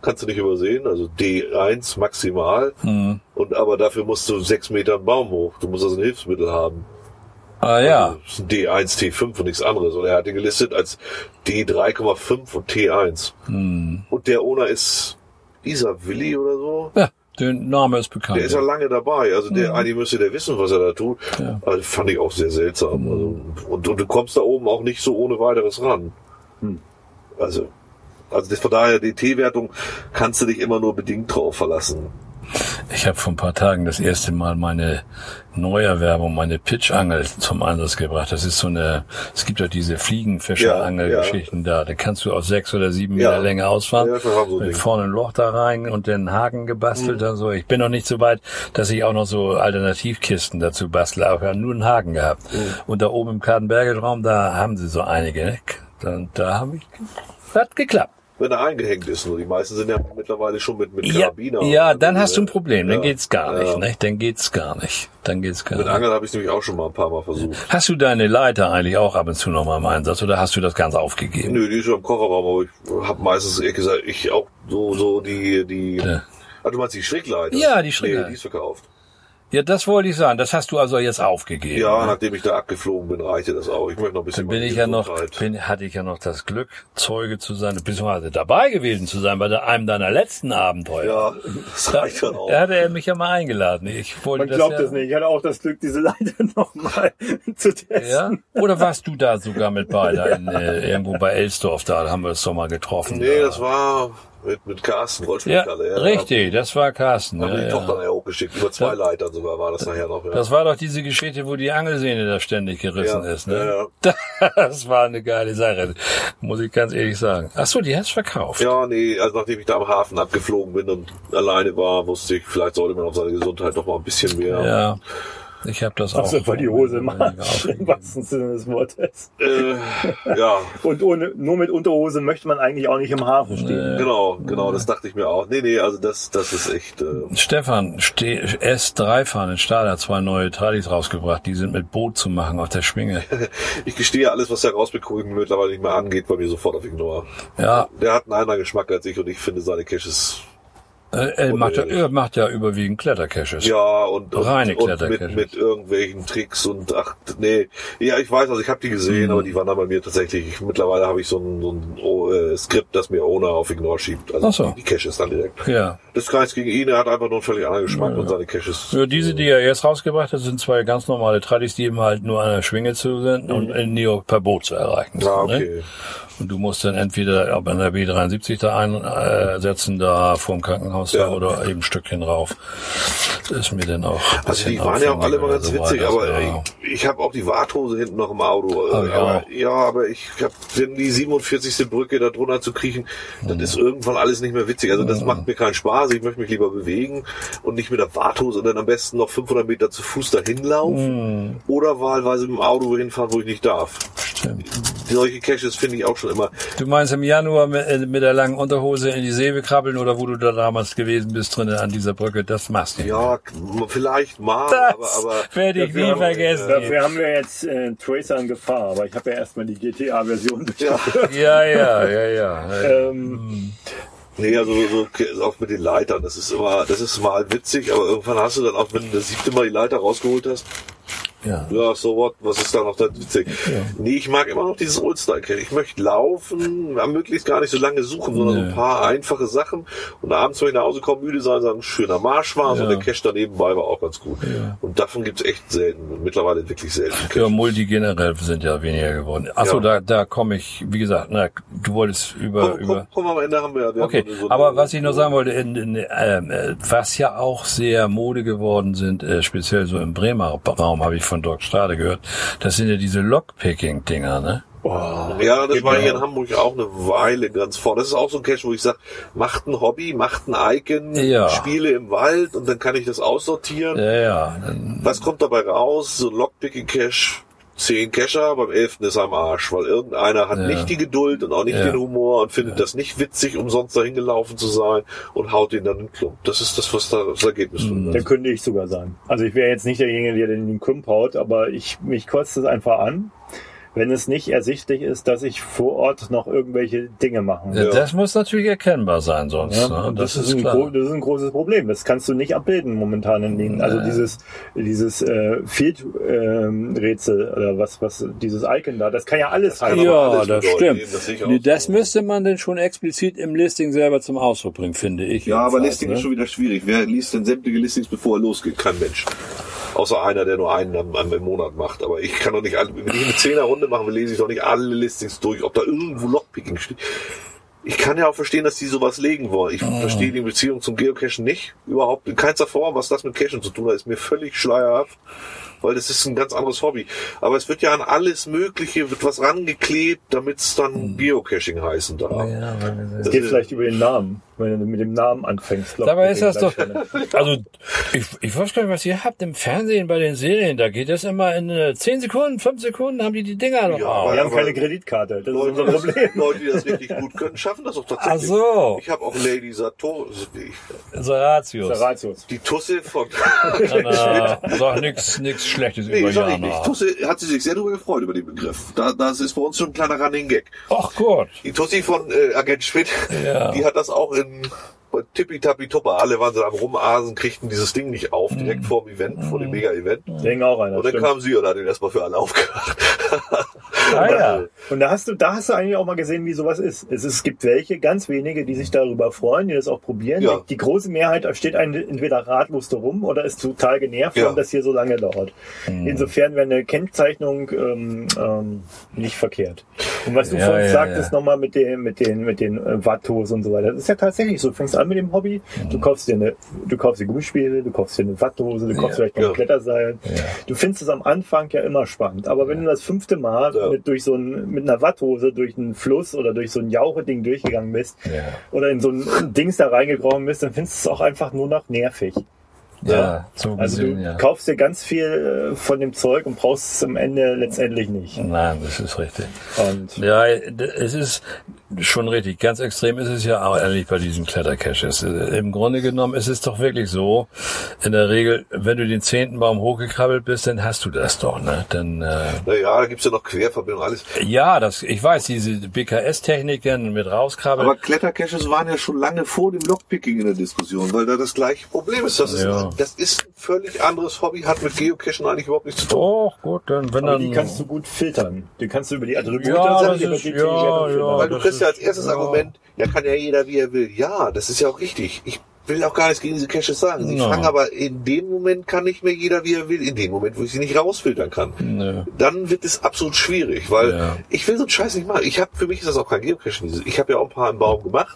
kannst du nicht übersehen, also D eins maximal. Mhm. Und aber dafür musst du sechs Meter einen Baum hoch. Du musst also ein Hilfsmittel haben. Ah ja. Also, das ist ein D eins T fünf und nichts anderes. Und er hat ihn gelistet als D drei Komma fünf und T eins. Mhm. Und der Owner ist Isar Willi oder so. Ja, der Name ist bekannt. Der ist ja lange dabei. Also der, Mhm. eigentlich müsste der wissen, was er da tut. Ja. Also fand ich auch sehr seltsam. Mhm. Also, und, und du kommst da oben auch nicht so ohne weiteres ran. Hm. Also, also das, von daher, die T-Wertung kannst du dich immer nur bedingt drauf verlassen. Ich habe vor ein paar Tagen das erste Mal meine Neuerwerbung, meine Pitchangel zum Einsatz gebracht. Das ist so eine, es gibt doch diese Fliegenfischerangel-Geschichten Ja, ja. da. Da kannst du auf sechs oder sieben Ja. Meter Länge ausfahren. Ja, wir haben so ein mit Ding. vorne ein Loch da rein und den Haken gebastelt Mhm. und so. Ich bin noch nicht so weit, dass ich auch noch so Alternativkisten dazu bastle. Aber ich habe nur einen Haken gehabt. Mhm. Und da oben im Kartenberge-Raum, da haben sie so einige. Ne? Da, da habe ich, hat geklappt. Wenn er eingehängt ist, nur die meisten sind ja mittlerweile schon mit, mit Ja, Karabiner. ja, und- dann hast du ein Problem. Dann Ja, geht's gar nicht. ja. Ne? Dann geht's gar nicht. Dann geht's gar Mit nicht. Angeln habe ich nämlich auch schon mal ein paar Mal versucht. Hast du deine Leiter eigentlich auch ab und zu noch mal im Einsatz oder hast du das ganz aufgegeben? Nö, die ist schon im Kofferraum, aber ich habe meistens, ehrlich gesagt, ich auch so, so die, die, Ja. ah, du meinst die Schrägleiter? Ja, die Schrägleiter. Nee, die ist verkauft. Ja, das wollte ich sagen. Das hast du also jetzt aufgegeben. Ja, ne? nachdem ich da abgeflogen bin, reichte das auch. Ich möchte noch ein bisschen Dann bin meine ich ja noch, Gesundheit. bin, hatte ich ja noch das Glück, Zeuge zu sein, beziehungsweise dabei gewesen zu sein bei der, einem deiner letzten Abenteuer. Ja, das Da, reicht dann auch. da hatte er mich ja mal eingeladen. Ich wollte Man das glaubt ja, das nicht. Ich hatte auch das Glück, diese Leiter nochmal zu testen. Ja? Oder warst du da sogar mit bei, da in, äh, irgendwo bei Elsdorf, da haben wir es doch mal getroffen. Nee, da. das war mit, mit Carsten, Ja, Rollspielkalle. richtig, das war Carsten. Haben Ja, die ja. Tochter nachher hochgeschickt. Über zwei Leitern sogar war das nachher noch. Ja. Das war doch diese Geschichte, wo die Angelsehne da ständig gerissen Ja, ist. Ne? ja, Das war eine geile Sache, muss ich ganz ehrlich sagen. Ach so, die hast du verkauft. Ja, nee, also nachdem ich da am Hafen abgeflogen bin und alleine war, wusste ich, vielleicht sollte man auf seine Gesundheit noch mal ein bisschen mehr. Ja, ich habe das auch. Also weil die Hose im Arsch, aufgegeben. im wahrsten Sinne des Wortes. Äh, ja, Und ohne, nur mit Unterhose möchte man eigentlich auch nicht im Hafen stehen. genau, genau, das dachte ich mir auch. Nee, nee, also das, das ist echt, äh, Stefan, S drei fahren in Stahl hat zwei neue Tradis rausgebracht. Die sind mit Boot zu machen auf der Schwinge. ich gestehe, alles, was der Rausbekommen mittlerweile nicht mehr angeht, bei mir sofort auf Ignore. Ja, Der hat einen anderen Geschmack als ich und ich finde seine Caches, äh, er, macht ja, er macht ja überwiegend Klettercaches. ja, und, und, Reine und mit, Klettercaches. mit irgendwelchen Tricks und ach, nee, ja, ich weiß, also ich habe die gesehen, Mhm. aber die waren dann bei mir tatsächlich, ich, mittlerweile habe ich so ein, so ein oh, äh, Skript, das mir Owner auf Ignore schiebt, also Ach so. die, die Caches dann direkt. Ja. Das ist gar nichts gegen ihn, er hat einfach nur einen völlig anderen Geschmack und seine Caches. Ja, diese, die er jetzt rausgebracht hat, sind zwei ganz normale Tradis, die eben halt nur an der Schwinge zu sind und in New York per Boot zu erreichen sind. Ja, Ne? okay. Und du musst dann entweder ob an der B dreiundsiebzig da einsetzen, da vorm Krankenhaus Ja. da oder eben ein Stückchen rauf. Das ist mir dann auch. ein Also die bisschen waren ja auch alle mal aufwendiger ganz oder witzig, so aber weiter. Ja. ich, ich habe auch die Warthose hinten noch im Auto. Hab ich aber, auch. ja, aber ich habe die siebenundvierzigste Brücke da drunter zu kriechen, das ist irgendwann alles nicht mehr witzig. Also das macht mir keinen Spaß. Ich möchte mich lieber bewegen und nicht mit der Warthose und dann am besten noch fünfhundert Meter zu Fuß dahin laufen oder wahlweise mit dem Auto hinfahren, wo ich nicht darf. Stimmt. Solche Caches finde ich auch schon immer. Du meinst im Januar mit, äh, mit der langen Unterhose in die Säbe krabbeln oder wo du da damals gewesen bist drinnen an dieser Brücke, das machst du. Ja, k- vielleicht mal, Das aber, aber werde ich Dafür nie haben- vergessen. Dafür haben wir jetzt äh, Tracer in Gefahr, aber ich habe ja erstmal die G T A-Version ja. Ja, ja, ja, ja. ähm, Nee, also so, so auch mit den Leitern, das ist immer, das ist mal witzig, aber irgendwann hast du dann auch, wenn du das siebte Mal die Leiter rausgeholt hast, Ja. ja, so what, was ist da noch da witzig? Nee, ich mag immer noch dieses Oldstyle-Cache. Ich möchte laufen, ja, möglichst gar nicht so lange suchen, sondern so Nee. ein paar einfache Sachen und abends, wenn ich nach Hause komme, müde sein, sagen, ein schöner Marsch war, so Ja. der Cache da nebenbei war auch ganz gut. Und davon gibt's echt selten, mittlerweile wirklich selten. Ja, Caches. Multi generell sind ja weniger geworden. Achso, Ja. da, da komme ich, wie gesagt, na, du wolltest über, Komm, über, komm, komm, am Ende haben wir, wir okay, haben so eine- aber was ich noch sagen wollte, in, in, ähm, äh, was ja auch sehr Mode geworden sind, äh, speziell so im Bremer Raum, habe ich von Dirk Stade gehört, das sind ja diese Lockpicking-Dinger, ne? Ja, das war hier in Hamburg auch eine Weile ganz vor. Das ist auch so ein Cache, wo ich sage, macht ein Hobby, macht ein Icon, Ja. spiele im Wald und dann kann ich das aussortieren. Ja, ja. Dann, Was kommt dabei raus? So ein Lockpicking-Cache, zehn Cacher, beim elften ist er am Arsch, weil irgendeiner hat Ja. nicht die Geduld und auch nicht Ja. den Humor und findet das nicht witzig, umsonst dahin gelaufen zu sein und haut den dann in den Klump. Das ist das, was da das Ergebnis Mhm. wird. Der könnte ich sogar sein. Also ich wäre jetzt nicht derjenige, der den in den Klump haut, aber ich, mich kotzt es einfach an, wenn es nicht ersichtlich ist, dass ich vor Ort noch irgendwelche Dinge machen Ja, will. das muss natürlich erkennbar sein, sonst. Ja, Ne? und Das, das, ist ist ein klar. gro- das ist ein großes Problem. Das kannst du nicht abbilden momentan in den, also Nee. dieses, dieses äh, Field-Rätsel oder was, was, dieses Icon da, das kann ja alles heißen. Ja, alles das bedeuten, stimmt. eben, das sehe ich auch Nee, das so. müsste man denn schon explizit im Listing selber zum Ausdruck bringen, finde ich. Ja, aber jedenfalls, Listing ne? ist schon wieder schwierig. Wer liest denn sämtliche Listings, bevor er losgeht? Kein Mensch. Außer einer, der nur einen am, am, im Monat macht. Aber ich kann doch nicht alle, wenn ich eine Zehner-Runde mache, lese ich doch nicht alle Listings durch, ob da irgendwo Lockpicking steht. Ich kann ja auch verstehen, dass die sowas legen wollen. Ich verstehe die Beziehung zum Geocachen nicht. Überhaupt in keinster Form, was das mit Cachen zu tun hat, ist mir völlig schleierhaft. Weil das ist ein ganz anderes Hobby. Aber es wird ja an alles Mögliche, wird was rangeklebt, damit es dann Geocaching heißen darf. Ja, Es Das geht ist- vielleicht über den Namen, wenn du mit dem Namen anfängst. glaub Dabei ich, ist das doch, gleich schon. also ich, ich weiß gar nicht, was ihr habt im Fernsehen bei den Serien, da geht das immer in äh, zehn Sekunden, fünf Sekunden, haben die die Dinger noch Ja, auf. Wir haben aber- keine Kreditkarte, das ist Leute, unser Problem. Leute, die das richtig gut können, schaffen das auch tatsächlich. Ach so. Ich habe auch Lady Sator, Saratius. Saratius. die Tusse von Na, sag nix, nix Schlechtes Nee, über sag ich nicht. Jana. Tusse hat sie sich sehr darüber gefreut, über den Begriff. Da, das ist bei uns schon ein kleiner Running Gag. Ach Gott. Die Tussi von äh, Agent Schmidt, Ja. die hat das auch in bei Tippi-Tappi Tupper. Alle waren so am Rumasen, kriegten dieses Ding nicht auf, direkt vor dem Event, vor dem Mega-Event. Da hing auch einer. Und dann stimmt. kam sie und hat ihn erstmal für alle aufgemacht. Ah, ja. Und da hast du, da hast du eigentlich auch mal gesehen, wie sowas ist. Es, ist, es gibt welche, ganz wenige, die sich darüber freuen, die das auch probieren. Ja. Die, die große Mehrheit steht ein, entweder ratlos darum oder ist total genervt, Ja. warum das hier so lange dauert. Insofern wäre eine Kennzeichnung ähm, ähm, nicht verkehrt. Und was du Ja, vorhin ja, sagtest, ja. nochmal mit den, mit den, mit den äh, Wattos und so weiter. Das ist ja tatsächlich so. Du fängst an mit dem Hobby, du kaufst dir eine, du kaufst dir Gummispiele, du kaufst dir eine Watthose, du kaufst Ja. vielleicht noch ein Ja. Kletterseil. Du findest es am Anfang ja immer spannend. Aber wenn du das fünfte Mal Ja. mit, durch so ein, mit einer Watthose durch einen Fluss oder durch so ein Jauche-Ding durchgegangen bist Ja. oder in so ein Dings da reingekrochen bist, dann findest du es auch einfach nur noch nervig. Ja, so Also gesehen, du ja. kaufst dir ganz viel äh, von dem Zeug und brauchst es am Ende letztendlich nicht. Nein, das ist richtig. Und Ja, d- es ist schon richtig. Ganz extrem ist es ja auch ehrlich bei diesen Klettercaches. Äh, Im Grunde genommen ist es doch wirklich so, in der Regel, wenn du den zehnten Baum hochgekrabbelt bist, dann hast du das doch, ne? Dann, äh, Naja, da gibt's ja noch Querverbindungen, alles. ja, das, ich weiß, diese B K S-Techniken mit rauskrabbeln. Aber Klettercaches waren ja schon lange vor dem Lockpicking in der Diskussion, weil da das gleiche Problem ist. Das ist, Ja. ein, das ist ein völlig anderes Hobby, hat mit Geocachen eigentlich überhaupt nichts zu tun. Oh, gut, dann, wenn aber dann... die kannst du gut filtern. Die kannst du über die Attribute Ja, und das über ist- die ja, Intelligenz filtern. ja, Weil du das kriegst ja als ist- erstes ja. Argument, ja, kann ja jeder, wie er will. Ja, das ist ja auch richtig. Ich will auch gar nichts gegen diese Caches sagen. Sie Ja. fangen aber in dem Moment kann nicht mehr jeder, wie er will. In dem Moment, wo ich sie nicht rausfiltern kann. Nö. Dann wird es absolut schwierig, weil Ja. ich will so einen Scheiß nicht machen. Ich habe für mich ist das auch kein Geocache. Ich habe ja auch ein paar im Baum gemacht.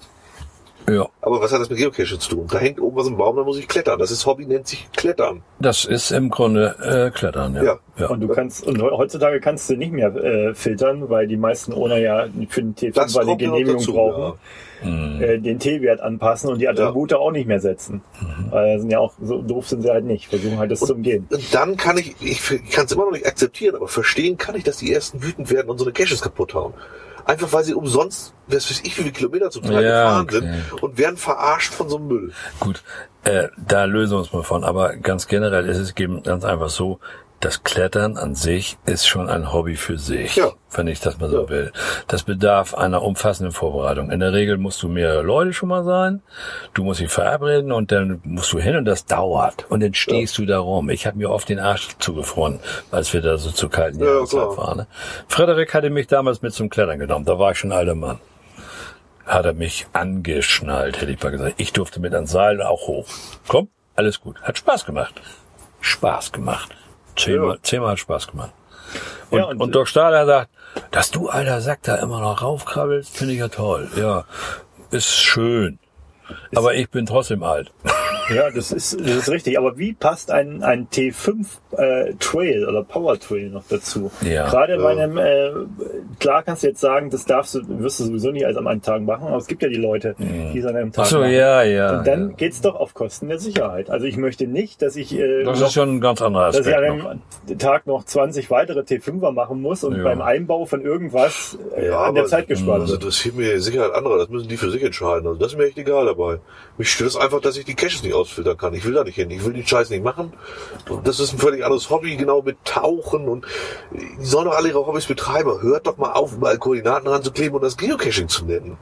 Ja, Aber was hat das mit Geocache zu tun? Da hängt oben was im Baum, da muss ich klettern. Das ist Hobby, nennt sich Klettern. das ist im Grunde äh, Klettern, ja. Ja. ja. Und du kannst, und heutzutage kannst du nicht mehr äh, filtern, weil die meisten Owner ja für den T fünf Das eine kommt ja noch Genehmigung dazu, brauchen, Mhm. äh, den T-Wert anpassen und die Attribute auch nicht mehr setzen. Mhm. Weil sind ja auch, so doof sind sie halt nicht, versuchen halt das zu umgehen. Und dann kann ich, ich kann es immer noch nicht akzeptieren, aber verstehen kann ich, dass die ersten wütend werden und so eine Caches kaputt hauen. Einfach weil sie umsonst, was weiß ich, wie viele Kilometer zum Teil Ja, gefahren okay. sind und werden verarscht von so einem Müll. Gut, äh, da lösen wir uns mal von. Aber ganz generell ist es eben ganz einfach so, das Klettern an sich ist schon ein Hobby für sich, Ja. wenn ich das mal so Ja. will. Das bedarf einer umfassenden Vorbereitung. In der Regel musst du mehrere Leute schon mal sein, du musst dich verabreden und dann musst du hin und das dauert. Und dann stehst du da rum. Ich habe mir oft den Arsch zugefroren, als wir da so zur kalten Ja, Jahreszeit klar. waren. Ne? Frederik hatte mich damals mit zum Klettern genommen, da war ich schon ein alter Mann. Hat er mich angeschnallt, hätte ich mal gesagt. Ich durfte mit ans Seil auch hoch. Komm, alles gut. Hat Spaß gemacht. Spaß gemacht. Zehnmal, Ja. zehnmal hat Spaß gemacht. Und, Ja, und, und- Doc Stahler sagt, dass du, alter Sack, da immer noch raufkrabbelst, finde ich ja toll. Ja, ist schön. Aber ich bin trotzdem alt. Ja, das ist, das ist richtig. Aber wie passt ein, ein T fünf äh, Trail oder Power Trail noch dazu? Ja. Gerade bei einem, äh, klar kannst du jetzt sagen, das darfst du, wirst du sowieso nicht alles an einem Tag machen, aber es gibt ja die Leute, die es an einem Tag Ach so, machen. ja, ja. Und dann ja. geht's doch auf Kosten der Sicherheit. Also ich möchte nicht, dass ich, äh, Das noch, ist schon ein ganz anderer dass ich Aspekt an noch. einem Tag noch zwanzig weitere T fünfer machen muss und Ja. beim Einbau von irgendwas äh, Ja, an der aber- Zeit gespart Also wird. das interessiert mir Sicherheit anderer, das müssen die für sich entscheiden. Also das ist mir echt egal dabei. Mich stört es einfach, dass ich die Caches nicht ausfiltern kann. Ich will da nicht hin. Ich will den Scheiß nicht machen. Und das ist ein völlig anderes Hobby, genau mit Tauchen. Und die sollen doch alle ihre Hobbys betreiben. Hört doch mal auf, überall Koordinaten ranzukleben und das Geocaching zu nennen.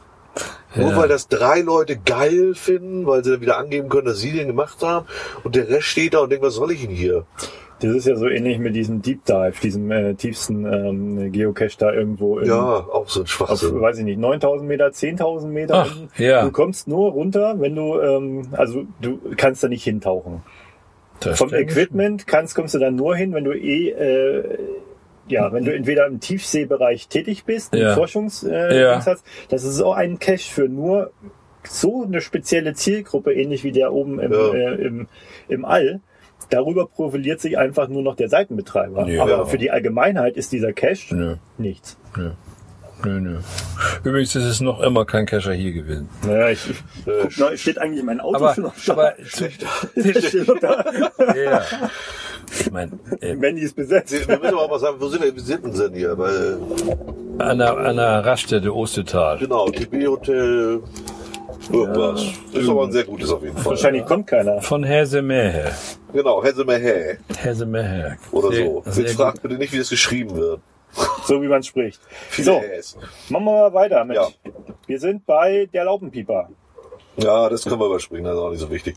Ja. Nur weil das drei Leute geil finden, weil sie dann wieder angeben können, dass sie den gemacht haben. Und der Rest steht da und denkt, was soll ich denn hier? Das ist ja so ähnlich mit diesem Deep Dive, diesem äh, tiefsten ähm, Geocache da irgendwo. In, ja, auch so ein Schwachsinn. Auf, weiß ich nicht, neuntausend Meter, zehntausend Meter. Ach, ja. Du kommst nur runter, wenn du, ähm, also du kannst da nicht hintauchen. Das Vom Equipment kannst, kommst du dann nur hin, wenn du eh, äh, ja, wenn du entweder im Tiefseebereich tätig bist, ja. im Forschungs, äh, ja. hast. Das ist auch ein Cache für nur so eine spezielle Zielgruppe, ähnlich wie der oben im, ja. äh, im, im All. Darüber profiliert sich einfach nur noch der Seitenbetreiber. Ja. Aber für die Allgemeinheit ist dieser Cache Nö. nichts. Nö. Nö, nö. Übrigens ist es noch immer kein Cacher hier gewesen. Naja, ich, ich guck mal, steht eigentlich mein Auto Aber, schon noch da? aber zu, Steht noch da. ja. Ich mein, äh, Mandy ist besetzt. Wir müssen aber mal sagen, wo sind wir, wir sind denn hier? Weil, an der, an der Raststätte Ostertal. genau, T B-Hotel, irgendwas. Ja. Ist aber ein sehr gutes auf jeden Fall. Wahrscheinlich kommt keiner. Von Häsemehe. Genau, Häsemehe Häsemehe. oder Sehr- so. sehr Jetzt gut. fragt bitte nicht, wie das geschrieben wird. So wie man spricht. Viele So, Häs. machen wir mal weiter mit. Ja. Wir sind bei der Laubenpieper. Ja, das können wir überspringen, das ist auch nicht so wichtig.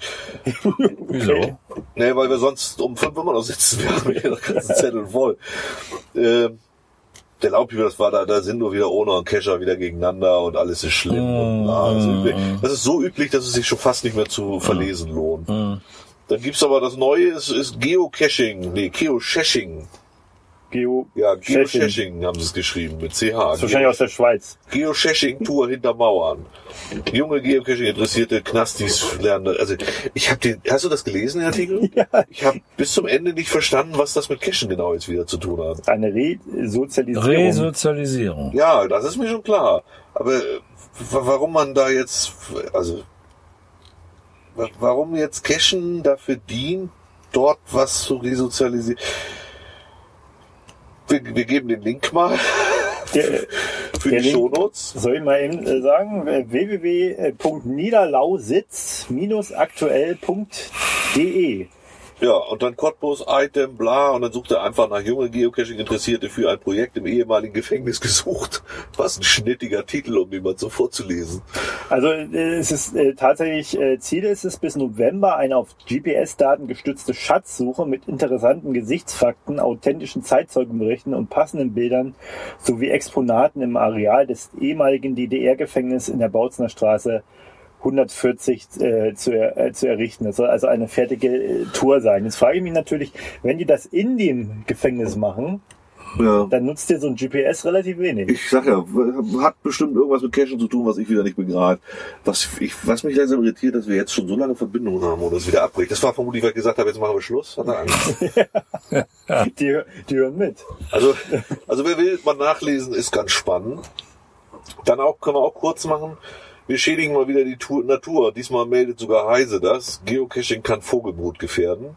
Wieso? Nee, weil wir sonst um fünf immer noch sitzen. Wir haben hier noch ganzen Zettel voll. Ähm, der Laubpieper, das war da, da sind nur wieder Owner und Cacher wieder gegeneinander und alles ist schlimm. Und, ah, das, ist üblich. Das ist so üblich, dass es sich schon fast nicht mehr zu verlesen lohnt. Dann gibt's aber das Neue, es ist Geocaching, nee, Geocaching. Geo Ja, Geocaching. Geocaching haben sie es geschrieben, mit C H. Das ist wahrscheinlich aus der Schweiz. Geocaching-Tour hinter Mauern. Junge Geocaching-interessierte Knastis lernen. Also, ich habe den, hast du das gelesen, den Artikel? Ja. Ich habe bis zum Ende nicht verstanden, was das mit Cachen genau jetzt wieder zu tun hat. Eine Resozialisierung. Resozialisierung. Ja, das ist mir schon klar. Aber äh, wa- warum man da jetzt, also, wa- warum jetzt Cachen dafür dient, dort was zu resozialisieren? Wir, wir geben den Link mal Der, für der die Link- Shownotes. Soll ich mal eben äh, sagen? w w w punkt niederlausitz Bindestrich aktuell Punkt de. Ja, und dann Cottbus, Item, bla, und dann sucht er einfach nach junge Geocaching-Interessierte für ein Projekt im ehemaligen Gefängnis gesucht. Was ein schnittiger Titel, um den mal so vorzulesen. Also äh, es ist äh, tatsächlich, äh, Ziel ist es, bis November eine auf G P S-Daten gestützte Schatzsuche mit interessanten Gesichtsfakten, authentischen Zeitzeugenberichten und passenden Bildern sowie Exponaten im Areal des ehemaligen D D R-Gefängnisses in der Bautzner Straße hundertvierzig äh, zu, äh, zu errichten. Das soll also eine fertige äh, Tour sein. Jetzt frage ich mich natürlich, wenn die das in dem Gefängnis machen, Ja. dann nutzt dir so ein G P S relativ wenig. Ich sag ja, hat bestimmt irgendwas mit Cachen zu tun, was ich wieder nicht begreife. Was, ich, was mich langsam irritiert, dass wir jetzt schon so lange Verbindungen haben oder es wieder abbricht. Das war vermutlich, weil ich gesagt habe, jetzt machen wir Schluss. Hat er Angst. Die, die hören mit. Also, also wer will, mal nachlesen, ist ganz spannend. Dann auch, können wir auch kurz machen. Wir schädigen mal wieder die Tu- Natur. Diesmal meldet sogar Heise das. Geocaching kann Vogelbrut gefährden.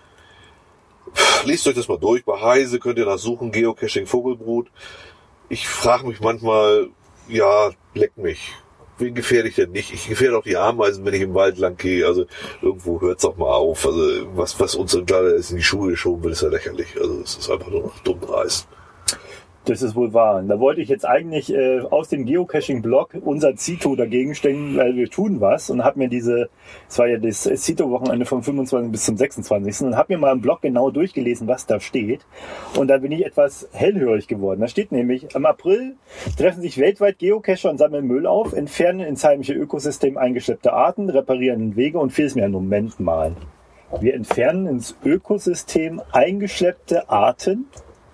Pff, lest euch das mal durch. Bei Heise könnt ihr nachsuchen, Geocaching Vogelbrut. Ich frage mich manchmal, ja, leck mich. Wen gefährde ich denn nicht? Ich gefährde auch die Ameisen, wenn ich im Wald lang gehe. Also irgendwo hört's auch mal auf. Also was, was uns in die Schuhe geschoben wird, ist ja lächerlich. Also es ist einfach nur noch dumm dreist. Das ist wohl wahr. Und da wollte ich jetzt eigentlich äh, aus dem Geocaching-Blog unser Zito dagegen stellen, weil wir tun was, und habe mir diese, es war ja das Zito-Wochenende vom fünfundzwanzigsten bis zum sechsundzwanzigsten und habe mir mal im Blog genau durchgelesen, was da steht. Und da bin ich etwas hellhörig geworden. Da steht nämlich, im April treffen sich weltweit Geocacher und sammeln Müll auf, entfernen ins heimische Ökosystem eingeschleppte Arten, reparieren Wege und vieles mehr. Moment mal. Wir entfernen ins Ökosystem eingeschleppte Arten?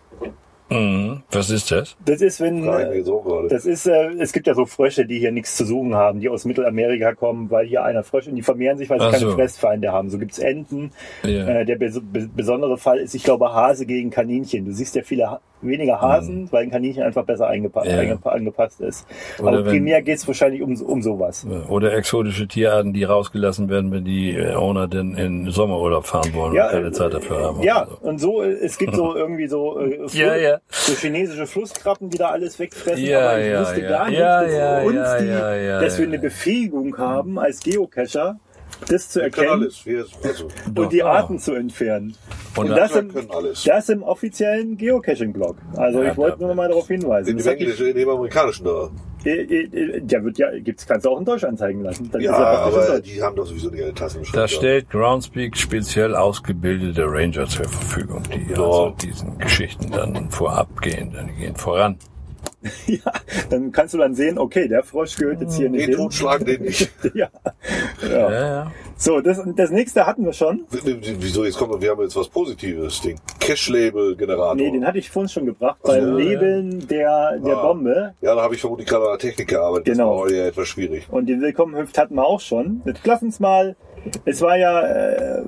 Mhm. Was ist das? Das ist, wenn, Frage ich mir so gerade. das ist, äh, es gibt ja so Frösche, die hier nichts zu suchen haben, die aus Mittelamerika kommen, weil hier einer Frösche, und die vermehren sich, weil sie Ach keine so. Fressfeinde haben. So gibt's Enten. Ja. Äh, der bes be besondere Fall ist, ich glaube, Hase gegen Kaninchen. Du siehst ja viele ha weniger Hasen, weil ein Kaninchen einfach besser eingepa Ja. eingepa angepasst ist. Oder Aber wenn- primär geht's wahrscheinlich um, um sowas. Oder exotische Tierarten, die rausgelassen werden, wenn die äh, Owner denn in Sommerurlaub fahren wollen Ja, und keine Zeit dafür haben. Ja, oder so. und so, äh, es gibt so irgendwie so, äh, Fl- Ja, ja. so chinesische Flusskrabben, die da alles wegfressen, Ja, aber ich ja, wusste ja. gar nicht, Ja, dass ja, uns ja, die, ja, ja, dass wir ja. eine Befähigung haben als Geocacher, das zu Wir können erkennen alles. Wir, also, und die Doch, Arten ja. zu entfernen. Und Und, da- das, wir im, können alles. das im offiziellen Geocaching-Blog. Also Ja, ich wollte da- nur mal darauf hinweisen. in Das dem hat die- englischen, in dem amerikanischen da. äh, äh, Der wird ja, gibt's, kannst du auch in Deutsch anzeigen lassen. Dann Ja, ist er praktisch in aber Deutsch. die haben doch sowieso nicht eine Tasse im Da Schrank. stellt Groundspeak speziell ausgebildete Ranger zur Verfügung, die also diesen Geschichten dann vorab gehen, dann gehen voran. Ja, dann kannst du dann sehen, okay, der Frosch gehört jetzt hier nicht Den hin. totschlagen, den nicht. Ja. Ja, Ja. ja. So, das, das nächste hatten wir schon. Wieso, jetzt kommt, wir haben jetzt was Positives. Den Cache-Label-Generator. Nee, den hatte ich vorhin schon gebracht, beim Labeln der, der Ah. Bombe. Ja, da habe ich vermutlich gerade an der Technik gearbeitet. Genau. Das war heute ja etwas schwierig. Und den Willkommenhüft hatten wir auch schon. Jetzt lass uns mal, es war ja, äh,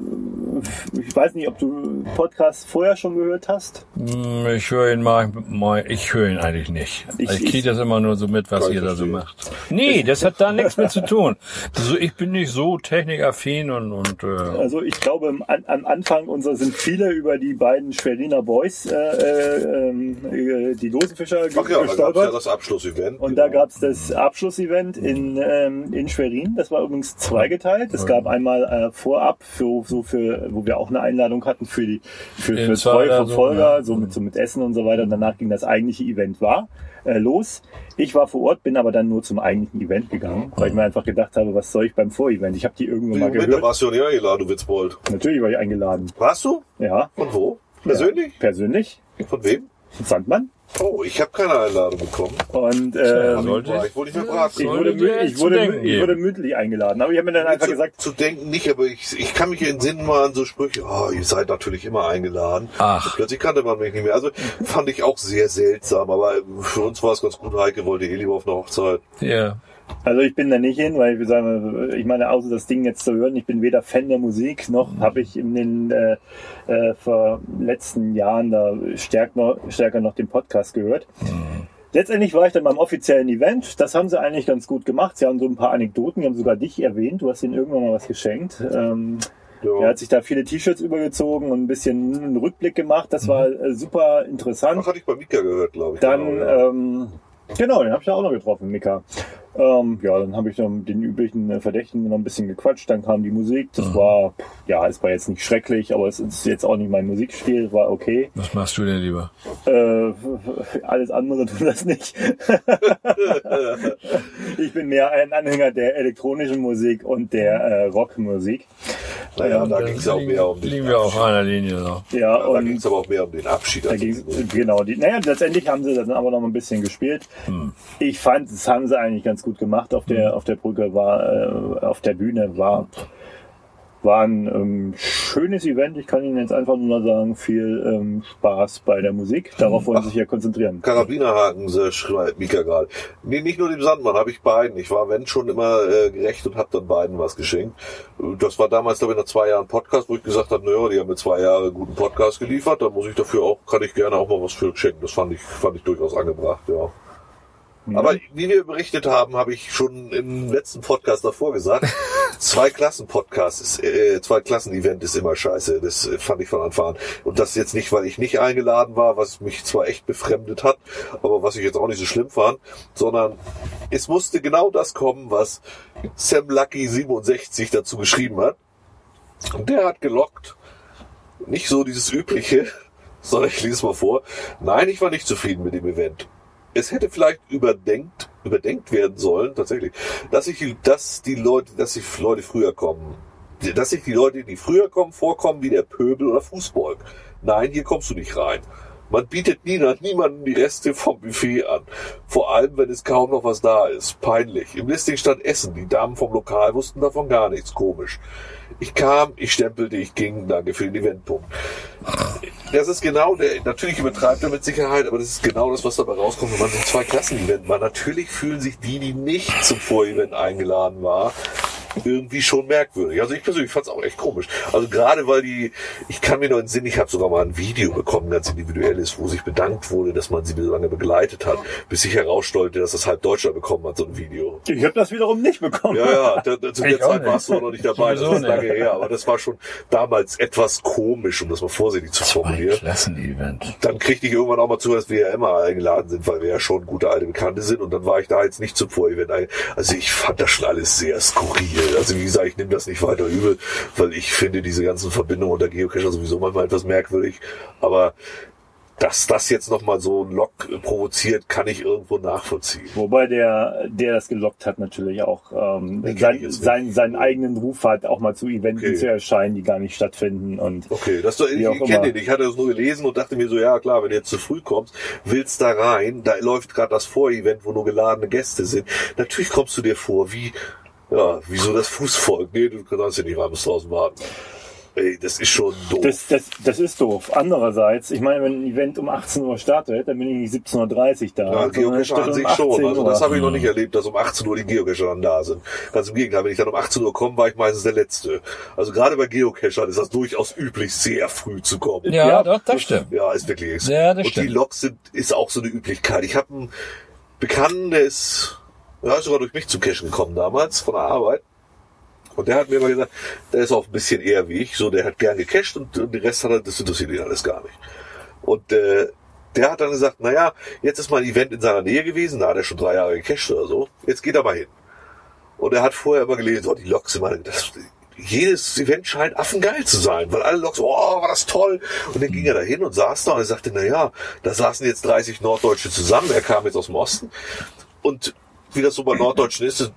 ich weiß nicht, ob du Podcasts vorher schon gehört hast. Hm, Ich höre ihn mal, mal ich höre ihn eigentlich nicht. Ich- Ich, ich kriege das immer nur so mit, was Kann ich ihr da so verstehen. macht. Nee, das hat da nichts mit zu tun. Also ich bin nicht so technikaffin und, und äh, Also ich glaube, am, am Anfang unserer sind viele über die beiden Schweriner Boys, äh, äh, äh, die Dosenfischer, ge- Ach ja, da gab es ja gestolpert. das Abschlussevent. Und da gab es das Abschlussevent in, ähm, in Schwerin. Das war übrigens zweigeteilt. Es gab einmal äh, vorab, für, so für, wo wir auch eine Einladung hatten für die für, für treue Insider, so, Verfolger, ja. so mit, so mit Essen und so weiter. Und danach ging das eigentliche Event war äh, los. Ich war vor Ort, bin aber dann nur zum eigentlichen Event gegangen, weil ich mir einfach gedacht habe, was soll ich beim Vorevent? Ich habe die irgendwann mal Moment, da gehört. warst du ja nicht eingeladen, du Witzbold. Natürlich war ich eingeladen. Warst du? Ja. Von wo? Persönlich? Ja, persönlich. Von wem? Sandmann. Oh, ich habe keine Einladung bekommen. Und Ja, ähm, sollte War ich wohl nicht mehr brav. ich, Sollte wurde, dir mü- ich, zu wurde, denken mü- ich wurde geben. mündlich eingeladen. Aber ich habe mir dann einfach zu, gesagt, zu denken nicht, aber ich, ich kann mich entsinnen mal an so Sprüche, oh, ihr seid natürlich immer eingeladen. Ach. Und plötzlich kannte man mich nicht mehr. Also fand ich auch sehr seltsam, aber für uns war es ganz gut. Heike wollte eh lieber auf eine Hochzeit. ja. also ich bin da nicht hin, weil ich sagen, ich meine, außer das Ding jetzt zu hören, ich bin weder Fan der Musik, noch habe ich in den äh, äh, vor letzten Jahren da stärk noch, stärker noch den Podcast gehört. Letztendlich war ich dann beim offiziellen Event. Das haben sie eigentlich ganz gut gemacht. Sie haben so ein paar Anekdoten, die haben sogar dich erwähnt. Du hast ihnen irgendwann mal was geschenkt. Ähm, Ja. er hat sich da viele T-Shirts übergezogen und ein bisschen einen Rückblick gemacht. Das war äh, super interessant. Ach, hatte ich bei Mika gehört, glaube ich. Dann, genau, ja. ähm, genau, den habe ich ja auch noch getroffen, Mika. Ähm, ja, dann habe ich dann den üblichen äh, Verdächtigen noch ein bisschen gequatscht. Dann kam die Musik. Das war, pff, ja, es war jetzt nicht schrecklich, aber es ist jetzt auch nicht mein Musikstil. War okay. Was machst du denn lieber? Äh, alles andere tut das nicht. Ich bin mehr ein Anhänger der elektronischen Musik und der äh, Rockmusik. Naja, da Dann ging es ja auch mehr um den liegen wir auf einer Linie noch. Ja, Ja, da ging und es aber auch mehr um den Abschied. da als ging's, um den- genau, die, naja, letztendlich haben sie dann aber noch ein bisschen gespielt. Ich fand, das haben sie eigentlich ganz gut gemacht auf der, auf der Brücke, war, äh, auf der Bühne, war, war ein ähm, schönes Event. Ich kann Ihnen jetzt einfach nur mal sagen, viel ähm, Spaß bei der Musik. Darauf wollen Sie sich ja konzentrieren. Karabinerhaken, so schreibt Mika gerade. Nee, nicht nur dem Sandmann, habe ich beiden. Ich war, wenn schon, immer äh, gerecht und habe dann beiden was geschenkt. Das war damals, glaube ich, nach zwei Jahren Podcast, wo ich gesagt habe, naja, die haben mir zwei Jahre guten Podcast geliefert, da muss ich dafür auch, kann ich gerne auch mal was für schenken. Das fand ich, fand ich durchaus angebracht, ja. Aber wie wir berichtet haben, habe ich schon im letzten Podcast davor gesagt, zwei Klassen-Podcast ist, äh, zwei Klassen-Event ist immer scheiße. Das äh, fand ich von Anfang an. Und das jetzt nicht, weil ich nicht eingeladen war, was mich zwar echt befremdet hat, aber was ich jetzt auch nicht so schlimm fand, sondern es musste genau das kommen, was Sam Lucky siebenundsechzig dazu geschrieben hat. Und der hat gelockt. Nicht so dieses übliche, sondern ich lese mal vor. Nein, ich war nicht zufrieden mit dem Event. Es hätte vielleicht überdenkt, überdenkt werden sollen, tatsächlich, dass ich, dass die Leute, dass die Leute früher kommen. Dass sich die Leute, die früher kommen, vorkommen wie der Pöbel oder Fußvolk. Nein, hier kommst du nicht rein. Man bietet nie nach niemandem die Reste vom Buffet an. Vor allem, wenn es kaum noch was da ist. Peinlich. Im Listing stand Essen. Die Damen vom Lokal wussten davon gar nichts. Komisch. Ich kam, ich stempelte, ich ging. Danke für den Eventpunkt. Das ist genau der, natürlich übertreibt er mit Sicherheit, aber das ist genau das, was dabei rauskommt, wenn man so ein Zwei-Klassen-Event macht. Natürlich fühlen sich die, die nicht zum Vorevent eingeladen war, irgendwie schon merkwürdig. Also ich persönlich fand es auch echt komisch. Also gerade weil die, ich kann mir noch entsinnen, ich habe sogar mal ein Video bekommen, ganz individuelles, wo sich bedankt wurde, dass man sie so lange begleitet hat, bis sich herausstellte, dass das halb Deutschland bekommen hat, so ein Video. Ich habe das wiederum nicht bekommen. Ja, ja, da, da, zu der Ich auch Zeit nicht. warst du auch noch nicht dabei, das Sowieso ist lange nicht. her, aber das war schon damals etwas komisch, um das mal vorsichtig zu formulieren. Klassenevent. Dann kriegte ich irgendwann auch mal zu, dass wir ja immer eingeladen sind, weil wir ja schon gute alte Bekannte sind und dann war ich da jetzt nicht zum Vorevent ein. Also ich fand das schon alles sehr skurril. Also wie gesagt, ich nehme das nicht weiter übel, weil ich finde diese ganzen Verbindungen unter Geocacher sowieso manchmal etwas merkwürdig. Aber dass das jetzt nochmal so ein Log provoziert, kann ich irgendwo nachvollziehen. Wobei der, der das gelockt hat, natürlich auch ähm, sein, sein, seinen eigenen Ruf hat, auch mal zu Events okay. zu erscheinen, die gar nicht stattfinden. Und okay, das, ich, ich kenne den. Ich hatte das nur gelesen und dachte mir so, ja klar, wenn du jetzt zu früh kommst, willst da rein, da läuft gerade das Vorevent, wo nur geladene Gäste sind. Natürlich kommst du dir vor, wie, ja, wie so das Fußvolk. Nee, du kannst ja nicht rein, musst draußen warten. Ey, das ist schon doof. Das, das, das ist doof. Andererseits, ich meine, wenn ein Event um achtzehn Uhr startet, dann bin ich nicht siebzehn Uhr dreißig da. Ja, Geocacher an sich um schon. Also das habe ich noch nicht erlebt, dass um achtzehn Uhr die Geocacher dann da sind. Ganz im Gegenteil, wenn ich dann um achtzehn Uhr komme, war ich meistens der Letzte. Also gerade bei Geocachern ist das durchaus üblich, sehr frü zu kommen. Ja, ja doch, das stimmt. Ja, ist wirklich extrem. Ja, das Und stimmt. die Logs sind, ist auch so eine Üblichkeit. Ich habe einen Bekannten, der ist, ja, ist sogar durch mich zum Cachen gekommen damals, von der Arbeit. Und der hat mir immer gesagt, der ist auch ein bisschen eher wie ich, so, der hat gern gecached und, und den Rest hat er, das interessiert ihn alles gar nicht. Und äh, der hat dann gesagt, naja, jetzt ist mal ein Event in seiner Nähe gewesen, da hat er schon drei Jahre gecached oder so, jetzt geht er mal hin. Und er hat vorher immer gelesen, so, die Logs immer, das, jedes Event scheint affengeil zu sein, weil alle Logs, oh, war das toll. Und dann ging er da hin und saß da und er sagte, naja, da saßen jetzt dreißig Norddeutsche zusammen, er kam jetzt aus dem Osten. Und wie das so bei Norddeutschen ist,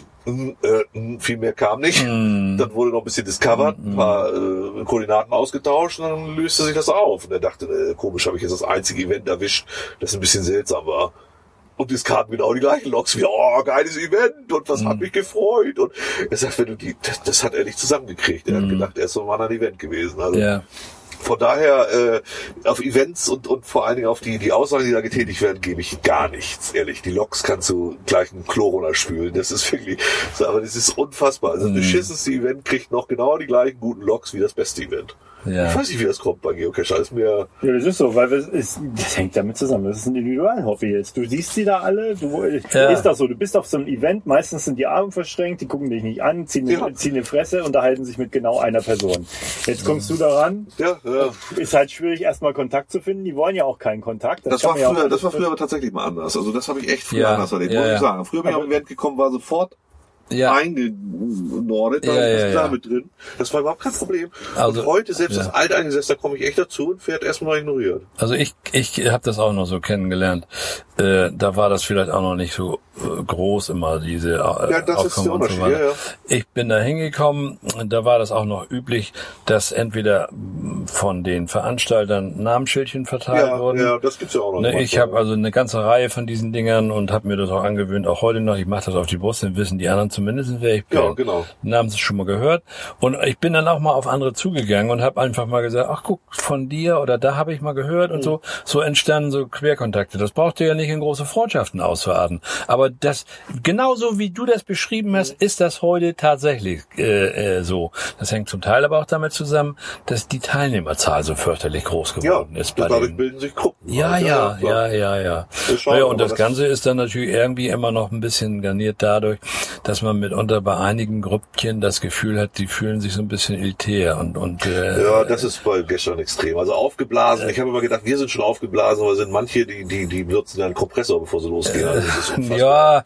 Äh, viel mehr kam nicht. Mm. Dann wurde noch ein bisschen discovered, ein paar äh, Koordinaten ausgetauscht und dann löste sich das auf. Und er dachte, äh, komisch, habe ich jetzt das einzige Event erwischt, das ein bisschen seltsam war. Und es kamen genau die gleichen Logs wie, oh, geiles Event und was mm. hat mich gefreut. Und er sagt, wenn du die, das, das hat er nicht zusammengekriegt. Er mm. hat gedacht, er ist so mal ein Event gewesen. Also yeah. Von daher, äh, auf Events und, und vor allen Dingen auf die, die Aussagen, die da getätigt werden, gebe ich gar nichts, ehrlich. Die Logs kannst du gleich einen Klo runterspülen. Das ist wirklich, aber das ist unfassbar. Also, mm. das beschissenste Event kriegt noch genau die gleichen guten Logs wie das beste Event. Ja. Ich weiß nicht, wie das kommt bei Geocacher. Ist mir ja, das ist so, weil es ist, das hängt damit zusammen. Das ist ein Individualhobby jetzt. Du siehst sie da alle, du ja. ist das so, du bist auf so einem Event, meistens sind die Arme verschränkt, die gucken dich nicht an, ziehen, ja. ziehen die Fresse, unterhalten sich mit genau einer Person. Jetzt kommst du daran. Ja, ja. Ist halt schwierig, erstmal Kontakt zu finden. Die wollen ja auch keinen Kontakt. Das, das war früher, ja das war früher aber tatsächlich mal anders. Also das habe ich echt früher ja. anders erlebt, ja, muss ich ja. sagen. Früher bin ich auf ein Event gekommen, war sofort ja. eingenordet, da ja, ist ja, klar ja. mit drin. Das war überhaupt kein Problem. Also, und heute, selbst ja. das Alteingesessene, da komme ich echt dazu und werde erstmal ignoriert. Also ich ich habe das auch noch so kennengelernt. Äh, da war das vielleicht auch noch nicht so äh, groß immer, diese äh, ja, das ist der Unterschied. So ja, ja. Ich bin da hingekommen, da war das auch noch üblich, dass entweder von den Veranstaltern Namensschildchen verteilt ja, wurden. Ja, das gibt's ja auch noch. Ne, ich habe also eine ganze Reihe von diesen Dingern und habe mir das auch angewöhnt, auch heute noch. Ich mache das auf die Brust, dann wissen die anderen zumindest, wer ich bin. Ja, genau. Den haben sie schon mal gehört. Und ich bin dann auch mal auf andere zugegangen und habe einfach mal gesagt, ach guck, von dir oder da habe ich mal gehört und mhm. so. So entstanden so Querkontakte. Das braucht ihr ja nicht in große Freundschaften auszuarten. Aber das, genauso wie du das beschrieben hast, mhm. ist das heute tatsächlich äh, äh, so. Das hängt zum Teil aber auch damit zusammen, dass die Teilnehmerzahl so fürchterlich groß geworden ja, ist. Bei dadurch den bilden sich Gruppen. Ja, halt. ja, ja, ja, ja. ja. ja und das, das Ganze ist dann natürlich irgendwie immer noch ein bisschen garniert dadurch, dass man mitunter bei einigen Grüppchen das Gefühl hat, die fühlen sich so ein bisschen elitär und und äh, ja, das ist bei gestern extrem. Also aufgeblasen. Äh, ich habe immer gedacht, wir sind schon aufgeblasen, aber sind manche, die die die benutzen ja einen Kompressor, bevor sie losgehen. Also das ist ja.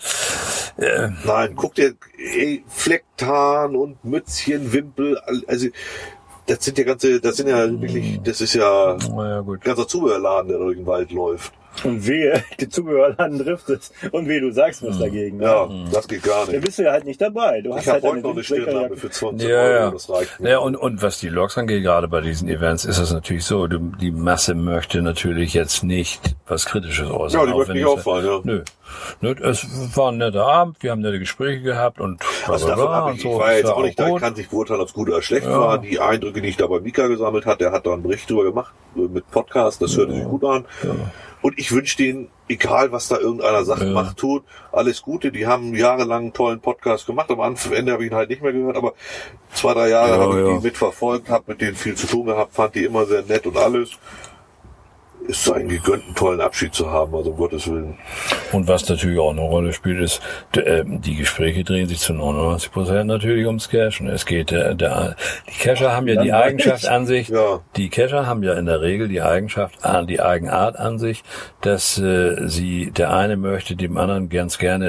Äh, Nein, guck dir ey, Flecktarn und Mützchen, Wimpel, also das sind ja ganze, das sind ja wirklich, das ist ja, ja gut. ganzer Zubehörladen, der durch den Wald läuft. Und wehe, die Zubehörladen trifft es. Und wehe, du sagst was dagegen. Ne? Ja, das geht gar nicht. Da bist du ja halt nicht dabei. Du ich hast habe halt heute noch eine Stirnlampe für zwanzig ja, Euro, ja. das reicht nicht. Ja, und, und was die Logs angeht, gerade bei diesen Events, ist es natürlich so, du, die Masse möchte natürlich jetzt nicht was Kritisches äußern. Ja, die möchte nicht auffallen, ja. Nö. Nö. Es war ein netter Abend, wir haben nette Gespräche gehabt und also davon ab, ich, so, ich war jetzt auch nicht da, ich kann nicht beurteilen, ob es gut oder schlecht ja. war. Die Eindrücke, die ich da bei Mika gesammelt hat, der hat da einen Bericht drüber gemacht, mit Podcast, das hörte ja. sich gut an. Ja. Und ich wünsche denen, egal was da irgendeiner sagt, ja. macht, tut, alles Gute. Die haben jahrelang einen tollen Podcast gemacht. Am Ende habe ich ihn halt nicht mehr gehört, aber zwei, drei Jahre ja, habe ich ja. die mitverfolgt, habe mit denen viel zu tun gehabt, fand die immer sehr nett und alles. Ist so ein gegönnt, einen tollen Abschied zu haben, also um Gottes Willen. Und was natürlich auch eine Rolle spielt, ist, die Gespräche drehen sich zu neunundneunzig Prozent natürlich ums Cachen. Es geht, der, der, die Cacher haben ja die Eigenschaft an sich, ja. die Cacher haben ja in der Regel die Eigenschaft, die Eigenart an sich, dass äh, sie, der eine möchte dem anderen ganz gerne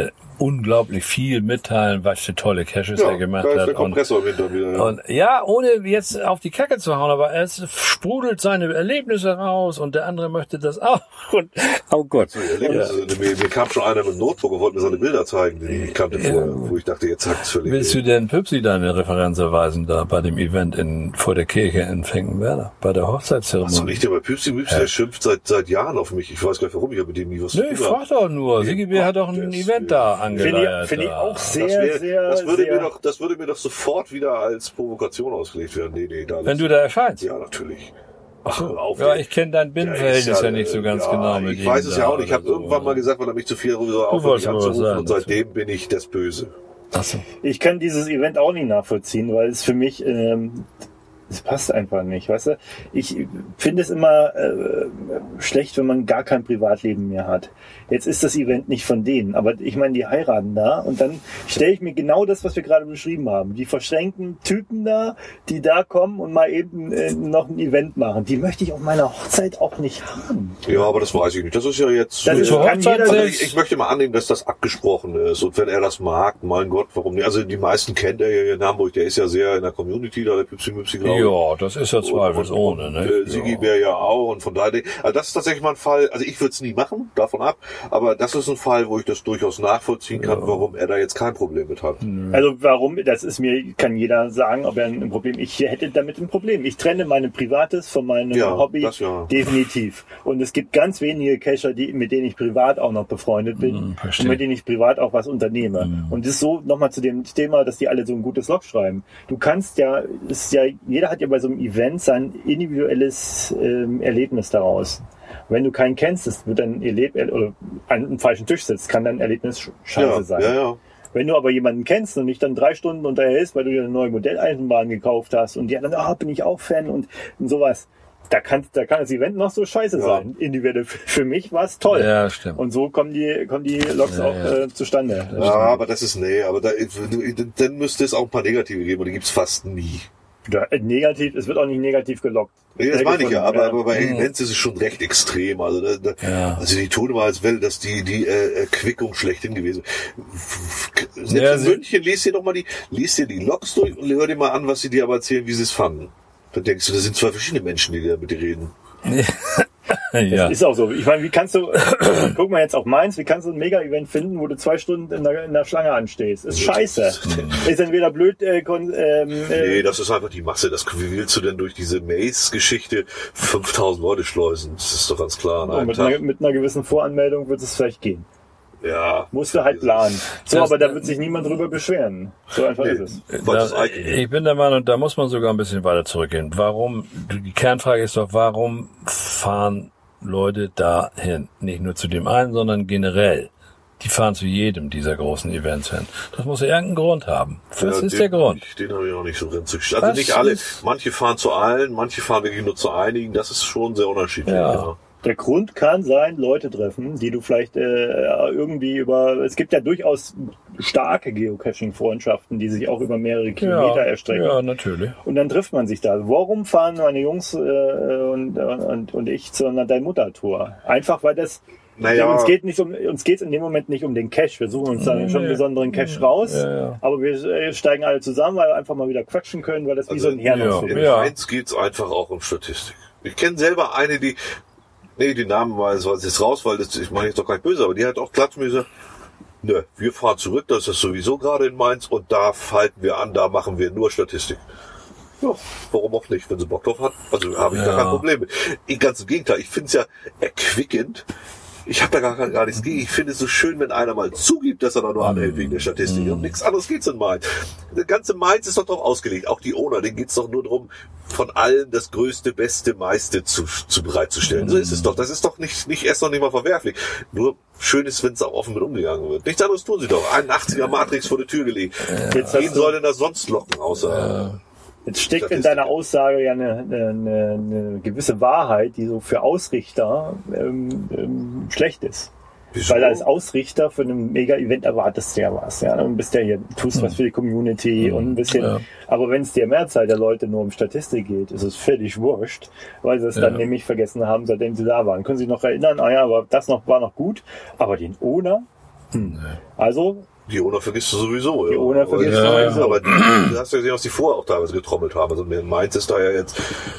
unglaublich viel mitteilen, was für tolle Caches Ja, er gemacht da ist hat. der Kompressor im Hintergrund wieder. Ja. Und ja, ohne jetzt auf die Kacke zu hauen, aber es sprudelt seine Erlebnisse raus und der andere möchte das auch. Und, oh Gott. So, Erlebnisse. Ja. Mir, mir kam schon einer mit einem Notebook und wollte mir seine Bilder zeigen, die ich kannte vorher, ja. wo ich dachte, jetzt hackt es völlig. Willst du denn Püpsi deine Referenz erweisen da bei dem Event in, vor der Kirche in Finkenwerder, bei der Hochzeitszeremonie? Achso, nicht der bei Püpsi, Püpsi, ja. der schimpft seit, seit Jahren auf mich. Ich weiß gar nicht warum, ich habe mit dem nie was zu tun. Nee, ich frag doch nur. Sigi Bär hat doch ein Event da angeleiert. Finde ich, find ich auch sehr, das wär, sehr, das würde sehr... mir doch, das würde mir doch sofort wieder als Provokation ausgelegt werden. Nee, nee, da Wenn du da erscheinst? Ja, natürlich. Ach so. Auf, ja, ich kenne dein Binnenverhältnis ja, ja nicht so ganz ja, genau mit ihm. Ich weiß es ja auch nicht. Ich habe so. irgendwann mal gesagt, weil er mich zu viel darüber aufhört, mich anzurufen und seitdem bin ich das Böse. Ach so. Ich kann dieses Event auch nicht nachvollziehen, weil es für mich... Ähm, das passt einfach nicht, weißt du? Ich finde es immer äh, schlecht, wenn man gar kein Privatleben mehr hat. Jetzt ist das Event nicht von denen, aber ich meine, die heiraten da und dann stelle ich mir genau das, was wir gerade beschrieben haben. Die verschränkten Typen da, die da kommen und mal eben äh, noch ein Event machen. Die möchte ich auf meiner Hochzeit auch nicht haben. Ja, aber das weiß ich nicht. Das ist ja jetzt... Das ist äh, kann jeder, also ich, ich möchte mal annehmen, dass das abgesprochen ist und wenn er das mag, mein Gott, warum nicht? Also die meisten kennt er ja in Hamburg, der ist ja sehr in der Community da, der Püpsi Müpsi, glaube ich. Ja, das ist ja zweifelsohne, ne? Äh, Sigi Bär ja auch und von daher, also das ist tatsächlich mal ein Fall, also ich würde es nie machen, davon ab, aber das ist ein Fall, wo ich das durchaus nachvollziehen kann, ja. warum er da jetzt kein Problem mit hat. Also warum, das ist mir, kann jeder sagen, ob er ein Problem, ich hätte damit ein Problem. Ich trenne meine Privates von meinem ja, Hobby das ja. definitiv. Und es gibt ganz wenige Cacher, die, mit denen ich privat auch noch befreundet bin hm, und mit denen ich privat auch was unternehme. Hm. Und das ist so, nochmal zu dem Thema, dass die alle so ein gutes Log schreiben. Du kannst ja, ist ja, jeder hat ja bei so einem Event sein individuelles ähm, Erlebnis daraus. Und wenn du keinen kennst, das wird dann Erleb oder an einem falschen Tisch sitzt, kann dein Erlebnis scheiße ja, sein. Ja, ja. Wenn du aber jemanden kennst und dich dann drei Stunden unterhältst, weil du dir eine neue Modelleisenbahn gekauft hast und die anderen, ah, oh, bin ich auch Fan und, und sowas, da kann, da kann das Event noch so scheiße ja. sein. Individuell. Für mich war es toll. Ja, stimmt. Und so kommen die, kommen die Logs ja, auch ja. Äh, zustande. Ja, stimmt. Aber das ist, nee, aber da, dann müsste es auch ein paar Negative geben und die gibt's fast nie. Ja, negativ, es wird auch nicht negativ gelockt. Nee, das meine ich ja, aber, aber bei Events ist es schon recht extrem. Also, da, da, ja. also die tun immer als Welle, dass die die äh, Erquickung schlechthin gewesen. Selbst ja, in München, lest dir doch mal die, lest dir die Logs durch und hör dir mal an, was sie dir aber erzählen, wie sie es fanden. Dann denkst du, das sind zwei verschiedene Menschen, die da mit dir reden. Ja. Das ist auch so. Ich meine, wie kannst du, guck mal jetzt auf Mainz, wie kannst du ein Mega-Event finden, wo du zwei Stunden in der, in der Schlange anstehst? Ist scheiße. Ist entweder blöd, äh, kon, ähm, nee, das ist einfach die Masse. Das, wie willst du denn durch diese Maze-Geschichte fünftausend Leute schleusen? Das ist doch ganz klar. Oh, mit, einer, mit einer gewissen Voranmeldung wird es vielleicht gehen. Ja. Musst du halt planen. So, das, aber da wird sich niemand drüber beschweren. So einfach nee, ist es. Da, ich bin der Meinung, da muss man sogar ein bisschen weiter zurückgehen. Warum, die Kernfrage ist doch, warum fahren Leute dahin? Nicht nur zu dem einen, sondern generell. Die fahren zu jedem dieser großen Events hin. Das muss ja irgendeinen Grund haben. Was ja, ist den, der Grund? Den habe ich auch nicht so drin zu Also Was nicht alle. Manche fahren zu allen, manche fahren wirklich nur zu einigen. Das ist schon sehr unterschiedlich. Ja. Ja. Der Grund kann sein, Leute treffen, die du vielleicht äh, irgendwie über... Es gibt ja durchaus starke Geocaching-Freundschaften, die sich auch über mehrere Kilometer ja, erstrecken. Ja, natürlich. Und dann trifft man sich da. Warum fahren meine Jungs äh, und, und, und ich zu einer Dein-Mutter-Tour? Einfach, weil das... Naja. Uns geht nicht um, uns geht's in dem Moment nicht um den Cache. Wir suchen uns dann nee. schon einen besonderen Cache raus. Ja, ja. Aber wir steigen alle zusammen, weil wir einfach mal wieder quatschen können, weil das also wie so ein Herrenhaus ist. In ja. Mainz geht's einfach auch um Statistik. Ich kenne selber eine, die... Nee, die Namen war jetzt raus, weil das, ich meine jetzt doch gar nicht böse, aber die hat auch glatt mir gesagt, nö, wir fahren zurück, das ist sowieso gerade in Mainz und da falten wir an, da machen wir nur Statistik. Ja, warum auch nicht, wenn sie Bock drauf hat. Also habe ich ja. gar kein Problem mit. Im ganzen Gegenteil, ich finde es ja erquickend. Ich habe da gar, gar nichts gegen. Ich finde es so schön, wenn einer mal zugibt, dass er da nur anhält wegen der Statistik. Mm. Und nichts anderes geht's in Mainz. Der ganze Mainz ist doch drauf ausgelegt. Auch die Owner, denen geht's doch nur darum, von allen das Größte, Beste, Meiste zu, zu bereitzustellen. Mm. So ist es doch. Das ist doch nicht, nicht erst noch nicht mal verwerflich. Nur schön ist, wenn es auch offen mit umgegangen wird. Nichts anderes tun sie doch. einundachtziger Matrix vor der Tür gelegt. Ja. Wen soll denn das sonst locken, außer... Ja. Jetzt steckt in deiner Aussage ja eine, eine, eine gewisse Wahrheit, die so für Ausrichter ähm, ähm, schlecht ist. Wieso? Weil als Ausrichter für ein Mega-Event erwartest du ja was. Ja? Dann bist du ja hier, tust hm. was für die Community hm. und ein bisschen. Ja. Aber wenn es der Mehrzahl der Leute nur um Statistik geht, ist es völlig wurscht, weil sie es ja. dann nämlich vergessen haben, seitdem sie da waren. Können Sie sich noch erinnern? Ah ja, aber das noch war noch gut. Aber den Owner? Hm. Also Die Owner vergisst du sowieso. Die ja. Owner vergisst ja, du sowieso. Aber die, du hast ja gesehen, was die vorher auch teilweise getrommelt haben. Also Mainz ist da ja jetzt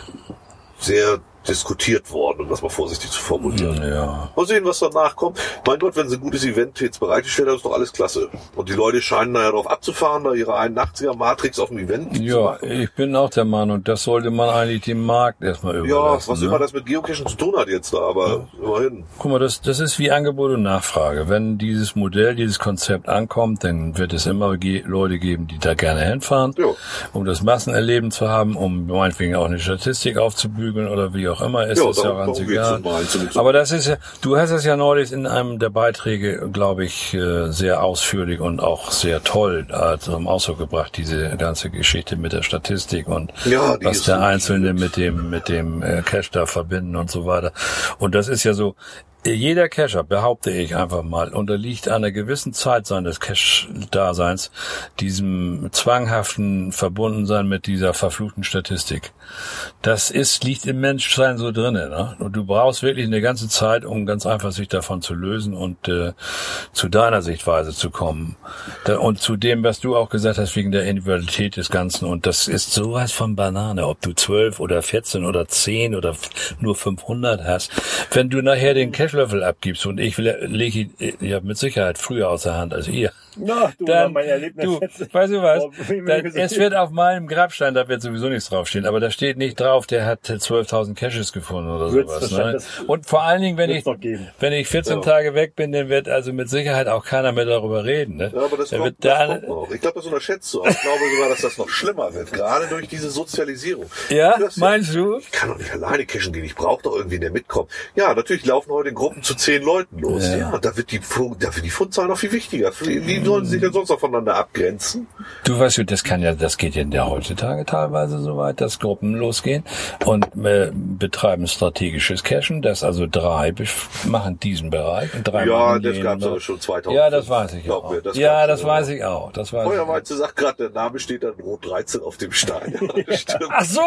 sehr diskutiert worden, um das mal vorsichtig zu formulieren. Ja. Mal sehen, was danach kommt. Mein Gott, wenn sie ein gutes Event jetzt bereitgestellt haben, ist doch alles klasse. Und die Leute scheinen da ja darauf abzufahren, da ihre einundachtziger Matrix auf dem Event zu Ja, machen. ich bin auch der Meinung, das sollte man eigentlich dem Markt erstmal Ja, überlassen. was ne? immer das mit Geocaching zu tun hat jetzt da, aber ja. immerhin. Guck mal, das, das ist wie Angebot und Nachfrage. Wenn dieses Modell, dieses Konzept ankommt, dann wird es immer ge- Leute geben, die da gerne hinfahren, Ja. um das Massenerleben zu haben, um meinetwegen auch eine Statistik aufzubügeln oder wie auch immer. Ist Ja, es ja darum- ganz darum egal. geht's in Mainz und nicht so. Aber das ist ja, du hast es ja neulich in einem der Beiträge, glaube ich, äh, sehr ausführlich und auch sehr toll äh, zum Ausdruck gebracht, diese ganze Geschichte mit der Statistik und Ja, die was ist der wirklich Einzelne gut. mit dem, mit dem äh, Cache da verbinden und so weiter. Und das ist ja so, jeder Cacher, behaupte ich einfach mal, unterliegt einer gewissen Zeit seines Cache-Daseins diesem zwanghaften Verbundensein mit dieser verfluchten Statistik. Das ist, liegt im Menschsein so drinnen, ne? Und du brauchst wirklich eine ganze Zeit, um ganz einfach sich davon zu lösen und äh, zu deiner Sichtweise zu kommen. Da, und zu dem, was du auch gesagt hast, wegen der Individualität des Ganzen. Und das ist sowas von Banane, ob du zwölf oder vierzehn oder zehn oder nur fünfhundert hast. Wenn du nachher den Cache-Löffel abgibst und ich lege ihn ja mit Sicherheit früher aus der Hand als ihr. Na, du, Dann, mein Erlebnis du, jetzt. weißt du was, Oh, wie mir dann, gesagt. es wird auf meinem Grabstein, da wird sowieso nichts draufstehen, aber da steht nicht drauf, der hat zwölftausend Caches gefunden oder Wird's sowas. Ne? wahrscheinlich- Und vor allen Dingen, wenn wird's ich, noch geben. wenn ich vierzehn Ja. Tage weg bin, dann wird also mit Sicherheit auch keiner mehr darüber reden. Ne? Ja, aber das, Da kommt, wird das da- kommt noch. Ich glaube, das unterschätzt du. Aber ich glaube sogar, dass das noch schlimmer wird, gerade durch diese Sozialisierung. Ja, Das meinst du? Ich kann doch nicht alleine cashen gehen, ich brauche doch irgendwie, der mitkommt. Ja, natürlich laufen heute in Gruppen zu zehn Leuten los. Ja. Ja, da wird die, Fu- da wird die Fundzahl noch viel wichtiger. Wie, wie sollen sie sich denn sonst noch voneinander abgrenzen? Du weißt, du, das kann ja, das geht ja heutzutage teilweise so weit, dass Gruppen losgehen und äh, betreiben strategisches Cachen, dass also drei bef- machen diesen Bereich und drei Ja, machen das jenen gab's noch. aber schon zweitausend. Ja, das weiß ich Glaub auch. mir, das ja, gab's das ja. weiß ich auch. Das weiß ich. Feuerweize sagt gerade, der Name steht dann Rot dreizehn auf dem Stein. Ja, das stimmt. Ach so!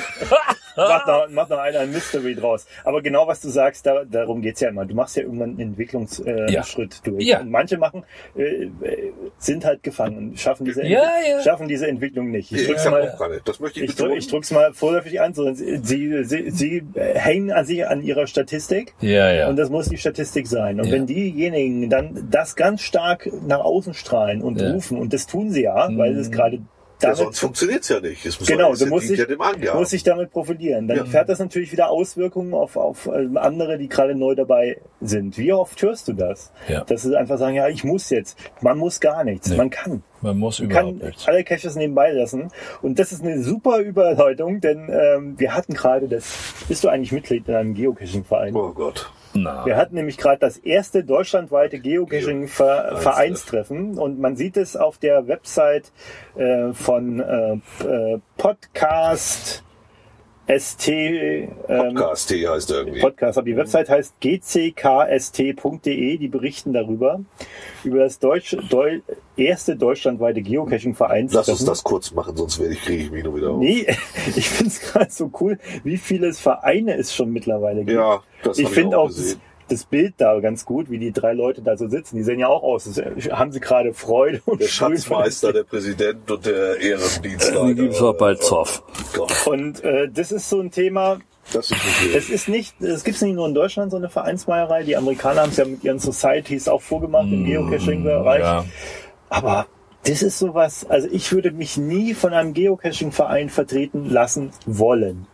Macht noch, macht noch einer ein Mystery draus. Aber genau was du sagst, da, darum geht's ja immer. Du machst ja irgendwann einen Entwicklungsschritt äh, Ja. Schritt durch. Ja. Und manche machen, äh, äh, sind halt gefangen und schaffen diese, Ja, ja. schaffen diese Entwicklung nicht. Ich Ich drück's hab mal, auch keine. Das möchte ich ich, drück, betonen. ich drück's mal vorläufig an. So, sie, sie, sie, sie äh, hängen an sich an ihrer Statistik. Ja, ja. Und das muss die Statistik sein. Und Ja. wenn diejenigen dann das ganz stark nach außen strahlen und Ja. rufen, und das tun sie ja, weil es gerade Ja, damit sonst funktioniert's ja nicht. Es muss Genau, es du musst dient dich, ja dem Angaben. musst dich damit profilieren. Dann Ja. fährt das natürlich wieder Auswirkungen auf, auf ähm, andere, die gerade neu dabei sind. Wie oft hörst du das? Ja. Dass sie einfach sagen, ja, ich muss jetzt. Man muss gar nichts. Nee. Man kann. Man muss Man überhaupt kann nichts. alle Caches nebenbei lassen. Und das ist eine super Überleitung, denn ähm, wir hatten gerade das, bist du eigentlich Mitglied in einem Geocaching-Verein? Oh Gott. Na, Wir hatten nämlich gerade das erste deutschlandweite Vereinstreffen. Geocaching-Vereinstreffen und man sieht es auf der Website äh, von äh, äh, Podcast S T ähm, Podcast T heißt er irgendwie. Podcast, aber die Website heißt g c k s t punkt d e, die berichten darüber, über das Deutsch, Deu, erste deutschlandweite Geocaching-Vereinstreffen. Lass uns das kurz machen, sonst werde ich, kriege ich mich nur wieder auf. Nee, ich finde es gerade so cool, wie viele Vereine es schon mittlerweile gibt. Ja, das Ich hab finde auch das, gesehen. das Bild da ganz gut, wie die drei Leute da so sitzen. Die sehen ja auch aus, als haben sie gerade Freude und Der sprühen Schatzmeister, der Präsident und der Ehrendienstleiter. die gibt's auch bald Zoff. Gott, Und äh, das ist so ein Thema, das ist nicht es ist nicht, es gibt nicht nur in Deutschland so eine Vereinsmeierei. Die Amerikaner haben es ja mit ihren Societies auch vorgemacht im Geocaching-Bereich. Ja. Aber das ist sowas, also ich würde mich nie von einem Geocaching-Verein vertreten lassen wollen.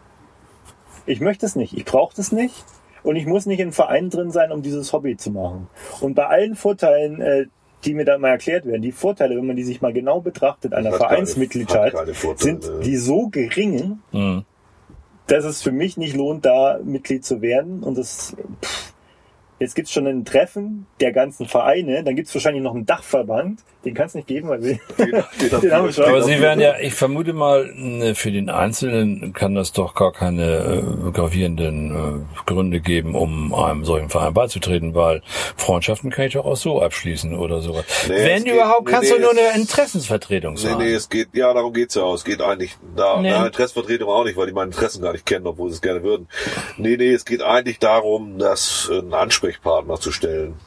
Ich möchte es nicht, ich brauche das nicht. Und ich muss nicht in einem Verein drin sein, um dieses Hobby zu machen. Und bei allen Vorteilen, äh, die mir da mal erklärt werden, die Vorteile, wenn man die sich mal genau betrachtet, einer Hat keine- Vereinsmitgliedschaft, hat keine Vorteile. sind die so gering, Mhm. dass es für mich nicht lohnt, da Mitglied zu werden. Und das, pff, jetzt gibt's schon ein Treffen der ganzen Vereine, dann gibt's wahrscheinlich noch einen Dachverband, den kann's nicht geben, weil wir, Den, den, den haben wir schon. Aber Sie werden ja, ich vermute mal, ne, für den Einzelnen kann das doch gar keine äh, gravierenden äh, Gründe geben, um einem solchen Verein beizutreten, weil Freundschaften kann ich doch auch so abschließen oder sowas. Nee, es Wenn geht- überhaupt, nee, kannst nee, du nur es- eine Interessensvertretung Nee, sein. nee, es geht, ja, darum geht's ja auch. Es geht eigentlich, da, Nee. na, Interessenvertretung auch nicht, weil die meine Interessen gar nicht kennen, obwohl sie es gerne würden. Nee, nee, es geht eigentlich darum, das einen Ansprechpartner zu stellen.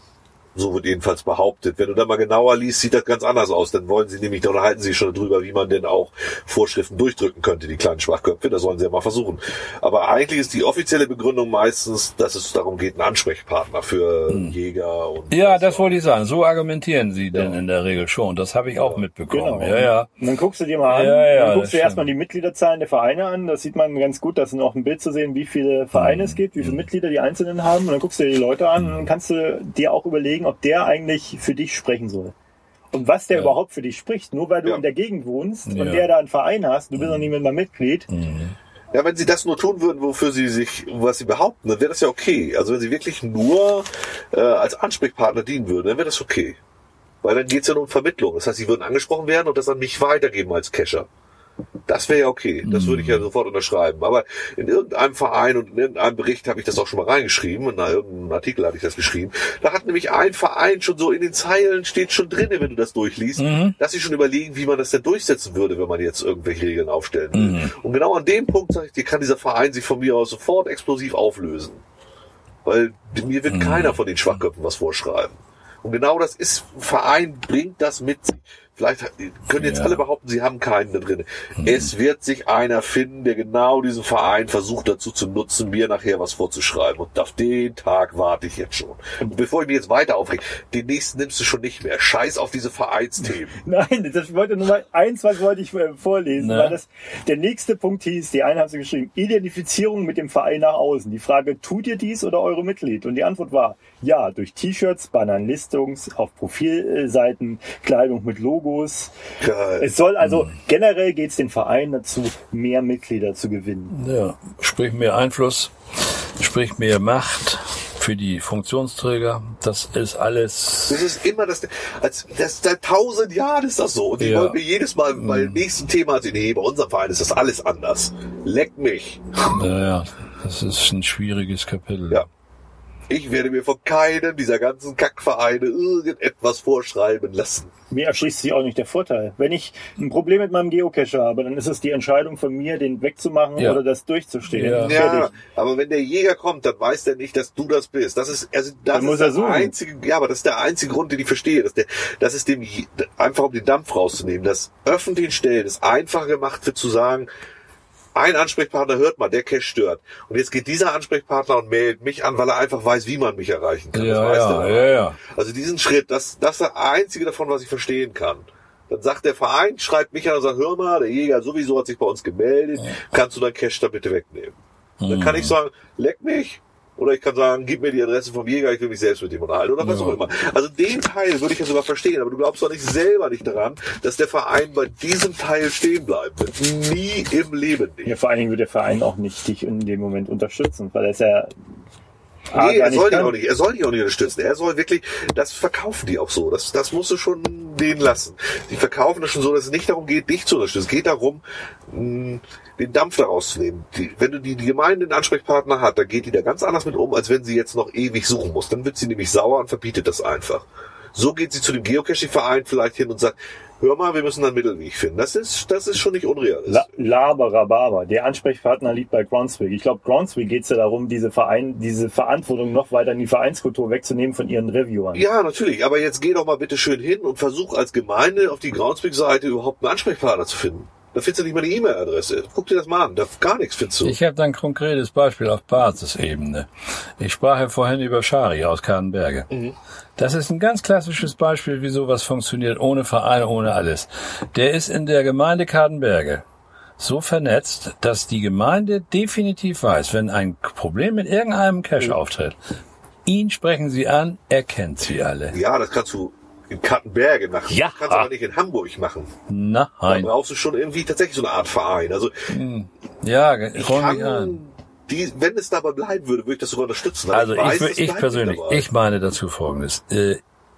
So wird jedenfalls behauptet. Wenn du da mal genauer liest, sieht das ganz anders aus. Dann wollen sie nämlich, da unterhalten sie schon darüber, wie man denn auch Vorschriften durchdrücken könnte, die kleinen Schwachköpfe. Das sollen sie ja mal versuchen. Aber eigentlich ist die offizielle Begründung meistens, dass es darum geht, einen Ansprechpartner für hm. Jäger und... Ja, das wollte ich sagen. So argumentieren sie denn ja. in der Regel schon. Das habe ich auch ja. mitbekommen. Genau. Ja, ja. Und dann guckst du dir mal an, ja, ja, dann guckst du erstmal die Mitgliederzahlen der Vereine an. Das sieht man ganz gut, dass noch ein Bild zu sehen, wie viele Vereine hm. es gibt, wie viele hm. Mitglieder die Einzelnen haben. Und dann guckst du dir die Leute an und dann kannst du dir auch überlegen, ob der eigentlich für dich sprechen soll. Und was der ja. überhaupt für dich spricht, nur weil du ja. in der Gegend wohnst ja. und der da einen Verein hast, du bist noch nicht mehr mal Mitglied. Mhm. Ja, wenn sie das nur tun würden, wofür sie sich, was sie behaupten, dann wäre das ja okay. Also wenn sie wirklich nur äh, als Ansprechpartner dienen würden, dann wäre das okay. Weil dann geht es ja nur um Vermittlung. Das heißt, sie würden angesprochen werden und das an mich weitergeben als Cacher. Das wäre ja okay. Das würde ich ja sofort unterschreiben. Aber in irgendeinem Verein und in irgendeinem Bericht habe ich das auch schon mal reingeschrieben. In irgendeinem Artikel hatte ich das geschrieben. Da hat nämlich ein Verein schon so in den Zeilen steht schon drin, wenn du das durchliest, mhm. dass sie schon überlegen, wie man das denn durchsetzen würde, wenn man jetzt irgendwelche Regeln aufstellen will. Mhm. Und genau an dem Punkt, sage ich dir, kann dieser Verein sich von mir aus sofort explosiv auflösen. Weil mir wird mhm. keiner von den Schwachköpfen was vorschreiben. Und genau das ist, ein Verein bringt das mit sich. Vielleicht können jetzt ja. alle behaupten, sie haben keinen da drin. Mhm. Es wird sich einer finden, der genau diesen Verein versucht dazu zu nutzen, mir nachher was vorzuschreiben. Und auf den Tag warte ich jetzt schon. Und bevor ich mich jetzt weiter aufrege, den nächsten nimmst du schon nicht mehr. Scheiß auf diese Vereinsthemen. Nein, das wollte nur mal eins, was wollte ich vorlesen. Na? Weil das, der nächste Punkt hieß, die einen haben sie geschrieben, Identifizierung mit dem Verein nach außen. Die Frage, tut ihr dies oder eure Mitglied? Und die Antwort war, ja, durch T-Shirts, Bannern, Listungs, auf Profilseiten, Kleidung mit Logo. Geil. Es soll also, generell geht es den Verein dazu, mehr Mitglieder zu gewinnen. Ja, sprich mehr Einfluss, sprich mehr Macht für die Funktionsträger. Das ist alles... Das ist immer das... Als, das seit tausend Jahren ist das so. Und die ja. wollen mir jedes Mal beim mm. nächsten Thema sehen, nee, bei unserem Verein ist das alles anders. Leck mich. Ja, ja, das ist ein schwieriges Kapitel. Ja. Ich werde mir von keinem dieser ganzen Kackvereine irgendetwas vorschreiben lassen. Mir erschließt sich auch nicht der Vorteil. Wenn ich ein Problem mit meinem Geocacher habe, dann ist es die Entscheidung von mir, den wegzumachen ja. oder das durchzustehen. Ja. ja, aber wenn der Jäger kommt, dann weiß der nicht, dass du das bist. Das ist, also das dann ist muss der er suchen. einzige, ja, aber das ist der einzige Grund, den ich verstehe. Dass der, das ist dem, einfach um den Dampf rauszunehmen. Das öffentlichen Stellen ist einfacher gemacht wird zu sagen, ein Ansprechpartner hört mal, der Cache stört. Und jetzt geht dieser Ansprechpartner und meldet mich an, weil er einfach weiß, wie man mich erreichen kann. Ja, das weiß ja, der ja, ja. Also diesen Schritt, das, das ist der einzige davon, was ich verstehen kann. Dann sagt der Verein, schreibt mich an und sagt, hör mal, der Jäger sowieso hat sich bei uns gemeldet, ja. kannst du dein Cache da bitte wegnehmen? Mhm. Dann kann ich sagen, leck mich. Oder ich kann sagen, gib mir die Adresse vom Jäger, ich will mich selbst mit dem unterhalten. Oder was ja. auch immer. Also den Teil würde ich ja sogar verstehen. Aber du glaubst doch nicht selber nicht daran, dass der Verein bei diesem Teil stehen bleiben wird. Nie im Leben nicht. Ja, vor allen Dingen wird der Verein auch nicht dich in dem Moment unterstützen. Weil er ist ja... Nee, er soll dich auch nicht, er soll dich auch nicht unterstützen. Er soll wirklich, das verkaufen die auch so. Das, das musst du schon denen lassen. Die verkaufen das schon so, dass es nicht darum geht, dich zu unterstützen. Es geht darum, mh, den Dampf daraus zu nehmen. Die, wenn du die, die Gemeinde einen Ansprechpartner hat, dann geht die da ganz anders mit um, als wenn sie jetzt noch ewig suchen muss. Dann wird sie nämlich sauer und verbietet das einfach. So geht sie zu dem Geocaching-Verein vielleicht hin und sagt, hör mal, wir müssen einen Mittelweg finden. Das ist, das ist schon nicht unrealistisch. La, Laber, Rhabarber. Der Ansprechpartner liegt bei Groundspeak. Ich glaube, Groundspeak geht es ja darum, diese Verein, diese Verantwortung noch weiter in die Vereinskultur wegzunehmen von ihren Reviewern. Ja, natürlich. Aber jetzt geh doch mal bitte schön hin und versuch als Gemeinde auf die Groundspeak-Seite überhaupt einen Ansprechpartner zu finden. Da findest du nicht mal die E-Mail-Adresse. Guck dir das mal an. Da gar nichts findest du. Ich habe da ein konkretes Beispiel auf Basisebene. Ich sprach ja vorhin über Schari aus Kardenberge. Mhm. Das ist ein ganz klassisches Beispiel, wie sowas funktioniert, ohne Verein, ohne alles. Der ist in der Gemeinde Kardenberge so vernetzt, dass die Gemeinde definitiv weiß, wenn ein Problem mit irgendeinem Cache mhm. auftritt, ihn sprechen sie an, er kennt sie alle. Ja, das kannst du in Kardenberge machen. Ja. Das kannst du aber nicht in Hamburg machen. Nein. Da brauchst du schon irgendwie tatsächlich so eine Art Verein. Also, ja, hol mich an. Die, wenn es dabei bleiben würde, würde ich das sogar unterstützen. Also ich, ich, weiß, ich persönlich, ich meine dazu Folgendes. Äh,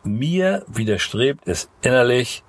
mir widerstrebt es innerlich,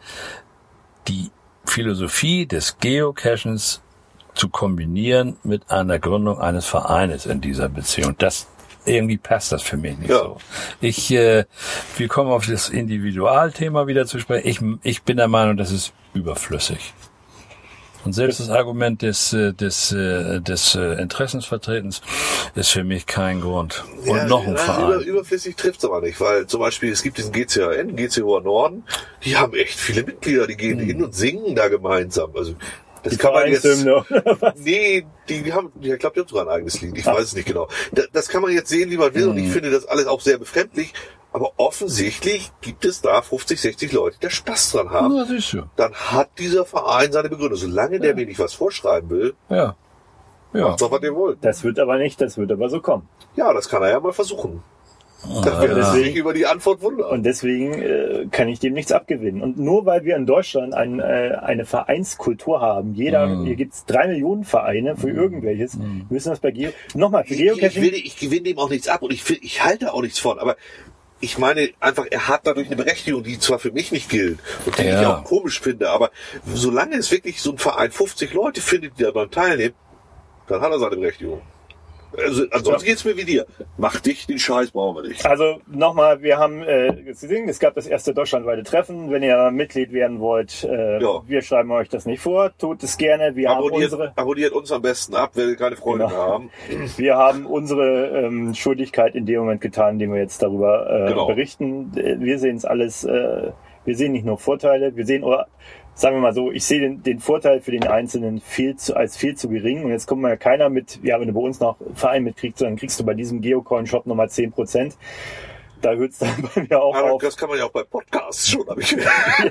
die Philosophie des Geocachens zu kombinieren mit einer Gründung eines Vereines in dieser Beziehung. Das irgendwie passt das für mich nicht ja. so. Ich, äh, wir kommen auf das Individualthema wieder zu sprechen. Ich, ich bin der Meinung, das ist überflüssig. Und selbst das Argument des, äh, des, äh, des äh, Interessensvertretens ist für mich kein Grund. Und ja, noch ein na, Verein. Über, überflüssig trifft's aber nicht, weil zum Beispiel es gibt diesen G C H N, G C Hoher Norden, die haben echt viele Mitglieder, die gehen Mhm. hin und singen da gemeinsam. Also das Die kann man jetzt. Vereinshymne, oder was? Nee, die, die haben, ich glaube, die haben sogar ein eigenes Lied. Ich weiß es nicht genau. Das, das kann man jetzt sehen, wie man will, und ich finde das alles auch sehr befremdlich. Aber offensichtlich gibt es da fünfzig, sechzig Leute, die da Spaß dran haben. Ja, siehst du. Dann hat dieser Verein seine Begründung. Solange der mir nicht was vorschreiben will, Ja. Ja. macht doch, was ihr wollt. Das wird aber nicht, das wird aber so kommen. Ja, das kann er ja mal versuchen. Das wird ja. sich über die Antwort wundern. Und deswegen äh, kann ich dem nichts abgewinnen. Und nur weil wir in Deutschland ein, äh, eine Vereinskultur haben, jeder, Mm. hier gibt's drei Millionen Vereine für irgendwelches, Mm. müssen das bei Geo, nochmal, für ich, ich, Geocaching, will, ich gewinne dem auch nichts ab und ich, will- ich halte auch nichts von, aber ich meine einfach, er hat dadurch eine Berechtigung, die zwar für mich nicht gilt und die Ja. ich auch komisch finde, aber solange es wirklich so ein Verein fünfzig Leute findet, die daran teilnehmen, dann hat er seine Berechtigung. Also, ansonsten Ja. geht's mir wie dir. Mach dich, den Scheiß brauchen wir nicht. also nochmal, wir haben äh, gesehen, es gab das erste deutschlandweite Treffen. Wenn ihr Mitglied werden wollt, äh, Ja. wir schreiben euch das nicht vor, tut es gerne. Wir haben Abonniert, unsere, abonniert uns am besten ab, wenn wir keine Freunde Genau. mehr haben. wir haben unsere ähm, Schuldigkeit in dem Moment getan, indem wir jetzt darüber äh, Genau. berichten. Äh, Wir sehen es alles, äh, wir sehen nicht nur Vorteile, wir sehen, oder sagen wir mal so, ich sehe den, den Vorteil für den Einzelnen viel zu, als viel zu gering. Und jetzt kommt mal ja keiner mit, ja, wenn du bei uns noch Verein mitkriegst, dann kriegst du bei diesem Geocoin-Shop nochmal zehn Prozent. Da hört es dann bei mir auch Aber auf. das kann man ja auch bei Podcasts schon, habe ich gehört.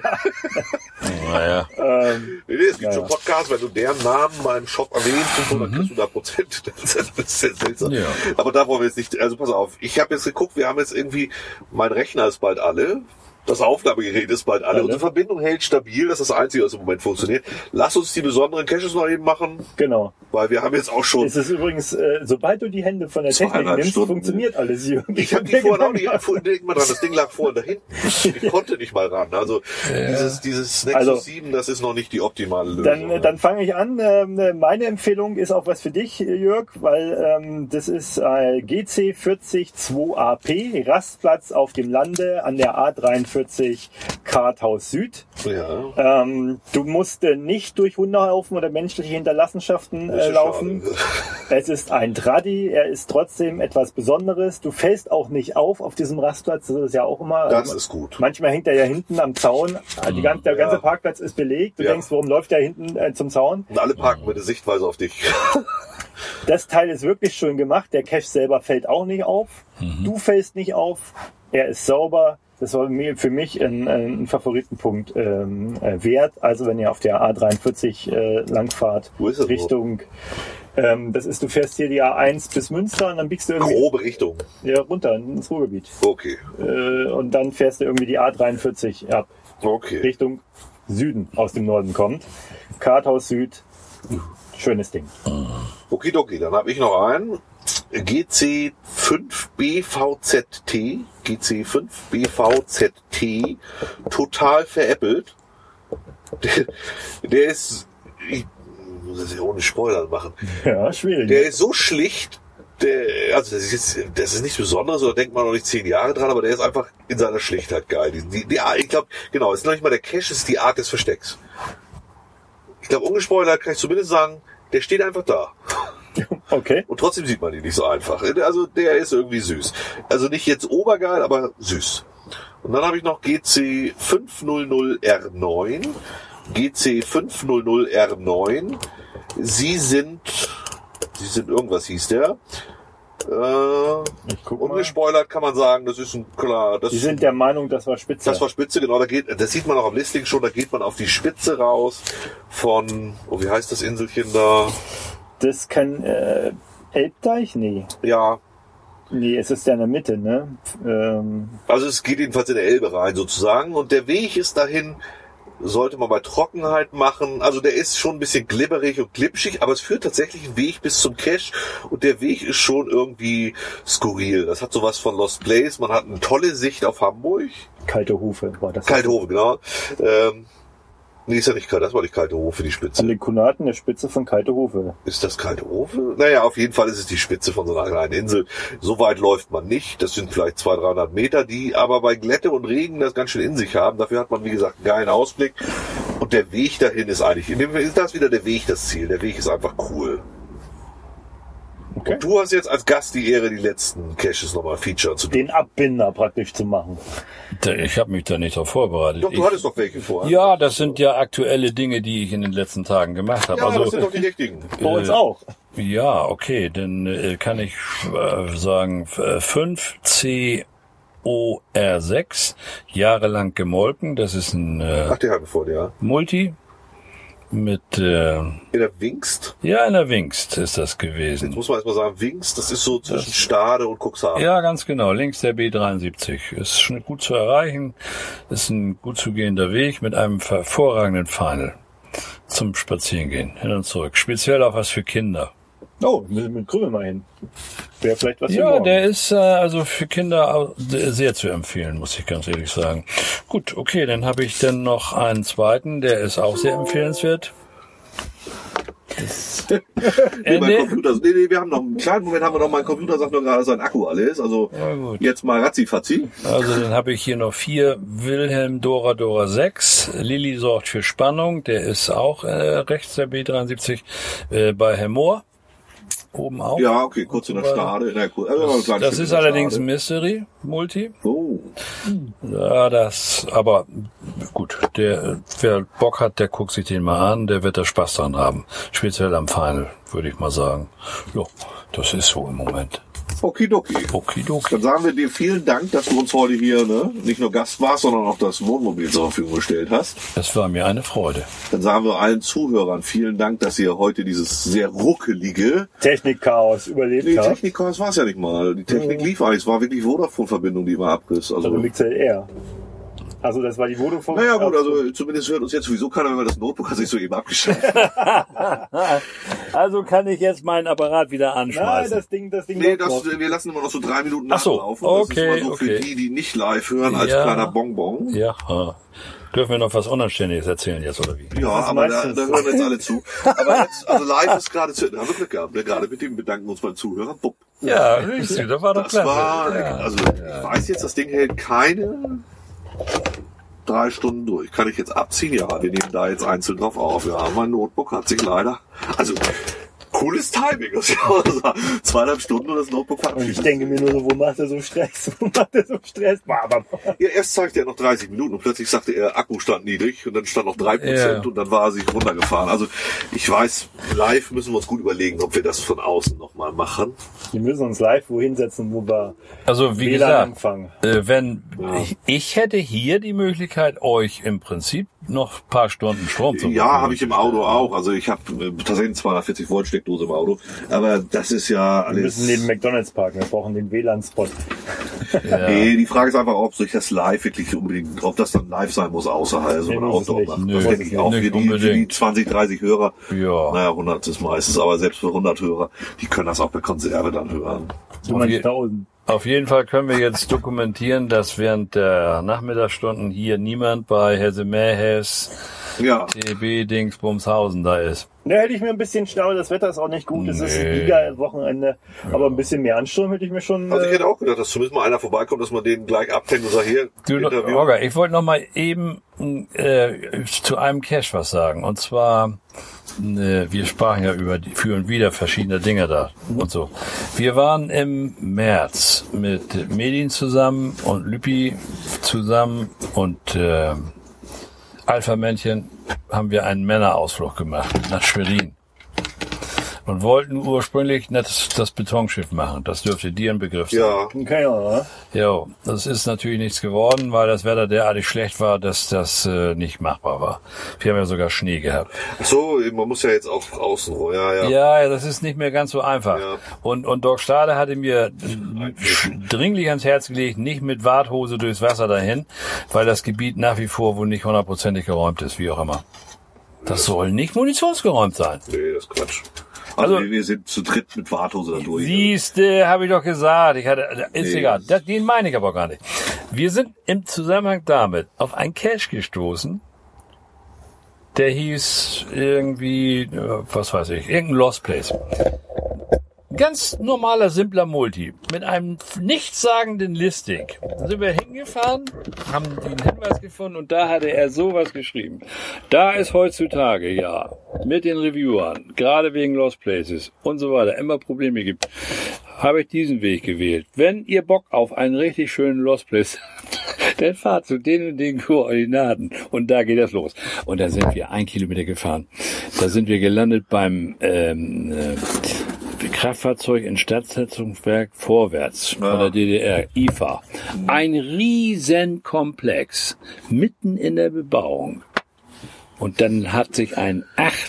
Naja. Ähm, Nee, nee, es gibt Ja. schon Podcasts, wenn du deren Namen mal im Shop erwähnst und so, dann kriegst du da Prozent. Das ist, das ist sehr seltsam. Ja. Aber da wollen wir jetzt nicht, also pass auf, ich habe jetzt geguckt, wir haben jetzt irgendwie, mein Rechner ist bald alle, das Aufnahmegerät ist bald alle, Alle. unsere Verbindung hält stabil, das ist das Einzige, was im Moment funktioniert. Lass uns die besonderen Caches noch eben machen, genau. weil wir haben jetzt auch schon, Es ist übrigens, äh, sobald du die Hände von der Technik Zweieinhalb nimmst, Stunden. funktioniert alles hier. ich habe die vorhin auch nicht, vorhin denk mal dran, das Ding lag vorhin da hinten. Ich konnte nicht mal ran. Also dieses, dieses Nexus Also- sieben, das ist noch nicht die optimale Lösung. Dann, äh, dann fange ich an. Ähm, meine Empfehlung ist auch was für dich, Jörg, weil ähm, das ist äh, G C vierzig zwei A P, Rastplatz auf dem Lande an der A dreiundvierzig Karthaus Süd. ja. Ähm, du musst äh, nicht durch Hunderhaufen oder menschliche Hinterlassenschaften Das äh, ist laufen. schade. Es ist ein Traddy, er ist trotzdem etwas Besonderes. Du fällst auch nicht auf auf diesem Rastplatz, das ist ja auch immer... Das also, ist gut. Manchmal hängt er ja hinten am Zaun, die ganze, der ganze Ja. Parkplatz ist belegt. Du Ja. denkst, warum läuft der hinten äh, zum Zaun? Und alle parken mit der Sichtweise auf dich. Das Teil ist wirklich schön gemacht. Der Cache selber fällt auch nicht auf. Du fällst nicht auf. Er ist sauber. Das war mir, für mich ein, ein Favoritenpunkt ähm, äh, wert. Also wenn ihr auf der A dreiundvierzig äh, langfahrt, Wo ist das Richtung, ähm, das ist, du fährst hier die A eins bis Münster und dann biegst du irgendwie Grobe Richtung. ja, runter ins Ruhrgebiet. Okay. Äh, und dann fährst du irgendwie die A dreiundvierzig ab, Okay. Richtung Süden aus dem Norden kommt. Karthaus Süd, schönes Ding. Okidoki, dann habe ich noch einen. G C fünf B V Z T. G C fünf B V Z T. Total veräppelt. Der, der ist, ich muss das ja ohne Spoiler machen. Ja, schwierig. Der ist so schlicht, der, also das ist jetzt, das ist nichts Besonderes, oder denkt man noch nicht zehn Jahre dran, aber der ist einfach in seiner Schlichtheit geil. Die, die, die, ich glaube, genau, es ist noch nicht mal der Cache, es ist die Art des Verstecks. Ich glaube, ungespoilert kann ich zumindest sagen, der steht einfach da. Okay. Und trotzdem sieht man ihn nicht so einfach. Also der ist irgendwie süß. Also nicht jetzt obergeil, aber süß. Und dann habe ich noch G C fünfhundert R neun. G C fünfhundert R neun. Sie sind, sie sind irgendwas hieß der. Äh, Ich guck mal. ungespoilert kann man sagen, das ist ein klar. Das Die sind der Meinung, das war Spitze. das war Spitze, genau, da geht, das sieht man auch am Listing schon, da geht man auf die Spitze raus von, oh, wie heißt das Inselchen da? Das kann äh, Elbdeich? Nee. Ja, Nee, es ist ja in der Mitte, ne? Ähm, also es geht jedenfalls in der Elbe rein sozusagen und der Weg ist dahin, sollte man bei Trockenheit machen, also der ist schon ein bisschen glibberig und glitschig, aber es führt tatsächlich einen Weg bis zum Cache und der Weg ist schon irgendwie skurril. Das hat sowas von Lost Place, man hat eine tolle Sicht auf Hamburg. Kalte Hufe war das. Kalthofe, genau. Ähm, nee, ist ja nicht kalt, das war nicht Kalthofe, die Spitze. An den Konaten der Spitze von Kalte Hufe. Ist das Kalthofe? Naja, auf jeden Fall ist es die Spitze von so einer kleinen Insel. So weit läuft man nicht. Das sind vielleicht zweihundert, dreihundert Meter, die aber bei Glätte und Regen das ganz schön in sich haben. Dafür hat man, wie gesagt, einen geilen Ausblick. Und der Weg dahin ist eigentlich, ist das wieder der Weg, das Ziel. Der Weg ist einfach cool. Okay. Und du hast jetzt als Gast die Ehre, die letzten Caches nochmal featuren zu tun. Den Abbinder praktisch zu machen. Ich habe mich da nicht darauf vorbereitet. Doch, du ich, hattest doch welche vorher. Ja, das sind ja aktuelle Dinge, die ich in den letzten Tagen gemacht habe. Ja, also, das sind doch die richtigen. Bei uns Äh, auch. Ja, okay, dann äh, kann ich äh, sagen, äh, fünf C O R sechs, jahrelang gemolken. Das ist ein äh, Ach, der hat vor dir, ja. Multi mit, äh, In der Wingst. ja, in der Wingst ist das Jetzt gewesen. muss man erstmal sagen, Wingst, das ist so zwischen Stade und Cuxhaven. Ja, ganz genau, links der B dreiundsiebzig. Ist schon gut zu erreichen, ist ein gut zu gehender Weg mit einem hervorragenden Final zum Spazierengehen, hin und zurück. Speziell auch was für Kinder. Oh, mit, mit Krümel mal hin. Wäre vielleicht was für Ja, morgen. der ist äh, also für Kinder auch sehr zu empfehlen, muss ich ganz ehrlich sagen. Gut, okay, dann habe ich dann noch einen zweiten, der ist auch sehr empfehlenswert. Nee, mein Ende. Computer, nee, nee, wir haben noch einen kleinen Moment, haben wir noch, mein Computer sagt nur gerade, dass sein Akku alle ist. Also Ja, gut. jetzt mal ratzi-fatzi. Also dann habe ich hier noch vier Wilhelm Dora Dora sechs. Lilly sorgt für Spannung, der ist auch äh, rechts der B dreiundsiebzig äh, bei Herr Mohr. Oben auch. Ja, okay, kurz in der Stade. In der, also ein kleines Das Stück ist in der allerdings ein Stade. Mystery Multi. Oh. Ja, das, aber gut, der, wer Bock hat, der guckt sich den mal an, der wird da Spaß dran haben. Speziell am Final, würde ich mal sagen. Ja, das ist so im Moment. Okidoki. Okidoki. Dann sagen wir dir vielen Dank, dass du uns heute hier ne, nicht nur Gast warst, sondern auch das Wohnmobil zur Verfügung gestellt hast. Es war mir eine Freude. Dann sagen wir allen Zuhörern vielen Dank, dass ihr heute dieses sehr ruckelige... Technikchaos überlebt Nee, habt. Technik, das war es ja nicht mal. Die Technik lief eigentlich. Es war wirklich Vodafone-Verbindung, die immer abriss. Also, Also M X L R. Also das war die Vodafone. naja gut, also zumindest hört uns jetzt sowieso keiner, wenn wir das Notebook hat sich so eben abgeschaltet. Also kann ich jetzt meinen Apparat wieder Nein, anschmeißen. das Ding, das Ding Nee, läuft das, noch. wir lassen immer noch so drei Minuten Ach so, nachlaufen. Das okay, ist immer so für okay. die, die nicht live hören, als Ja. kleiner Bonbon. Ja, ah. Dürfen wir noch was Unanständiges erzählen jetzt, oder wie? Ja, Was aber meinst da, du? da hören jetzt alle zu. Aber jetzt, also live ist gerade zu Ende. Haben wir Glück gehabt, ne? Gerade mit dem bedanken wir uns beim Zuhörer. Bupp. Ja, richtig, das war doch Das klasse. war, ja. also ich weiß jetzt, das Ding hält keine drei Stunden durch. Kann ich jetzt abziehen? Ja, wir nehmen da jetzt einzeln drauf auf. Ja, mein Notebook hat sich leider, also cooles Timing. Das ist ja zweieinhalb Stunden und das Notebook Und ich verabschiedet. denke mir nur so, wo macht er so Stress? Wo macht er so Stress? Aber Ja, erst zeigte er noch dreißig Minuten und plötzlich sagte er, Akkustand niedrig und dann stand noch drei Prozent Ja. und dann war er sich runtergefahren. Also ich weiß, live müssen wir uns gut überlegen, ob wir das von außen nochmal machen. wir müssen uns live wohin setzen, wo wir Also wie W L A N gesagt, anfangen. äh, wenn ich, ich hätte hier die Möglichkeit, euch im Prinzip noch ein paar Stunden Strom zu Ja, habe ich im Auto auch. Also ich habe äh, tatsächlich eine zweihundertvierzig Volt Steckdose im Auto. Aber das ist ja Wir alles... müssen neben McDonalds parken, wir brauchen den W L A N-Spot. Ja. Nee, die Frage ist einfach, ob sich das live wirklich unbedingt, ob das dann live sein muss, außerhalb so Nee, ein muss es Outdoor nicht. machen. Nö, Das denke ich auch. nicht Für die, für die unbedingt. zwanzig, dreißig Hörer, Ja. naja, hundert ist meistens, aber selbst für hundert Hörer, die können das auch bei Konserve dann hören. So je- tausend. Auf jeden Fall können wir jetzt dokumentieren, dass während der Nachmittagsstunden hier niemand bei Hesse Mähes Ja, T B Dingsbumshausen da ist. Da hätte ich mir ein bisschen Stau, das Wetter ist auch nicht gut, es ist ein Nee. Giga-Wochenende, aber ein bisschen mehr Anstrom hätte ich mir schon... also ich äh, hätte auch gedacht, dass zumindest mal einer vorbeikommt, dass man den gleich abhängt und sagt, hier, Du, Interview. Roger, ich wollte noch mal eben äh, zu einem Cache was sagen. Und zwar, äh, wir sprachen ja über die für und wieder verschiedene Dinge da und so. Wir waren im März mit Medin zusammen und Lüppi zusammen und äh, Alpha-Männchen haben wir einen Männerausflug gemacht nach Schwerin. Und wollten ursprünglich das, das Betonschiff machen. Das dürfte dir ein Begriff sein. Ja, Keine Ahnung, ne? Jo, das ist natürlich nichts geworden, weil das Wetter derartig schlecht war, dass das äh, nicht machbar war. Wir haben ja sogar Schnee gehabt. ach so, man muss ja jetzt auch außen rum. Ja, ja. Ja, das ist nicht mehr ganz so einfach. Ja. Und, und Doc Stade hatte mir dringlich ans Herz gelegt, nicht mit Warthose durchs Wasser dahin, weil das Gebiet nach wie vor wohl nicht hundertprozentig geräumt ist, wie auch immer. Das soll nicht munitionsgeräumt sein. Nee, das ist Quatsch. Also, Also- wir, wir sind zu dritt mit Warthose da durch. Siehste, habe ich doch gesagt. Ich hatte, ist Nee. egal. Das, den meine ich aber gar nicht. Wir sind im Zusammenhang damit auf einen Cache gestoßen, der hieß irgendwie, äh, was weiß ich, irgendein Lost Place. Ganz normaler, simpler Multi mit einem nichtssagenden Listing. Da sind wir hingefahren, haben den Hinweis gefunden und da hatte er sowas geschrieben. Da ist heutzutage, ja, mit den Reviewern, gerade wegen Lost Places und so weiter, immer Probleme gibt, habe ich diesen Weg gewählt. Wenn ihr Bock auf einen richtig schönen Lost Place habt, dann fahrt zu den und den Koordinaten und da geht das los. Und da sind wir ein Kilometer gefahren. Da sind wir gelandet beim ähm, äh, Kraftfahrzeug Instandsetzungswerk Vorwärts von der D D R, I F A. Ein Riesenkomplex mitten in der Bebauung. Und dann hat sich ein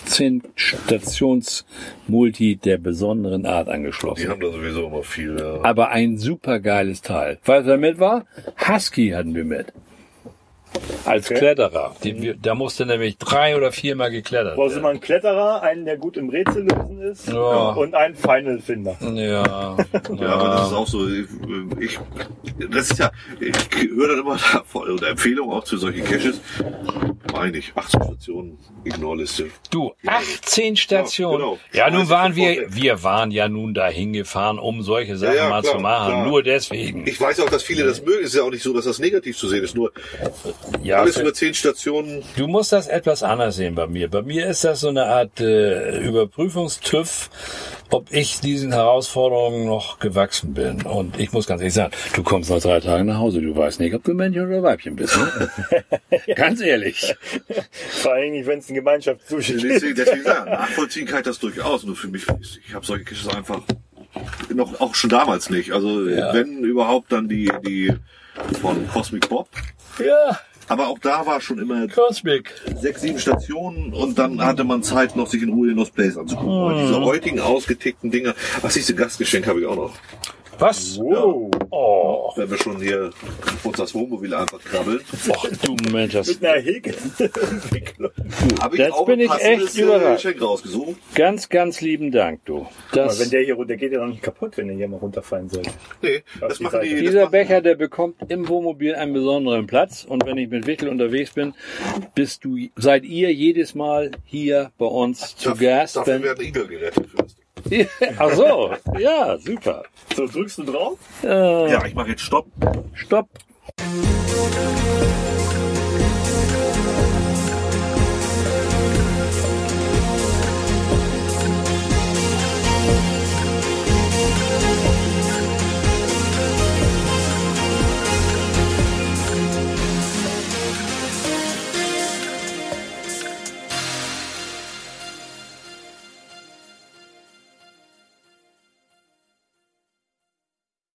achtzehn-Stations-Multi der besonderen Art angeschlossen. Die haben da sowieso immer viel, ja. Aber ein supergeiles Teil. Weißt du, wer mit war? Husky hatten wir mit. Als Okay. Kletterer. Die, da musste nämlich drei oder viermal geklettert Brauchst du werden. mal einen Kletterer, einen, der gut im Rätsel lösen ist, Ja. und einen Final-Finder. Ja, Ja, aber das ist auch so, ich, ich das ist ja, ich höre dann immer davon, oder Empfehlungen auch zu solchen Caches, meine ich, achtzehn Stationen, Ignore-Liste. Du, achtzehn Stationen. genau. Ja, nun Schmeiß ich waren sofort wir, weg. wir waren ja nun dahin gefahren, um solche Sachen Ja, ja, mal klar, zu machen. klar. Nur deswegen. Ich weiß auch, dass viele das mögen, es ist ja auch nicht so, dass das negativ zu sehen ist, nur Ja, alles für- über zehn Stationen. Du musst das etwas anders sehen bei mir. Bei mir ist das so eine Art äh, Überprüfungstüv, ob ich diesen Herausforderungen noch gewachsen bin. Und ich muss ganz ehrlich sagen, du kommst nach drei Tagen nach Hause, du weißt nicht, ob du Männchen oder Weibchen bist. Ne? Ganz ehrlich. Vor allem nicht, wenn es ein Gemeinschaftszuschnitt ist. Deswegen, deswegen sagen, nachvollziehen kann ich das durchaus, nur für mich, ich habe solche Caches einfach noch, auch schon damals nicht. Also Ja. wenn überhaupt, dann die, die von Cosmic Bob. Ja, Aber auch da war schon immer Cosmic. sechs, sieben Stationen und dann hatte man Zeit, noch sich in Ruhe den Lost Place anzugucken. Und diese heutigen ausgetickten Dinger, ach, siehst du, Gastgeschenk habe ich auch noch. Was? Wow. Oh, Wenn wir schon hier uns das Wohnmobil einfach krabbeln. och, du Mensch, das Mit einer Hegelentwicklung. Habe ich Jetzt auch bin ein ich passendes echt überrascht. Geschenk rausgesucht. ganz, ganz lieben Dank, du. Aber Das, wenn der hier runter geht, der doch nicht kaputt, wenn der hier mal runterfallen sollte. Nee, das die machen die. Seite. Das dieser machen, Becher, der bekommt im Wohnmobil einen besonderen Platz. Und wenn ich mit Wickel unterwegs bin, bist du, seid ihr jedes Mal hier bei uns zu dafür, Gast. dafür Wenn, werden Igel gerettet. Fürst. ach so, ja, super. So, drückst du drauf? Äh, Ja, ich mache jetzt Stopp. Stopp.